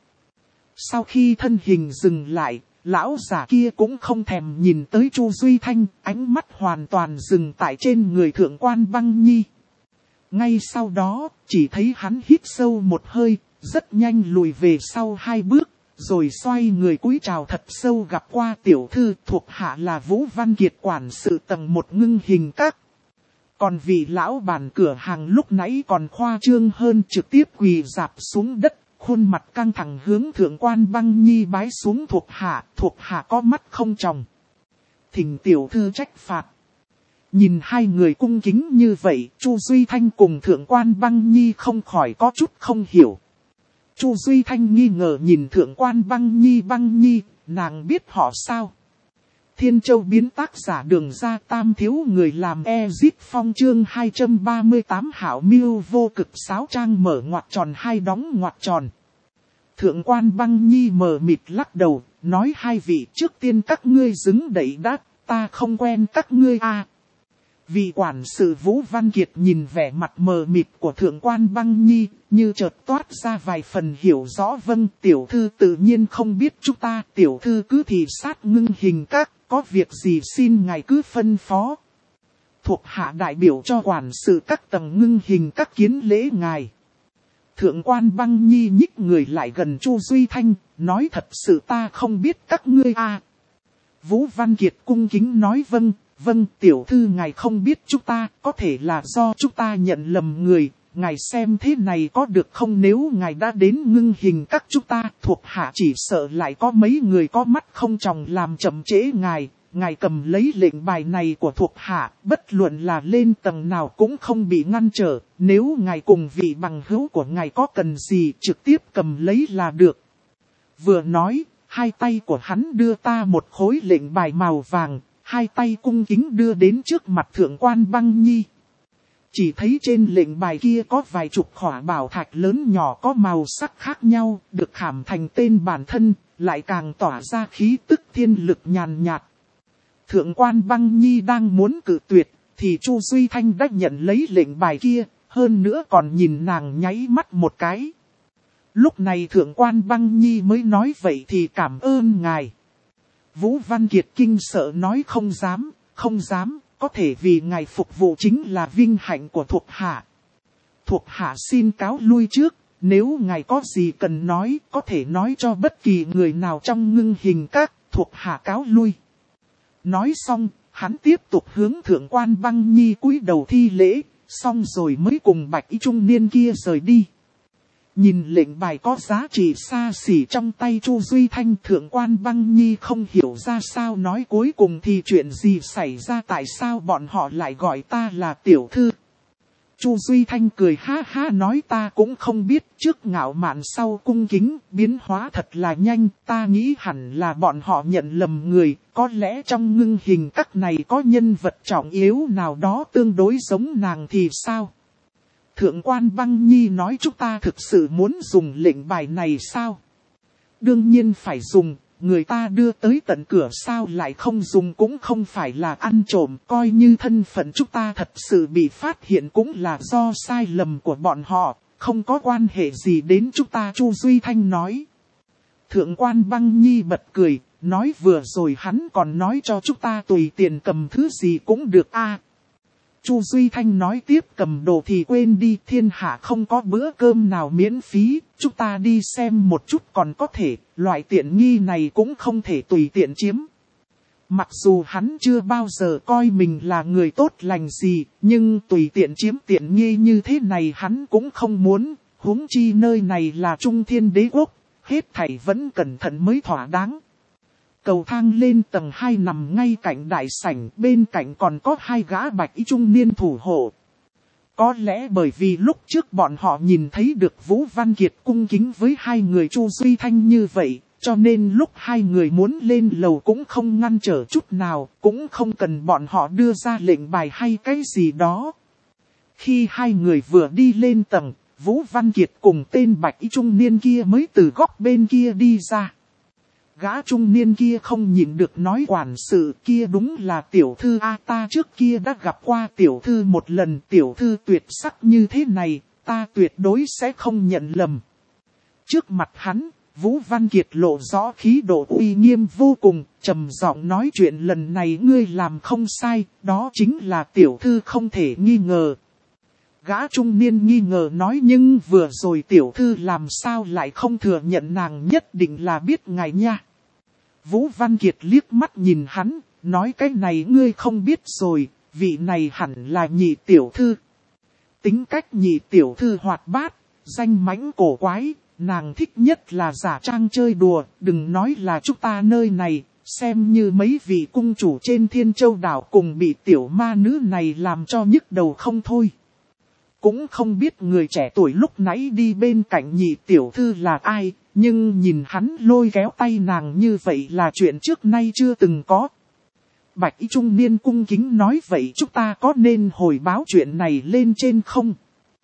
Sau khi thân hình dừng lại, lão giả kia cũng không thèm nhìn tới Chu Duy Thanh, ánh mắt hoàn toàn dừng tại trên người Thượng quan Băng Nhi. Ngay sau đó, chỉ thấy hắn hít sâu một hơi, rất nhanh lùi về sau hai bước, rồi xoay người cúi chào thật sâu, gặp qua tiểu thư, thuộc hạ là Vũ Văn Kiệt, quản sự tầng 1 Ngưng Hình Các. Còn vị lão bản cửa hàng lúc nãy còn khoa trương hơn, trực tiếp quỳ rạp xuống đất, khuôn mặt căng thẳng hướng Thượng quan Băng Nhi bái xuống. Thuộc hạ có mắt không tròng, thỉnh tiểu thư trách phạt. Nhìn hai người cung kính như vậy, Chu Duy Thanh cùng Thượng quan Băng Nhi không khỏi có chút không hiểu. Chu Duy Thanh nghi ngờ nhìn Thượng quan Băng Nhi, nàng biết họ sao? Thiên Châu biến tác giả Đường Ra Tam thiếu người làm Ezit Phong chương 238 hảo miêu vô cực 6 trang mở ngoặc tròn 2 đóng ngoặc tròn. Thượng quan Băng Nhi mờ mịt lắc đầu, nói hai vị trước tiên các ngươi xứng đẩy đáp, ta không quen các ngươi à. Vị quản sự Vũ Văn Kiệt nhìn vẻ mặt mờ mịt của Thượng quan Băng Nhi, như chợt toát ra vài phần hiểu rõ. Vâng, tiểu thư tự nhiên không biết chúng ta, tiểu thư cứ thị sát Ngưng Hình Các, có việc gì xin ngài cứ phân phó. Thuộc hạ đại biểu cho quản sự các tầng Ngưng Hình Các kiến lễ ngài. Thượng quan Băng Nhi nhích người lại gần Chu Duy Thanh, nói thật sự ta không biết các ngươi à. Vũ Văn Kiệt cung kính nói vâng, tiểu thư ngài không biết chúng ta, có thể là do chúng ta nhận lầm người, ngài xem thế này có được không? Nếu ngài đã đến Ngưng Hình Các chúng ta, thuộc hạ chỉ sợ lại có mấy người có mắt không tròng làm chậm trễ ngài. Ngài cầm lấy lệnh bài này của thuộc hạ, bất luận là lên tầng nào cũng không bị ngăn trở, nếu ngài cùng vị bằng hữu của ngài có cần gì trực tiếp cầm lấy là được. Vừa nói, hai tay của hắn đưa ta một khối lệnh bài màu vàng, hai tay cung kính đưa đến trước mặt Thượng quan Băng Nhi. Chỉ thấy trên lệnh bài kia có vài chục khỏa bảo thạch lớn nhỏ có màu sắc khác nhau, được khảm thành tên bản thân, lại càng tỏa ra khí tức thiên lực nhàn nhạt. Thượng quan Băng Nhi đang muốn cự tuyệt, thì Chu Duy Thanh đã nhận lấy lệnh bài kia, hơn nữa còn nhìn nàng nháy mắt một cái. Lúc này Thượng quan Băng Nhi mới nói vậy thì cảm ơn ngài. Vũ Văn Kiệt kinh sợ nói không dám, có thể vì ngài phục vụ chính là vinh hạnh của thuộc hạ. Thuộc hạ xin cáo lui trước, nếu ngài có gì cần nói, có thể nói cho bất kỳ người nào trong Ngưng Hình Các, thuộc hạ cáo lui. Nói xong, hắn tiếp tục hướng Thượng quan Băng Nhi cúi đầu thi lễ, xong rồi mới cùng bạch y trung niên kia rời đi. Nhìn lệnh bài có giá trị xa xỉ trong tay Chu Duy Thanh, Thượng quan Băng Nhi không hiểu ra sao nói cuối cùng thì chuyện gì xảy ra, tại sao bọn họ lại gọi ta là tiểu thư. Chu Duy Thanh cười ha ha nói ta cũng không biết, trước ngạo mạn sau cung kính, biến hóa thật là nhanh, ta nghĩ hẳn là bọn họ nhận lầm người, có lẽ trong Ngưng Hình Các này có nhân vật trọng yếu nào đó tương đối giống nàng thì sao? Thượng quan Băng Nhi nói chúng ta thực sự muốn dùng lệnh bài này sao? Đương nhiên phải dùng, người ta đưa tới tận cửa sao lại không dùng, cũng không phải là ăn trộm, coi như thân phận chúng ta thật sự bị phát hiện cũng là do sai lầm của bọn họ, không có quan hệ gì đến chúng ta, Chu Duy Thanh nói. Thượng quan Băng Nhi bật cười, nói vừa rồi hắn còn nói cho chúng ta tùy tiện cầm thứ gì cũng được a. Chu Duy Thanh nói tiếp cầm đồ thì quên đi, thiên hạ không có bữa cơm nào miễn phí, chúng ta đi xem một chút còn có thể, loại tiện nghi này cũng không thể tùy tiện chiếm. Mặc dù hắn chưa bao giờ coi mình là người tốt lành gì, nhưng tùy tiện chiếm tiện nghi như thế này hắn cũng không muốn, huống chi nơi này là Trung Thiên Đế Quốc, hết thảy vẫn cẩn thận mới thỏa đáng. Cầu thang lên tầng 2 nằm ngay cạnh đại sảnh, bên cạnh còn có hai gã bạch y trung niên thủ hộ. Có lẽ bởi vì lúc trước bọn họ nhìn thấy được Vũ Văn Kiệt cung kính với hai người Chu Duy Thanh như vậy, cho nên lúc hai người muốn lên lầu cũng không ngăn trở chút nào, cũng không cần bọn họ đưa ra lệnh bài hay cái gì đó. Khi hai người vừa đi lên tầng, Vũ Văn Kiệt cùng tên bạch y trung niên kia mới từ góc bên kia đi ra. Gã trung niên kia không nhịn được nói quản sự kia đúng là tiểu thư a, ta trước kia đã gặp qua tiểu thư một lần, tiểu thư tuyệt sắc như thế này, ta tuyệt đối sẽ không nhận lầm. Trước mặt hắn, Vũ Văn Kiệt lộ rõ khí độ uy nghiêm vô cùng, trầm giọng nói chuyện lần này ngươi làm không sai, đó chính là tiểu thư không thể nghi ngờ. Gã trung niên nghi ngờ nói nhưng vừa rồi tiểu thư làm sao lại không thừa nhận nàng nhất định là biết ngài nha. Vũ Văn Kiệt liếc mắt nhìn hắn, nói cái này ngươi không biết rồi, vị này hẳn là nhị tiểu thư. Tính cách nhị tiểu thư hoạt bát, danh mãnh cổ quái, nàng thích nhất là giả trang chơi đùa, đừng nói là chúng ta nơi này, xem như mấy vị cung chủ trên Thiên Châu đảo cùng bị tiểu ma nữ này làm cho nhức đầu không thôi. Cũng không biết người trẻ tuổi lúc nãy đi bên cạnh nhị tiểu thư là ai, nhưng nhìn hắn lôi kéo tay nàng như vậy là chuyện trước nay chưa từng có. Bạch y trung niên cung kính nói vậy chúng ta có nên hồi báo chuyện này lên trên không?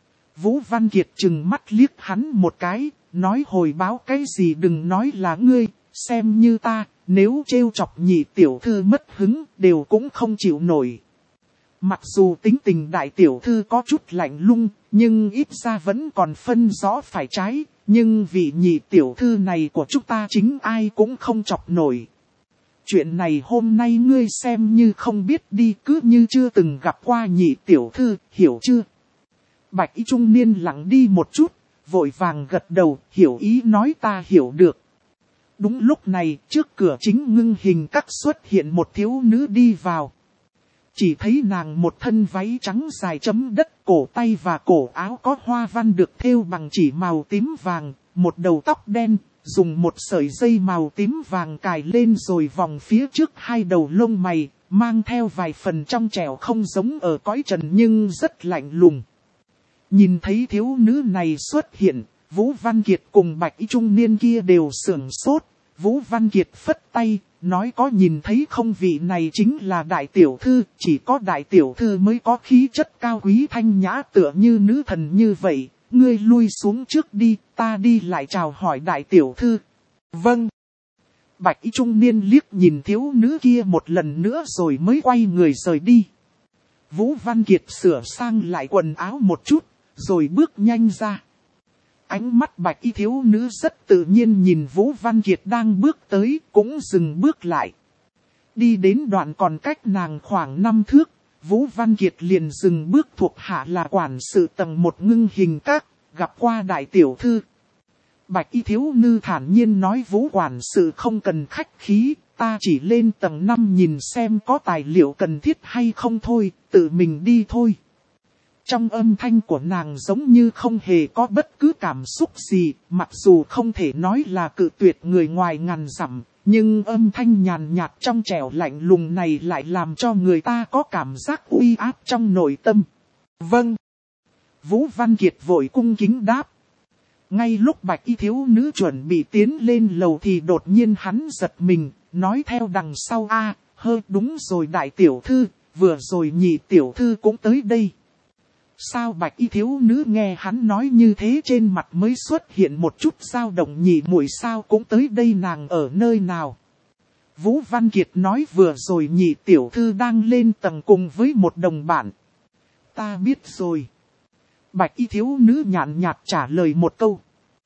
Vũ Văn Kiệt trừng mắt liếc hắn một cái, nói hồi báo cái gì đừng nói là ngươi, xem như ta, nếu trêu chọc nhị tiểu thư mất hứng đều cũng không chịu nổi. Mặc dù tính tình đại tiểu thư có chút lạnh lung, nhưng ít ra vẫn còn phân rõ phải trái, nhưng vị nhị tiểu thư này của chúng ta chính ai cũng không chọc nổi. Chuyện này hôm nay ngươi xem như không biết đi, cứ như chưa từng gặp qua nhị tiểu thư, hiểu chưa? Bạch y trung niên lặng đi một chút, vội vàng gật đầu, hiểu ý nói ta hiểu được. Đúng lúc này, trước cửa chính ngưng hình các xuất hiện một thiếu nữ đi vào. Chỉ thấy nàng một thân váy trắng dài chấm đất, cổ tay và cổ áo có hoa văn được thêu bằng chỉ màu tím vàng, một đầu tóc đen, dùng một sợi dây màu tím vàng cài lên rồi vòng phía trước hai đầu lông mày, mang theo vài phần trong trẻo không giống ở cõi trần nhưng rất lạnh lùng. Nhìn thấy thiếu nữ này xuất hiện, Vũ Văn Kiệt cùng bạch y trung niên kia đều sửng sốt. Vũ Văn Kiệt phất tay, nói có nhìn thấy không, vị này chính là đại tiểu thư, chỉ có đại tiểu thư mới có khí chất cao quý thanh nhã tựa như nữ thần như vậy, ngươi lui xuống trước đi, ta đi lại chào hỏi đại tiểu thư. Vâng. Bạch y trung niên liếc nhìn thiếu nữ kia một lần nữa rồi mới quay người rời đi. Vũ Văn Kiệt sửa sang lại quần áo một chút, rồi bước nhanh ra. Ánh mắt bạch y thiếu nữ rất tự nhiên nhìn Vũ Văn Kiệt đang bước tới, cũng dừng bước lại. Đi đến đoạn còn cách nàng khoảng 5 thước, Vũ Văn Kiệt liền dừng bước, thuộc hạ là quản sự tầng 1 ngưng hình các, gặp qua đại tiểu thư. Bạch y thiếu nữ thản nhiên nói Vũ quản sự không cần khách khí, ta chỉ lên tầng 5 nhìn xem có tài liệu cần thiết hay không thôi, tự mình đi thôi. Trong âm thanh của nàng giống như không hề có bất cứ cảm xúc gì, mặc dù không thể nói là cự tuyệt người ngoài ngàn dặm, nhưng âm thanh nhàn nhạt trong trẻo lạnh lùng này lại làm cho người ta có cảm giác uy áp trong nội tâm. Vâng. Vũ Văn Kiệt vội cung kính đáp. Ngay lúc bạch y thiếu nữ chuẩn bị tiến lên lầu thì đột nhiên hắn giật mình, nói theo đằng sau đúng rồi đại tiểu thư, vừa rồi nhị tiểu thư cũng tới đây. Sao bạch y thiếu nữ nghe hắn nói như thế trên mặt mới xuất hiện một chút dao động, nhị muội sao cũng tới đây, nàng ở nơi nào? Vũ Văn Kiệt nói vừa rồi nhị tiểu thư đang lên tầng cùng với một đồng bạn. Ta biết rồi. Bạch y thiếu nữ nhàn nhạt trả lời một câu.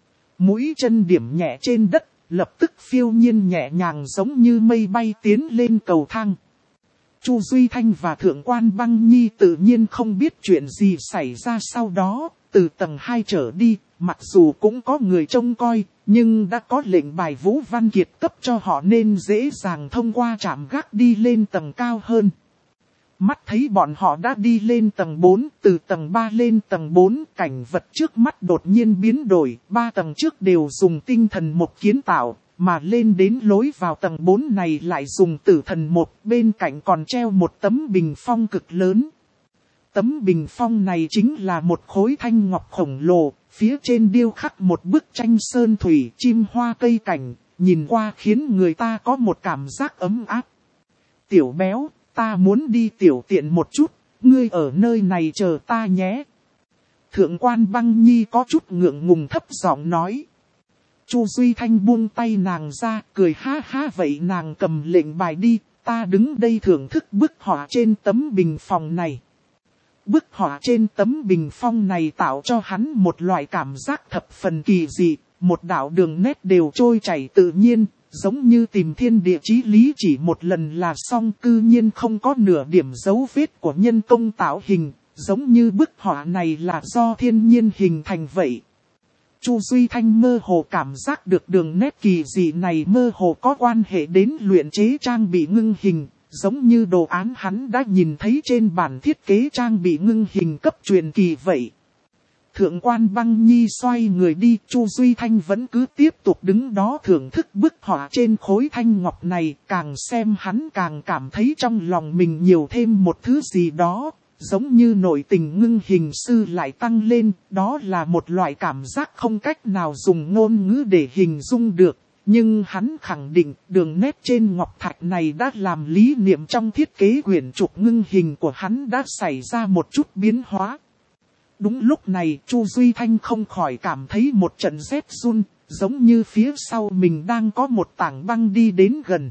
Mũi chân điểm nhẹ trên đất, lập tức phiêu nhiên nhẹ nhàng giống như mây bay tiến lên cầu thang. Chu Duy Thanh và Thượng quan Băng Nhi tự nhiên không biết chuyện gì xảy ra sau đó, từ tầng 2 trở đi, mặc dù cũng có người trông coi, nhưng đã có lệnh bài Vũ Văn Kiệt cấp cho họ nên dễ dàng thông qua trạm gác đi lên tầng cao hơn. Mắt thấy bọn họ đã đi lên tầng 4, từ tầng 3 lên tầng 4, cảnh vật trước mắt đột nhiên biến đổi, 3 tầng trước đều dùng tinh thần một kiến tạo, mà lên đến lối vào tầng 4 này lại dùng tử thần một, bên cạnh còn treo một tấm bình phong cực lớn. Tấm bình phong này chính là một khối thanh ngọc khổng lồ, phía trên điêu khắc một bức tranh sơn thủy chim hoa cây cảnh, nhìn qua khiến người ta có một cảm giác ấm áp. Tiểu béo, ta muốn đi tiểu tiện một chút, ngươi ở nơi này chờ ta nhé. Thượng quan Băng Nhi có chút ngượng ngùng thấp giọng nói. Chu Duy Thanh buông tay nàng ra, cười ha ha, vậy nàng cầm lệnh bài đi, ta đứng đây thưởng thức bức họa trên tấm bình phong này. Bức họa trên tấm bình phong này tạo cho hắn một loại cảm giác thập phần kỳ dị, một đạo đường nét đều trôi chảy tự nhiên, giống như tìm thiên địa chí lý chỉ một lần là xong, cư nhiên không có nửa điểm dấu vết của nhân công tạo hình, giống như bức họa này là do thiên nhiên hình thành vậy. Chu Duy Thanh mơ hồ cảm giác được đường nét kỳ dị này mơ hồ có quan hệ đến luyện chế trang bị ngưng hình, giống như đồ án hắn đã nhìn thấy trên bản thiết kế trang bị ngưng hình cấp truyền kỳ vậy. Thượng quan Băng Nhi xoay người đi, Chu Duy Thanh vẫn cứ tiếp tục đứng đó thưởng thức bức họa trên khối thanh ngọc này, càng xem hắn càng cảm thấy trong lòng mình nhiều thêm một thứ gì đó, giống như nội tình ngưng hình sư lại tăng lên, đó là một loại cảm giác không cách nào dùng ngôn ngữ để hình dung được. Nhưng hắn khẳng định đường nét trên ngọc thạch này đã làm lý niệm trong thiết kế quyển trục ngưng hình của hắn đã xảy ra một chút biến hóa. Đúng lúc này Chu Duy Thanh không khỏi cảm thấy một trận rét run, giống như phía sau mình đang có một tảng băng đi đến gần.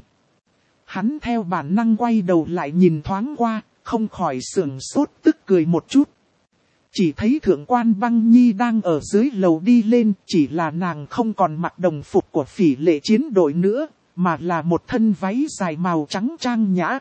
Hắn theo bản năng quay đầu lại nhìn thoáng qua, không khỏi sửng sốt tức cười một chút. Chỉ thấy thượng quan Băng Nhi đang ở dưới lầu đi lên, chỉ là nàng không còn mặc đồng phục của Phỉ Lệ chiến đội nữa, mà là một thân váy dài màu trắng trang nhã.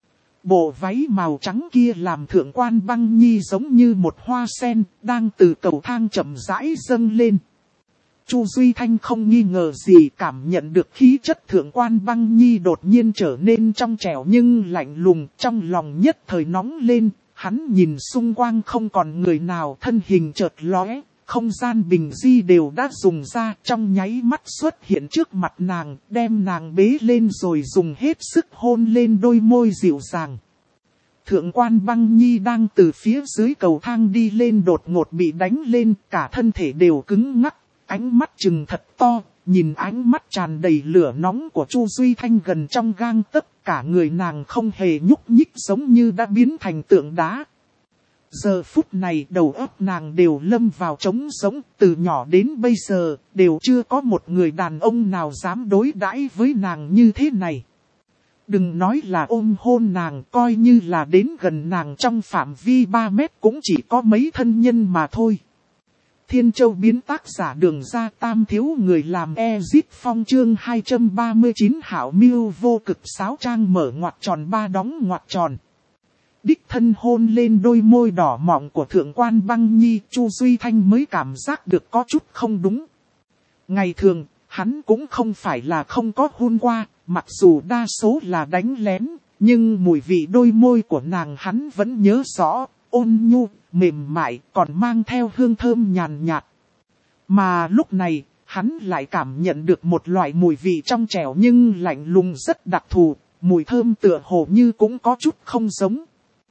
Bộ váy màu trắng kia làm thượng quan Băng Nhi giống như một hoa sen, đang từ cầu thang chậm rãi dâng lên. Chu Duy Thanh không nghi ngờ gì cảm nhận được khí chất thượng quan Băng Nhi đột nhiên trở nên trong trẻo nhưng lạnh lùng, trong lòng nhất thời nóng lên. Hắn nhìn xung quanh không còn người nào, thân hình chợt lóe, không gian bình di đều đã dùng ra, trong nháy mắt xuất hiện trước mặt nàng, đem nàng bế lên rồi dùng hết sức hôn lên đôi môi dịu dàng. Thượng quan Băng Nhi đang từ phía dưới cầu thang đi lên đột ngột bị đánh lên, cả thân thể đều cứng ngắc, ánh mắt trừng thật to, nhìn ánh mắt tràn đầy lửa nóng của Chu Duy Thanh gần trong gang tấc, cả người nàng không hề nhúc nhích giống như đã biến thành tượng đá. Giờ phút này đầu óc nàng đều lâm vào trống sống, từ nhỏ đến bây giờ đều chưa có một người đàn ông nào dám đối đãi với nàng như thế này. Đừng nói là ôm hôn nàng, coi như là đến gần nàng trong phạm vi 3 mét cũng chỉ có mấy thân nhân mà thôi. Thiên Châu biến tác giả Đường Ra Tam thiếu người làm Ezit Phong chương 239 hảo mưu vô cực 6 trang mở ngoặc tròn 3 đóng ngoặc tròn. Đích thân hôn lên đôi môi đỏ mọng của thượng quan Băng Nhi, Chu Duy Thanh mới cảm giác được có chút không đúng. Ngày thường, hắn cũng không phải là không có hôn qua, mặc dù đa số là đánh lén, nhưng mùi vị đôi môi của nàng hắn vẫn nhớ rõ, ôn nhu, mềm mại, còn mang theo hương thơm nhàn nhạt. Mà lúc này, hắn lại cảm nhận được một loại mùi vị trong trẻo nhưng lạnh lùng rất đặc thù, mùi thơm tựa hồ như cũng có chút không giống.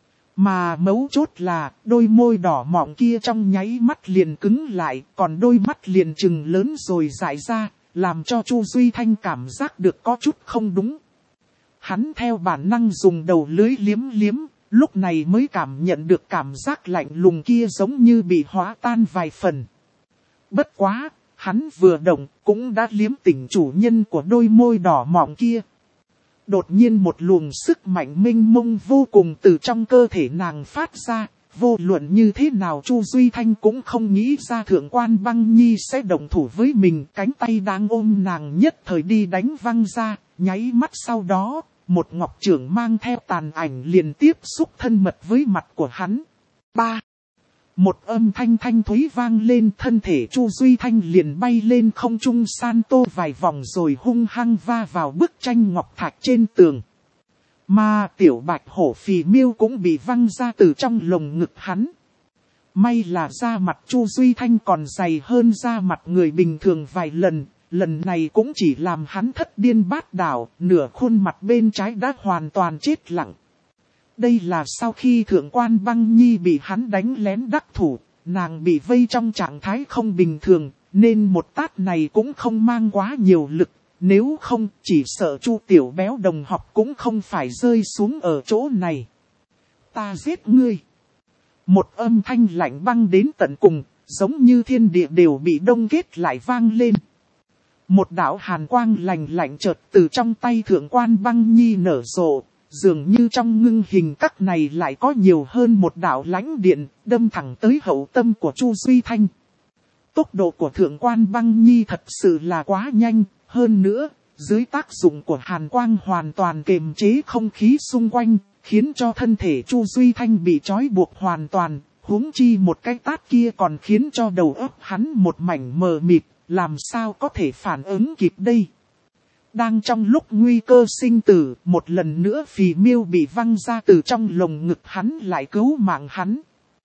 Mà mấu chốt là, đôi môi đỏ mọng kia trong nháy mắt liền cứng lại, còn đôi mắt liền trừng lớn rồi dại ra, làm cho Chu Duy Thanh cảm giác được có chút không đúng. Hắn theo bản năng dùng đầu lưỡi liếm liếm, lúc này mới cảm nhận được cảm giác lạnh lùng kia giống như bị hóa tan vài phần. Bất quá, hắn vừa động cũng đã liếm tỉnh chủ nhân của đôi môi đỏ mọng kia. Đột nhiên một luồng sức mạnh mênh mông vô cùng từ trong cơ thể nàng phát ra, vô luận như thế nào Chu Duy Thanh cũng không nghĩ ra thượng quan Băng Nhi sẽ động thủ với mình, cánh tay đang ôm nàng nhất thời đi đánh văng ra, nháy mắt sau đó, một ngọc trưởng mang theo tàn ảnh liền tiếp xúc thân mật với mặt của hắn. 3. Một âm thanh thanh thúy vang lên, thân thể Chu Duy Thanh liền bay lên không trung san tô vài vòng rồi hung hăng va vào bức tranh ngọc thạch trên tường. Mà tiểu bạch hổ phì miêu cũng bị văng ra từ trong lồng ngực hắn. May là da mặt Chu Duy Thanh còn dày hơn da mặt người bình thường vài lần, lần này cũng chỉ làm hắn thất điên bát đảo, nửa khuôn mặt bên trái đã hoàn toàn chết lặng. Đây là sau khi thượng quan Băng Nhi bị hắn đánh lén đắc thủ, nàng bị vây trong trạng thái không bình thường, nên một tát này cũng không mang quá nhiều lực, nếu không chỉ sợ Chu tiểu béo đồng học cũng không phải rơi xuống ở chỗ này. Ta giết ngươi. Một âm thanh lạnh băng đến tận cùng, giống như thiên địa đều bị đông kết lại vang lên. Một đạo hàn quang lạnh lạnh chợt từ trong tay thượng quan Băng Nhi nở rộ, dường như trong ngưng hình các này lại có nhiều hơn một đạo lãnh điện, đâm thẳng tới hậu tâm của Chu Duy Thanh. Tốc độ của thượng quan Băng Nhi thật sự là quá nhanh, hơn nữa, dưới tác dụng của hàn quang hoàn toàn kiềm chế không khí xung quanh, khiến cho thân thể Chu Duy Thanh bị trói buộc hoàn toàn, huống chi một cái tát kia còn khiến cho đầu óc hắn một mảnh mờ mịt, làm sao có thể phản ứng kịp đây. Đang trong lúc nguy cơ sinh tử, một lần nữa Phì Miêu bị văng ra từ trong lồng ngực hắn lại cứu mạng hắn.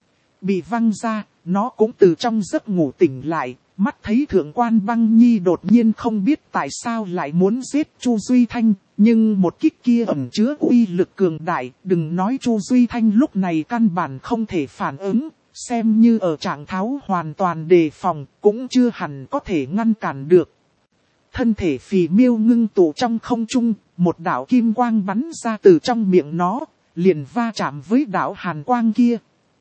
Bị văng ra, nó cũng từ trong giấc ngủ tỉnh lại, mắt thấy thượng quan Băng Nhi đột nhiên không biết tại sao lại muốn giết Chu Duy Thanh, nhưng một kích kia ẩn chứa uy lực cường đại, đừng nói Chu Duy Thanh lúc này căn bản không thể phản ứng, xem như ở trạng thái hoàn toàn đề phòng, cũng chưa hẳn có thể ngăn cản được. Thân thể Phì Miêu ngưng tụ trong không trung, một đạo kim quang bắn ra từ trong miệng nó, liền va chạm với đạo hàn quang kia.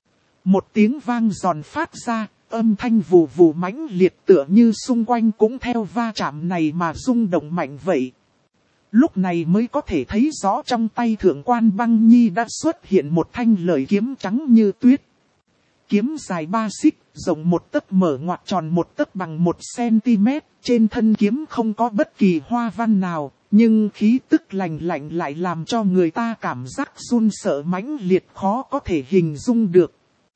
Một tiếng vang giòn phát ra, âm thanh vù vù mãnh liệt tựa như xung quanh cũng theo va chạm này mà rung động mạnh vậy. Lúc này mới có thể thấy rõ trong tay thượng quan Băng Nhi đã xuất hiện một thanh lợi kiếm trắng như tuyết. Kiếm dài 3 xích, rộng 1 tấc mở ngoặt tròn 1 tấc bằng 1 cm, trên thân kiếm không có bất kỳ hoa văn nào, nhưng khí tức lạnh lạnh lại làm cho người ta cảm giác run sợ mãnh liệt khó có thể hình dung được.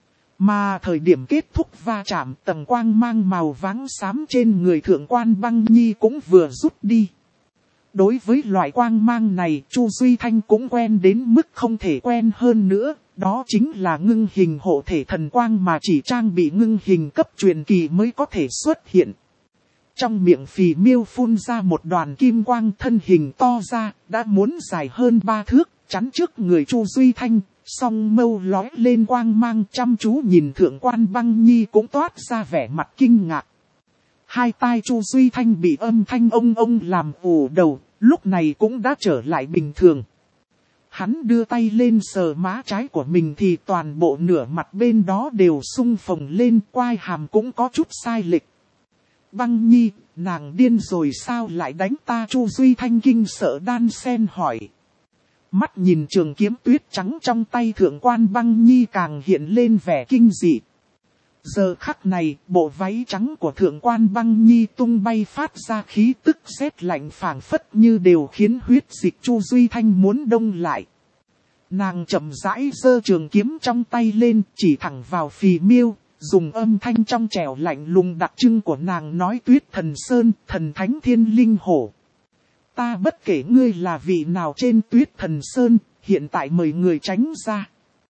Mà thời điểm kết thúc va chạm, tầng quang mang màu vàng xám trên người thượng quan Băng Nhi cũng vừa rút đi. Đối với loại quang mang này, Chu Duy Thanh cũng quen đến mức không thể quen hơn nữa, đó chính là ngưng hình hộ thể thần quang mà chỉ trang bị ngưng hình cấp truyền kỳ mới có thể xuất hiện. Trong miệng Phì Miêu phun ra một đoàn kim quang, thân hình to ra, đã muốn dài hơn 3 thước, chắn trước người Chu Duy Thanh, song mâu lói lên quang mang, chăm chú nhìn thượng quan Băng Nhi cũng toát ra vẻ mặt kinh ngạc. Hai tai Chu Duy Thanh bị âm thanh ông làm ù đầu, lúc này cũng đã trở lại bình thường. Hắn đưa tay lên sờ má trái của mình thì toàn bộ nửa mặt bên đó đều sung phồng lên, quai hàm cũng có chút sai lệch. Băng Nhi, nàng điên rồi sao lại đánh ta? Chu Duy Thanh kinh sợ đan sen hỏi. Mắt nhìn trường kiếm tuyết trắng trong tay thượng quan Băng Nhi càng hiện lên vẻ kinh dị. Giờ khắc này, bộ váy trắng của thượng quan Băng Nhi tung bay phát ra khí tức rét lạnh phảng phất như đều khiến huyết dịch Chu Duy Thanh muốn đông lại. Nàng chậm rãi giơ trường kiếm trong tay lên, chỉ thẳng vào Phì Miêu, dùng âm thanh trong trẻo lạnh lùng đặc trưng của nàng nói: Tuyết Thần Sơn, thần thánh thiên linh hổ. Ta bất kể ngươi là vị nào trên Tuyết Thần Sơn, hiện tại mời người tránh ra.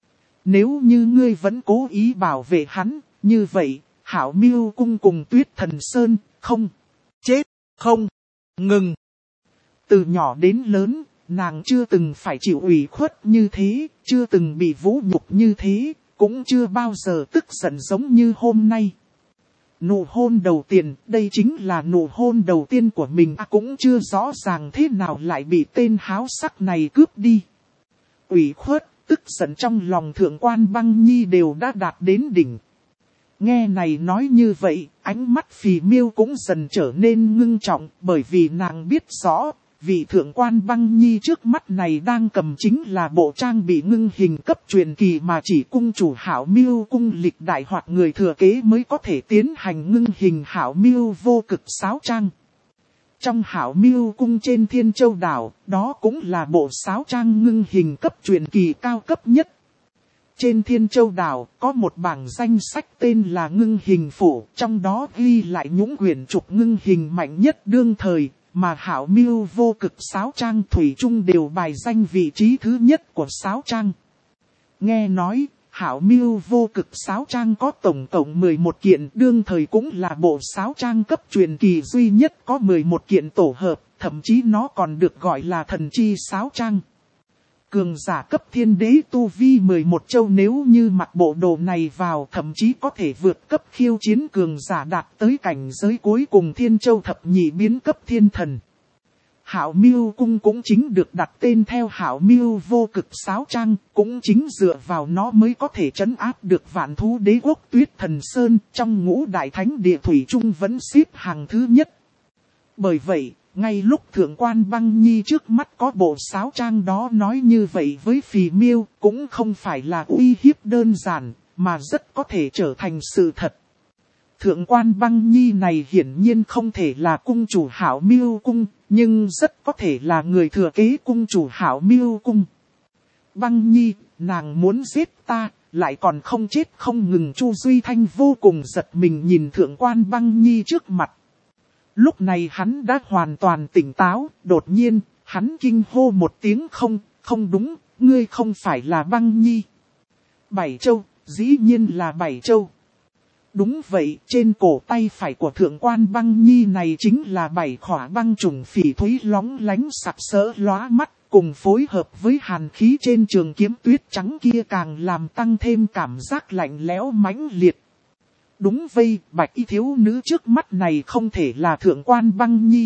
Nếu như ngươi vẫn cố ý bảo vệ hắn, như vậy, Hảo Miêu cung cùng Tuyết Thần Sơn, không, chết, không, ngừng. Từ nhỏ đến lớn, nàng chưa từng phải chịu ủy khuất như thế, chưa từng bị vũ nhục như thế, cũng chưa bao giờ tức giận giống như hôm nay. Nụ hôn đầu tiên, đây chính là nụ hôn đầu tiên của mình, cũng chưa rõ ràng thế nào lại bị tên háo sắc này cướp đi. Ủy khuất, tức giận trong lòng thượng quan Băng Nhi đều đã đạt đến đỉnh. Nghe này nói như vậy, ánh mắt Phì Miêu cũng dần trở nên ngưng trọng, bởi vì nàng biết rõ, vị thượng quan Băng Nhi trước mắt này đang cầm chính là bộ trang bị ngưng hình cấp truyền kỳ mà chỉ cung chủ Hảo Miêu cung lịch đại hoặc người thừa kế mới có thể tiến hành ngưng hình Hảo Miêu vô cực sáo trang. Trong Hảo Miêu cung trên Thiên Châu đảo, đó cũng là bộ sáo trang ngưng hình cấp truyền kỳ cao cấp nhất. Trên Thiên Châu đảo có một bảng danh sách tên là ngưng hình phủ, trong đó ghi lại những quyển trục ngưng hình mạnh nhất đương thời, mà Hảo Miêu vô cực sáo trang thủy chung đều bài danh vị trí thứ nhất của sáo trang. Nghe nói, Hảo Miêu vô cực sáo trang có tổng cộng 11 kiện, đương thời cũng là bộ sáo trang cấp truyền kỳ duy nhất có 11 kiện tổ hợp, thậm chí nó còn được gọi là thần chi sáo trang. Cường giả cấp thiên đế tu vi 11 châu nếu như mặc bộ đồ này vào thậm chí có thể vượt cấp khiêu chiến cường giả đạt tới cảnh giới cuối cùng thiên châu thập nhị biến cấp thiên thần. Hảo Miêu cung cũng chính được đặt tên theo Hảo Miêu vô cực sáo trang, cũng chính dựa vào nó mới có thể trấn áp được vạn thú đế quốc Tuyết Thần Sơn, trong ngũ đại thánh địa thủy chung vẫn xếp hàng thứ nhất. Bởi vậy, ngay lúc Thượng Quan Băng Nhi trước mắt có bộ sáo trang đó nói như vậy với Phì Miêu, cũng không phải là uy hiếp đơn giản, mà rất có thể trở thành sự thật. Thượng Quan Băng Nhi này hiển nhiên không thể là cung chủ Hảo Miêu cung, nhưng rất có thể là người thừa kế cung chủ Hảo Miêu cung. Băng Nhi, nàng muốn giết ta, lại còn không chết không ngừng. Chu Duy Thanh vô cùng giật mình nhìn Thượng Quan Băng Nhi trước mặt. Lúc này hắn đã hoàn toàn tỉnh táo, đột nhiên, hắn kinh hô một tiếng không đúng, ngươi không phải là Băng Nhi. Bảy châu, dĩ nhiên là Bảy châu. Đúng vậy, trên cổ tay phải của Thượng Quan Băng Nhi này chính là 7 khỏa băng trùng phỉ thúy lóng lánh sặc sỡ lóa mắt, cùng phối hợp với hàn khí trên trường kiếm tuyết trắng kia càng làm tăng thêm cảm giác lạnh lẽo mãnh liệt. Đúng vậy, bạch y thiếu nữ trước mắt này không thể là Thượng Quan Băng Nhi.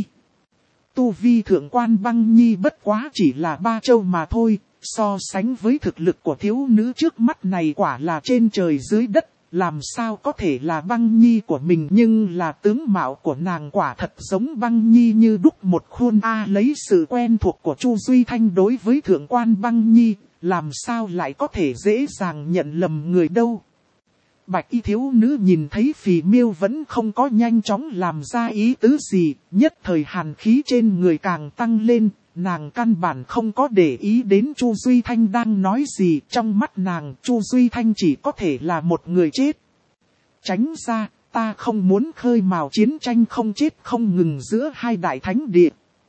Tu vi Thượng Quan Băng Nhi bất quá chỉ là 3 châu mà thôi, so sánh với thực lực của thiếu nữ trước mắt này quả là trên trời dưới đất. Làm sao có thể là Băng Nhi của mình, nhưng là tướng mạo của nàng quả thật giống Băng Nhi như đúc một khuôn. Lấy sự quen thuộc của Chu Duy Thanh đối với Thượng Quan Băng Nhi, làm sao lại có thể dễ dàng nhận lầm người đâu. Bạch y thiếu nữ nhìn thấy Phì Miêu vẫn không có nhanh chóng làm ra ý tứ gì, nhất thời hàn khí trên người càng tăng lên. Nàng căn bản không có để ý đến Chu Duy Thanh đang nói gì, trong mắt nàng Chu Duy Thanh chỉ có thể là một người chết. Tránh ra, ta không muốn khơi mào chiến tranh không chết không ngừng giữa hai đại thánh địa.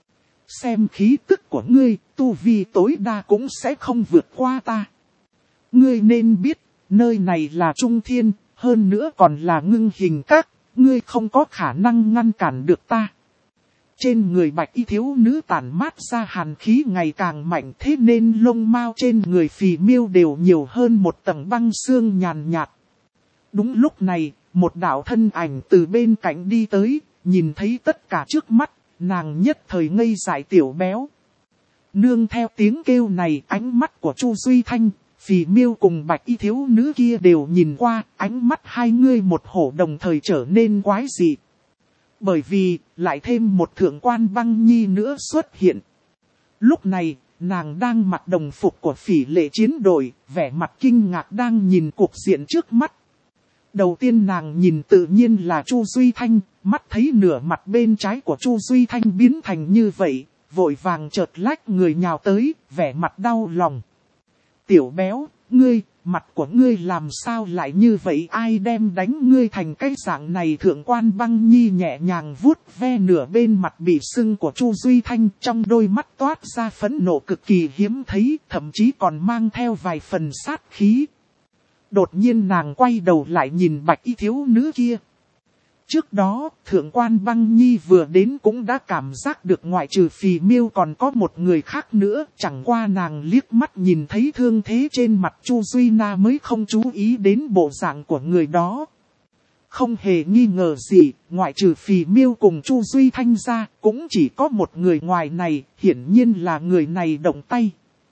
Xem khí tức của ngươi, tu vi tối đa cũng sẽ không vượt qua ta. Ngươi nên biết, nơi này là Trung Thiên, hơn nữa còn là Ngưng Hình Các, ngươi không có khả năng ngăn cản được ta. Trên người bạch y thiếu nữ tản mát ra hàn khí ngày càng mạnh, thế nên lông mao trên người Phì Miêu đều nhiều hơn một tầng băng xương nhàn nhạt. Đúng lúc này, một đạo thân ảnh từ bên cạnh đi tới, nhìn thấy tất cả trước mắt, nàng nhất thời ngây dại tiểu béo. Nương theo tiếng kêu này, ánh mắt của Chu Duy Thanh, Phì Miêu cùng bạch y thiếu nữ kia đều nhìn qua, ánh mắt hai người một hổ đồng thời trở nên quái dị. Bởi vì, lại thêm một Thượng Quan Băng Nhi nữa xuất hiện. Lúc này, nàng đang mặc đồng phục của Phỉ Lệ chiến đội, vẻ mặt kinh ngạc đang nhìn cuộc diện trước mắt. Đầu tiên nàng nhìn tự nhiên là Chu Duy Thanh, mắt thấy nửa mặt bên trái của Chu Duy Thanh biến thành như vậy, vội vàng chợt lách người nhào tới, vẻ mặt đau lòng. Tiểu béo, ngươi, mặt của ngươi làm sao lại như vậy, ai đem đánh ngươi thành cái dạng này? Thượng Quan Băng Nhi nhẹ nhàng vuốt ve nửa bên mặt bị sưng của Chu Duy Thanh, trong đôi mắt toát ra phẫn nộ cực kỳ hiếm thấy, thậm chí còn mang theo vài phần sát khí. Đột nhiên nàng quay đầu lại nhìn bạch y thiếu nữ kia. Trước đó, Thượng Quan Băng Nhi vừa đến cũng đã cảm giác được ngoại trừ Phì Miêu còn có một người khác nữa. Chẳng qua nàng liếc mắt nhìn thấy thương thế trên mặt Chu Duy Na mới không chú ý đến bộ dạng của người đó. Không hề nghi ngờ gì, ngoại trừ Phì Miêu cùng Chu Duy Thanh ra, cũng chỉ có một người ngoài này, hiển nhiên là người này động tay.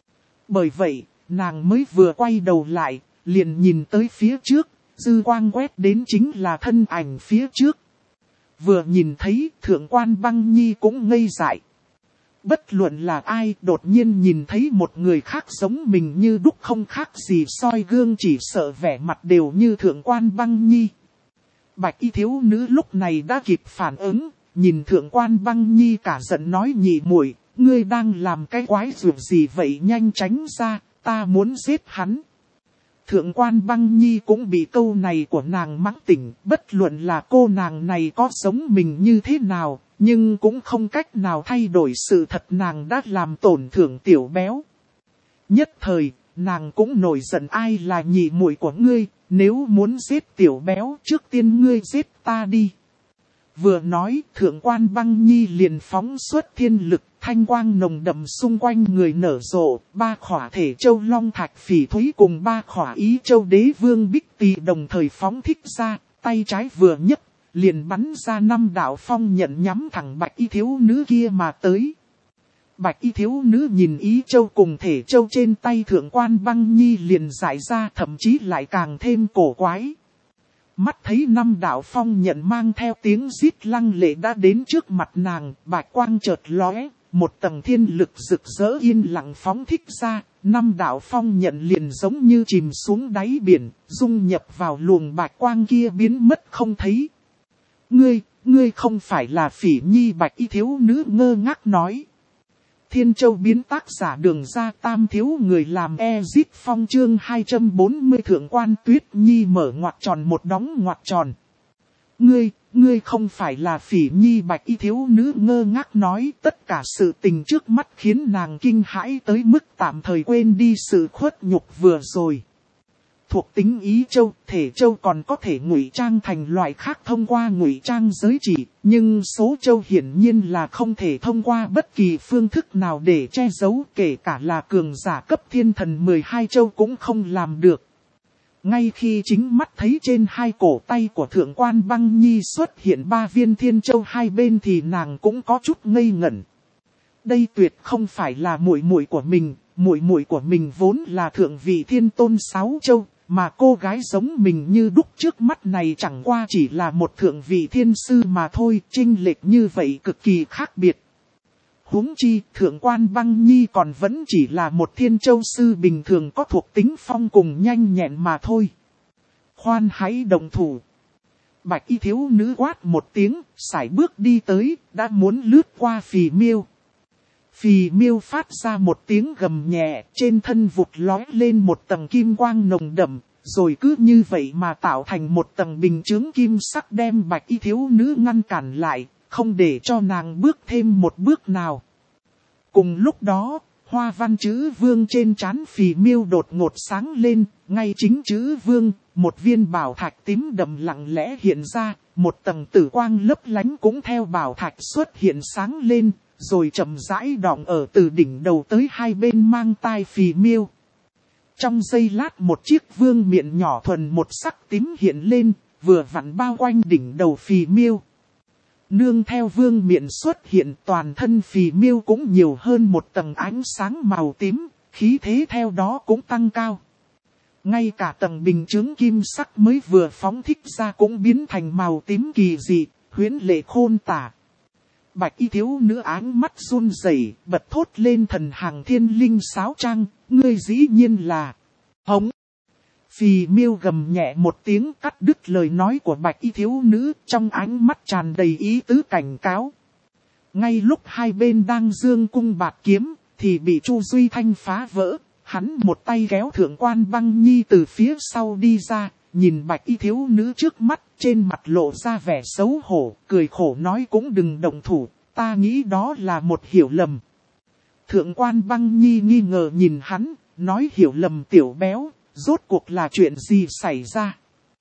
Bởi vậy, nàng mới vừa quay đầu lại, liền nhìn tới phía trước. Dư quang quét đến chính là thân ảnh phía trước. Vừa nhìn thấy Thượng Quan Băng Nhi cũng ngây dại. Bất luận là ai đột nhiên nhìn thấy một người khác giống mình như đúc không khác gì soi gương, chỉ sợ vẻ mặt đều như Thượng Quan Băng Nhi. Bạch y thiếu nữ lúc này đã kịp phản ứng, nhìn Thượng Quan Băng Nhi cả giận nói: nhị muội, ngươi đang làm cái quái rượu gì vậy, nhanh tránh ra, ta muốn giết hắn. Thượng Quan Băng Nhi cũng bị câu này của nàng mắng tỉnh, bất luận là cô nàng này có giống mình như thế nào, nhưng cũng không cách nào thay đổi sự thật nàng đã làm tổn thương tiểu béo. Nhất thời, nàng cũng nổi giận ai là nhị muội của ngươi, nếu muốn giết tiểu béo trước tiên ngươi giết ta đi. Vừa nói thượng quan Băng Nhi liền phóng xuất thiên lực, thanh quang nồng đậm xung quanh người nở rộ, 3 khỏa thể châu long thạch phỉ thúy cùng 3 khỏa ý châu đế vương bích tỳ đồng thời phóng thích ra, tay trái vừa nhấc, liền bắn ra 5 đạo phong nhận nhắm thẳng bạch y thiếu nữ kia mà tới. Bạch y thiếu nữ nhìn ý châu cùng thể châu trên tay thượng quan Băng Nhi liền giải ra, thậm chí lại càng thêm cổ quái. Mắt thấy 5 đạo phong nhận mang theo tiếng rít lăng lệ đã đến trước mặt nàng, bạch quang chợt lóe, một tầng thiên lực rực rỡ yên lặng phóng thích ra, 5 đạo phong nhận liền giống như chìm xuống đáy biển, dung nhập vào luồng bạch quang kia biến mất không thấy. Ngươi không phải là Phỉ Nhi, bạch y thiếu nữ ngơ ngác nói. Thiên Châu biến tác giả Đường Ra Tam thiếu người làm Ezit Phong chương 240 thượng quan Tuyết Nhi mở ngoặc tròn một đóng ngoặc tròn. Ngươi không phải là Phỉ Nhi, bạch y thiếu nữ ngơ ngác nói, tất cả sự tình trước mắt khiến nàng kinh hãi tới mức tạm thời quên đi sự khuất nhục vừa rồi. Thuộc tính ý châu, thể châu còn có thể ngụy trang thành loại khác thông qua ngụy trang giới chỉ, nhưng số châu hiển nhiên là không thể thông qua bất kỳ phương thức nào để che giấu, kể cả là cường giả cấp thiên thần 12 châu cũng không làm được. Ngay khi chính mắt thấy trên 2 cổ tay của thượng quan Băng Nhi xuất hiện 3 viên thiên châu hai bên thì nàng cũng có chút ngây ngẩn. Đây tuyệt không phải là muội muội của mình, muội muội của mình vốn là thượng vị thiên tôn 6 châu. Mà cô gái giống mình như đúc trước mắt này chẳng qua chỉ là một thượng vị thiên sư mà thôi, chênh lệch như vậy cực kỳ khác biệt. Huống chi, thượng quan Băng Nhi còn vẫn chỉ là một thiên châu sư bình thường có thuộc tính phong cùng nhanh nhẹn mà thôi. Khoan hãy động thủ. Bạch y thiếu nữ quát một tiếng, sải bước đi tới, đã muốn lướt qua Phì Miêu. Phì Miêu phát ra một tiếng gầm nhẹ, trên thân vụt lói lên một tầng kim quang nồng đậm, rồi cứ như vậy mà tạo thành một tầng bình chướng kim sắc đem bạch y thiếu nữ ngăn cản lại, không để cho nàng bước thêm một bước nào. Cùng lúc đó, hoa văn chữ vương trên trán Phì Miêu đột ngột sáng lên, ngay chính chữ vương, một viên bảo thạch tím đậm lặng lẽ hiện ra, một tầng tử quang lấp lánh cũng theo bảo thạch xuất hiện sáng lên. Rồi chậm rãi đọng ở từ đỉnh đầu tới hai bên mang tai Phì Miêu. Trong giây lát một chiếc vương miện nhỏ thuần một sắc tím hiện lên, vừa vặn bao quanh đỉnh đầu Phì Miêu. Nương theo vương miện xuất hiện, toàn thân Phì Miêu cũng nhiều hơn một tầng ánh sáng màu tím, khí thế theo đó cũng tăng cao. Ngay cả tầng bình chướng kim sắc mới vừa phóng thích ra cũng biến thành màu tím kỳ dị, huyễn lệ khôn tả. Bạch y thiếu nữ áng mắt run rẩy, bật thốt lên thần hàng thiên linh sáo trang, ngươi dĩ nhiên là hống. Phì Miêu gầm nhẹ một tiếng cắt đứt lời nói của bạch y thiếu nữ, trong ánh mắt tràn đầy ý tứ cảnh cáo. Ngay lúc hai bên đang dương cung bạt kiếm, thì bị Chu Duy Thanh phá vỡ, hắn một tay kéo thượng quan Băng Nhi từ phía sau đi ra, nhìn bạch y thiếu nữ trước mắt, trên mặt lộ ra vẻ xấu hổ, cười khổ nói cũng đừng động thủ, ta nghĩ đó là một hiểu lầm. Thượng quan Băng Nhi nghi ngờ nhìn hắn, nói hiểu lầm tiểu béo, rốt cuộc là chuyện gì xảy ra.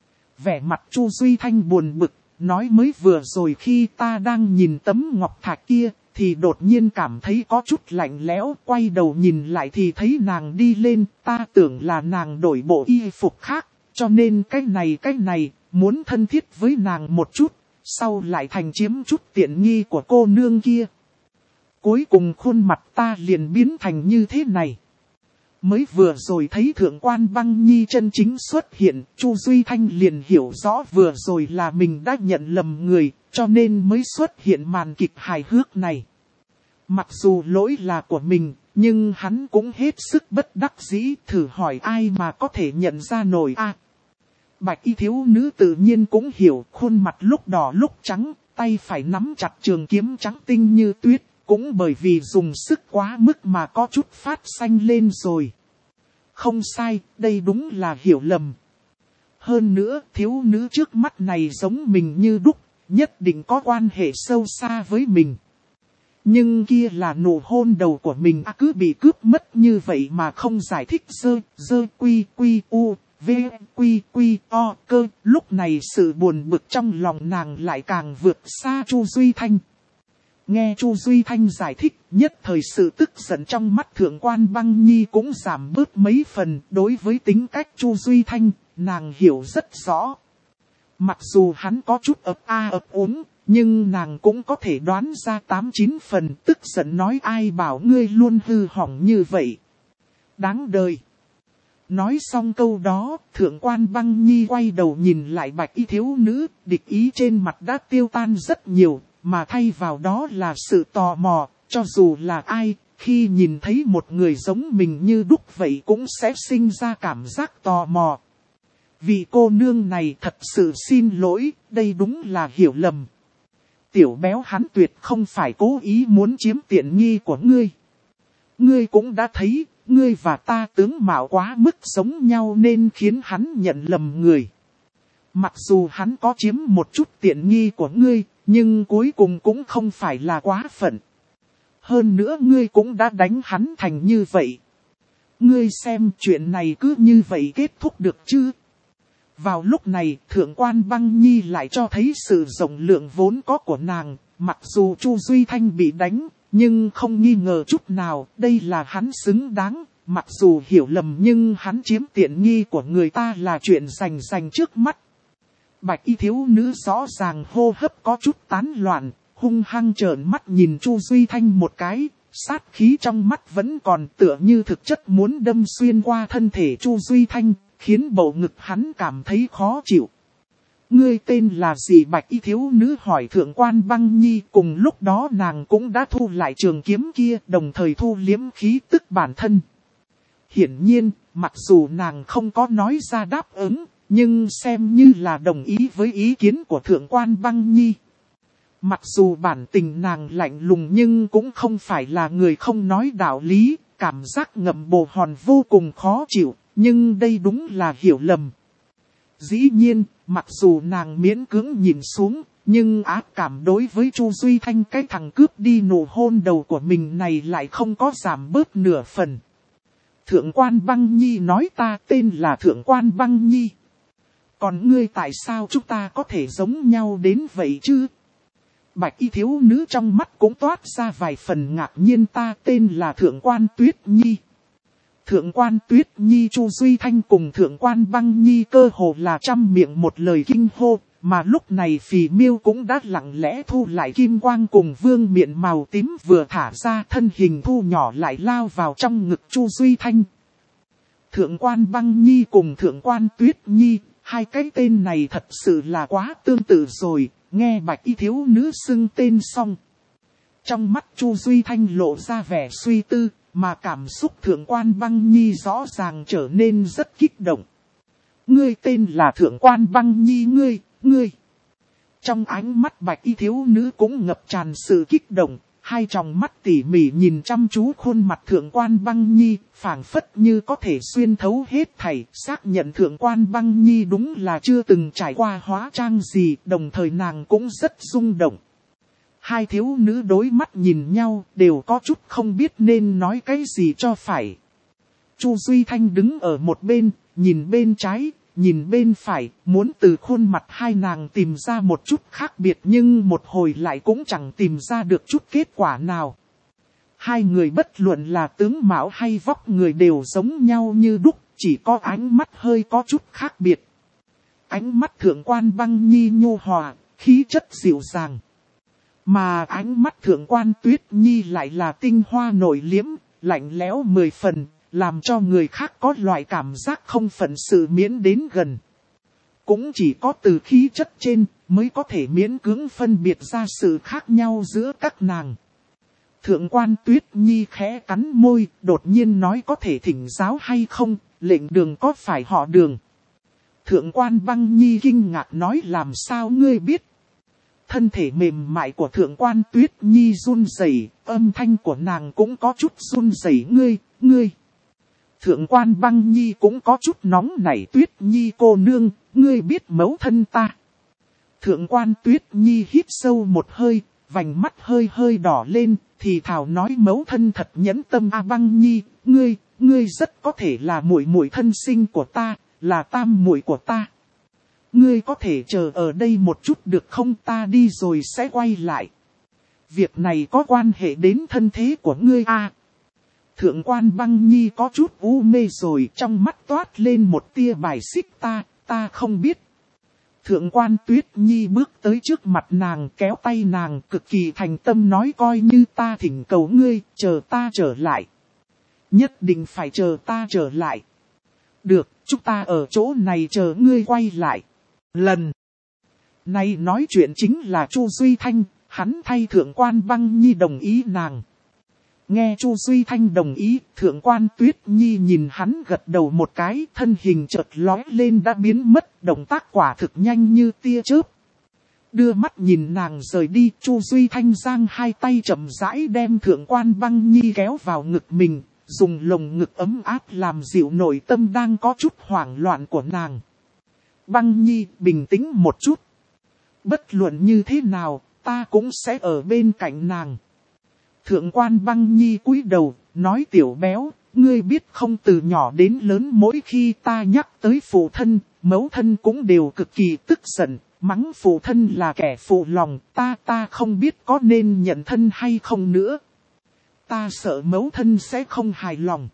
Vẻ mặt Chu Duy Thanh buồn bực, nói mới vừa rồi khi ta đang nhìn tấm ngọc thạch kia, thì đột nhiên cảm thấy có chút lạnh lẽo, quay đầu nhìn lại thì thấy nàng đi lên, ta tưởng là nàng đổi bộ y phục khác, cho nên cái này, muốn thân thiết với nàng một chút, sau lại thành chiếm chút tiện nghi của cô nương kia. Cuối cùng khuôn mặt ta liền biến thành như thế này. Mới vừa rồi thấy thượng quan Băng Nhi chân chính xuất hiện, Chu Duy Thanh liền hiểu rõ vừa rồi là mình đã nhận lầm người, cho nên mới xuất hiện màn kịch hài hước này. Mặc dù lỗi là của mình, nhưng hắn cũng hết sức bất đắc dĩ, thử hỏi ai mà có thể nhận ra nổi a. Bạch y thiếu nữ tự nhiên cũng hiểu, khuôn mặt lúc đỏ lúc trắng, tay phải nắm chặt trường kiếm trắng tinh như tuyết, cũng bởi vì dùng sức quá mức mà có chút phát xanh lên rồi. Không sai, đây đúng là hiểu lầm. Hơn nữa, thiếu nữ trước mắt này giống mình như đúc, nhất định có quan hệ sâu xa với mình. Nhưng kia là nụ hôn đầu của mình cứ bị cướp mất như vậy mà không giải thích quy u, v quy o cơ. Lúc này sự buồn bực trong lòng nàng lại càng vượt xa Chu Duy Thanh. Nghe Chu Duy Thanh giải thích, nhất thời sự tức giận trong mắt Thượng quan Băng Nhi cũng giảm bớt mấy phần. Đối với tính cách Chu Duy Thanh, nàng hiểu rất rõ. Mặc dù hắn có chút ấp úng, nhưng nàng cũng có thể đoán ra 8-9 phần, tức giận nói ai bảo ngươi luôn hư hỏng như vậy. Đáng đời. Nói xong câu đó, Thượng quan Băng Nhi quay đầu nhìn lại bạch y thiếu nữ, địch ý trên mặt đã tiêu tan rất nhiều, mà thay vào đó là sự tò mò, cho dù là ai, khi nhìn thấy một người giống mình như đúc vậy cũng sẽ sinh ra cảm giác tò mò. Vị cô nương này thật sự xin lỗi, đây đúng là hiểu lầm. Tiểu béo hắn tuyệt không phải cố ý muốn chiếm tiện nghi của ngươi. Ngươi cũng đã thấy, ngươi và ta tướng mạo quá mức giống nhau nên khiến hắn nhận lầm người. Mặc dù hắn có chiếm một chút tiện nghi của ngươi, nhưng cuối cùng cũng không phải là quá phận. Hơn nữa ngươi cũng đã đánh hắn thành như vậy. Ngươi xem chuyện này cứ như vậy kết thúc được chứ? Vào lúc này, Thượng quan Băng Nhi lại cho thấy sự rộng lượng vốn có của nàng. Mặc dù Chu Duy Thanh bị đánh, nhưng không nghi ngờ chút nào, đây là hắn xứng đáng. Mặc dù hiểu lầm nhưng hắn chiếm tiện nghi của người ta là chuyện rành trước mắt. Bạch y thiếu nữ rõ ràng hô hấp có chút tán loạn, hung hăng trợn mắt nhìn Chu Duy Thanh một cái, sát khí trong mắt vẫn còn tựa như thực chất muốn đâm xuyên qua thân thể Chu Duy Thanh, khiến bầu ngực hắn cảm thấy khó chịu. Ngươi tên là gì? Bạch y thiếu nữ hỏi Thượng quan Băng Nhi, cùng lúc đó nàng cũng đã thu lại trường kiếm kia, đồng thời thu liếm khí tức bản thân. Hiển nhiên, mặc dù nàng không có nói ra đáp ứng, nhưng xem như là đồng ý với ý kiến của Thượng quan Băng Nhi. Mặc dù bản tình nàng lạnh lùng nhưng cũng không phải là người không nói đạo lý, cảm giác ngậm bồ hòn vô cùng khó chịu, nhưng đây đúng là hiểu lầm. Dĩ nhiên, mặc dù nàng miễn cưỡng nhìn xuống, nhưng ác cảm đối với Chu Duy Thanh cái thằng cướp đi nụ hôn đầu của mình này lại không có giảm bớt nửa phần. Thượng quan Băng Nhi nói ta tên là Thượng quan Băng Nhi. Còn ngươi tại sao chúng ta có thể giống nhau đến vậy chứ? Bạch y thiếu nữ trong mắt cũng toát ra vài phần ngạc nhiên, ta tên là Thượng quan Tuyết Nhi. Thượng quan Tuyết Nhi. Chu Duy Thanh cùng Thượng quan Băng Nhi cơ hồ là trăm miệng một lời kinh hô, mà lúc này Phì Miêu cũng đã lặng lẽ thu lại kim quang cùng vương miện màu tím vừa thả ra, thân hình thu nhỏ lại lao vào trong ngực Chu Duy Thanh. Thượng quan Băng Nhi cùng Thượng quan Tuyết Nhi, hai cái tên này thật sự là quá tương tự rồi, nghe bạch y thiếu nữ xưng tên xong. Trong mắt Chu Duy Thanh lộ ra vẻ suy tư, mà cảm xúc Thượng quan Băng Nhi rõ ràng trở nên rất kích động. Ngươi tên là Thượng quan Băng Nhi, ngươi. Trong ánh mắt bạch y thiếu nữ cũng ngập tràn sự kích động, hai tròng mắt tỉ mỉ nhìn chăm chú khuôn mặt Thượng quan Băng Nhi, phảng phất như có thể xuyên thấu hết thảy, xác nhận Thượng quan Băng Nhi đúng là chưa từng trải qua hóa trang gì, đồng thời nàng cũng rất rung động. Hai thiếu nữ đối mắt nhìn nhau, đều có chút không biết nên nói cái gì cho phải. Chu Duy Thanh đứng ở một bên, nhìn bên trái, nhìn bên phải, muốn từ khuôn mặt hai nàng tìm ra một chút khác biệt, nhưng một hồi lại cũng chẳng tìm ra được chút kết quả nào. Hai người bất luận là tướng mạo hay vóc người đều giống nhau như đúc, chỉ có ánh mắt hơi có chút khác biệt. Ánh mắt Thượng quan Băng Nhi nhu hòa, khí chất dịu dàng. Mà ánh mắt Thượng quan Tuyết Nhi lại là tinh hoa nổi liếm, lạnh lẽo 10 phần, làm cho người khác có loại cảm giác không phận sự miễn đến gần. Cũng chỉ có từ khí chất trên mới có thể miễn cưỡng phân biệt ra sự khác nhau giữa các nàng. Thượng quan Tuyết Nhi khẽ cắn môi, đột nhiên nói có thể thỉnh giáo hay không, lệnh Đường có phải họ Đường. Thượng quan Băng Nhi kinh ngạc nói làm sao ngươi biết. Thân thể mềm mại của Thượng quan Tuyết Nhi run rẩy, âm thanh của nàng cũng có chút run rẩy, ngươi. Thượng quan Băng Nhi cũng có chút nóng nảy, Tuyết Nhi cô nương, ngươi biết mẫu thân ta. Thượng quan Tuyết Nhi hít sâu một hơi, vành mắt hơi hơi đỏ lên, thì thảo nói mẫu thân thật nhẫn tâm a Băng Nhi, ngươi rất có thể là muội muội thân sinh của ta, là tam muội của ta. Ngươi có thể chờ ở đây một chút được không, ta đi rồi sẽ quay lại. Việc này có quan hệ đến thân thế của ngươi a. Thượng quan Băng Nhi có chút u mê rồi, trong mắt toát lên một tia bài xích, ta không biết. Thượng quan Tuyết Nhi bước tới trước mặt nàng, kéo tay nàng, cực kỳ thành tâm nói, coi như ta thỉnh cầu ngươi, chờ ta trở lại. Nhất định phải chờ ta trở lại. Được, chúng ta ở chỗ này chờ ngươi quay lại. Lần này nói chuyện chính là Chu Duy Thanh, hắn thay Thượng quan Băng Nhi đồng ý nàng. Nghe Chu Duy Thanh đồng ý, Thượng quan Tuyết Nhi nhìn hắn gật đầu một cái, thân hình chợt lói lên đã biến mất, động tác quả thực nhanh như tia chớp. Đưa mắt nhìn nàng rời đi, Chu Duy Thanh giang hai tay chậm rãi đem Thượng quan Băng Nhi kéo vào ngực mình, dùng lồng ngực ấm áp làm dịu nội tâm đang có chút hoảng loạn của nàng. Băng Nhi, bình tĩnh một chút. Bất luận như thế nào, ta cũng sẽ ở bên cạnh nàng. Thượng quan Băng Nhi cúi đầu, nói, tiểu béo, ngươi biết không, từ nhỏ đến lớn mỗi khi ta nhắc tới phụ thân, mẫu thân cũng đều cực kỳ tức giận, mắng phụ thân là kẻ phụ lòng, ta không biết có nên nhận thân hay không nữa. Ta sợ mẫu thân sẽ không hài lòng.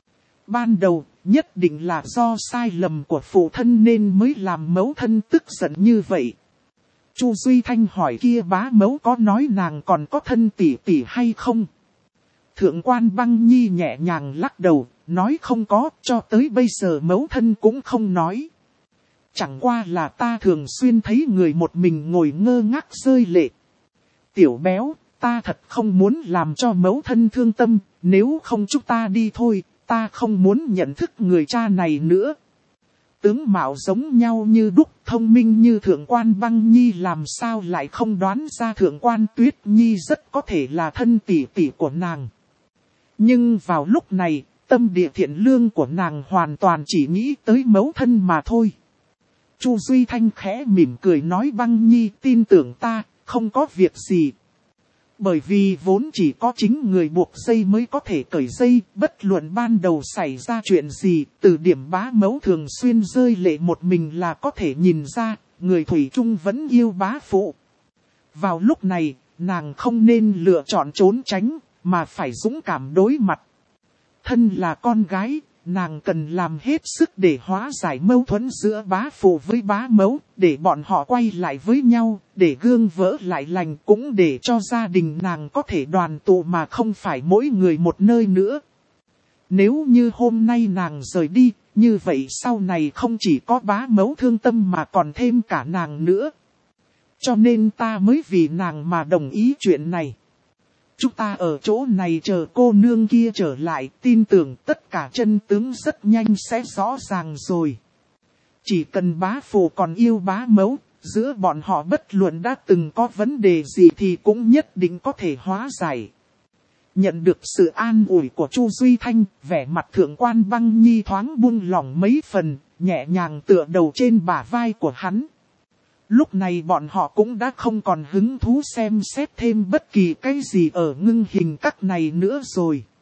Ban đầu, nhất định là do sai lầm của phụ thân nên mới làm mẫu thân tức giận như vậy. Chu Duy Thanh hỏi, kia bá mẫu có nói nàng còn có thân tỷ tỷ hay không? Thượng quan Băng Nhi nhẹ nhàng lắc đầu, nói không có, cho tới bây giờ mẫu thân cũng không nói. Chẳng qua là ta thường xuyên thấy người một mình ngồi ngơ ngác rơi lệ. Tiểu béo, ta thật không muốn làm cho mẫu thân thương tâm, nếu không chúng ta đi thôi, ta không muốn nhận thức người cha này nữa. Tướng mạo giống nhau như đúc, thông minh như Thượng quan Băng Nhi, làm sao lại không đoán ra Thượng quan Tuyết Nhi rất có thể là thân tỷ tỷ của nàng. Nhưng vào lúc này, tâm địa thiện lương của nàng hoàn toàn chỉ nghĩ tới mẫu thân mà thôi. Chu Duy Thanh khẽ mỉm cười nói, Băng Nhi tin tưởng ta, không có việc gì. Bởi vì vốn chỉ có chính người buộc dây mới có thể cởi dây, bất luận ban đầu xảy ra chuyện gì, từ điểm bá mẫu thường xuyên rơi lệ một mình là có thể nhìn ra, người thủy chung vẫn yêu bá phụ. Vào lúc này, nàng không nên lựa chọn trốn tránh, mà phải dũng cảm đối mặt. Thân là con gái, nàng cần làm hết sức để hóa giải mâu thuẫn giữa bá phụ với bá mẫu, để bọn họ quay lại với nhau, để gương vỡ lại lành, cũng để cho gia đình nàng có thể đoàn tụ mà không phải mỗi người một nơi nữa. Nếu như hôm nay nàng rời đi, như vậy sau này không chỉ có bá mẫu thương tâm mà còn thêm cả nàng nữa. Cho nên ta mới vì nàng mà đồng ý chuyện này. Chúng ta ở chỗ này chờ cô nương kia trở lại, tin tưởng tất cả chân tướng rất nhanh sẽ rõ ràng rồi. Chỉ cần bá phụ còn yêu bá mẫu, giữa bọn họ bất luận đã từng có vấn đề gì thì cũng nhất định có thể hóa giải. Nhận được sự an ủi của Chu Duy Thanh, vẻ mặt Thượng quan Băng Nhi thoáng buông lỏng mấy phần, nhẹ nhàng tựa đầu trên bả vai của hắn. Lúc này bọn họ cũng đã không còn hứng thú xem xét thêm bất kỳ cái gì ở ngưng hình các này nữa rồi.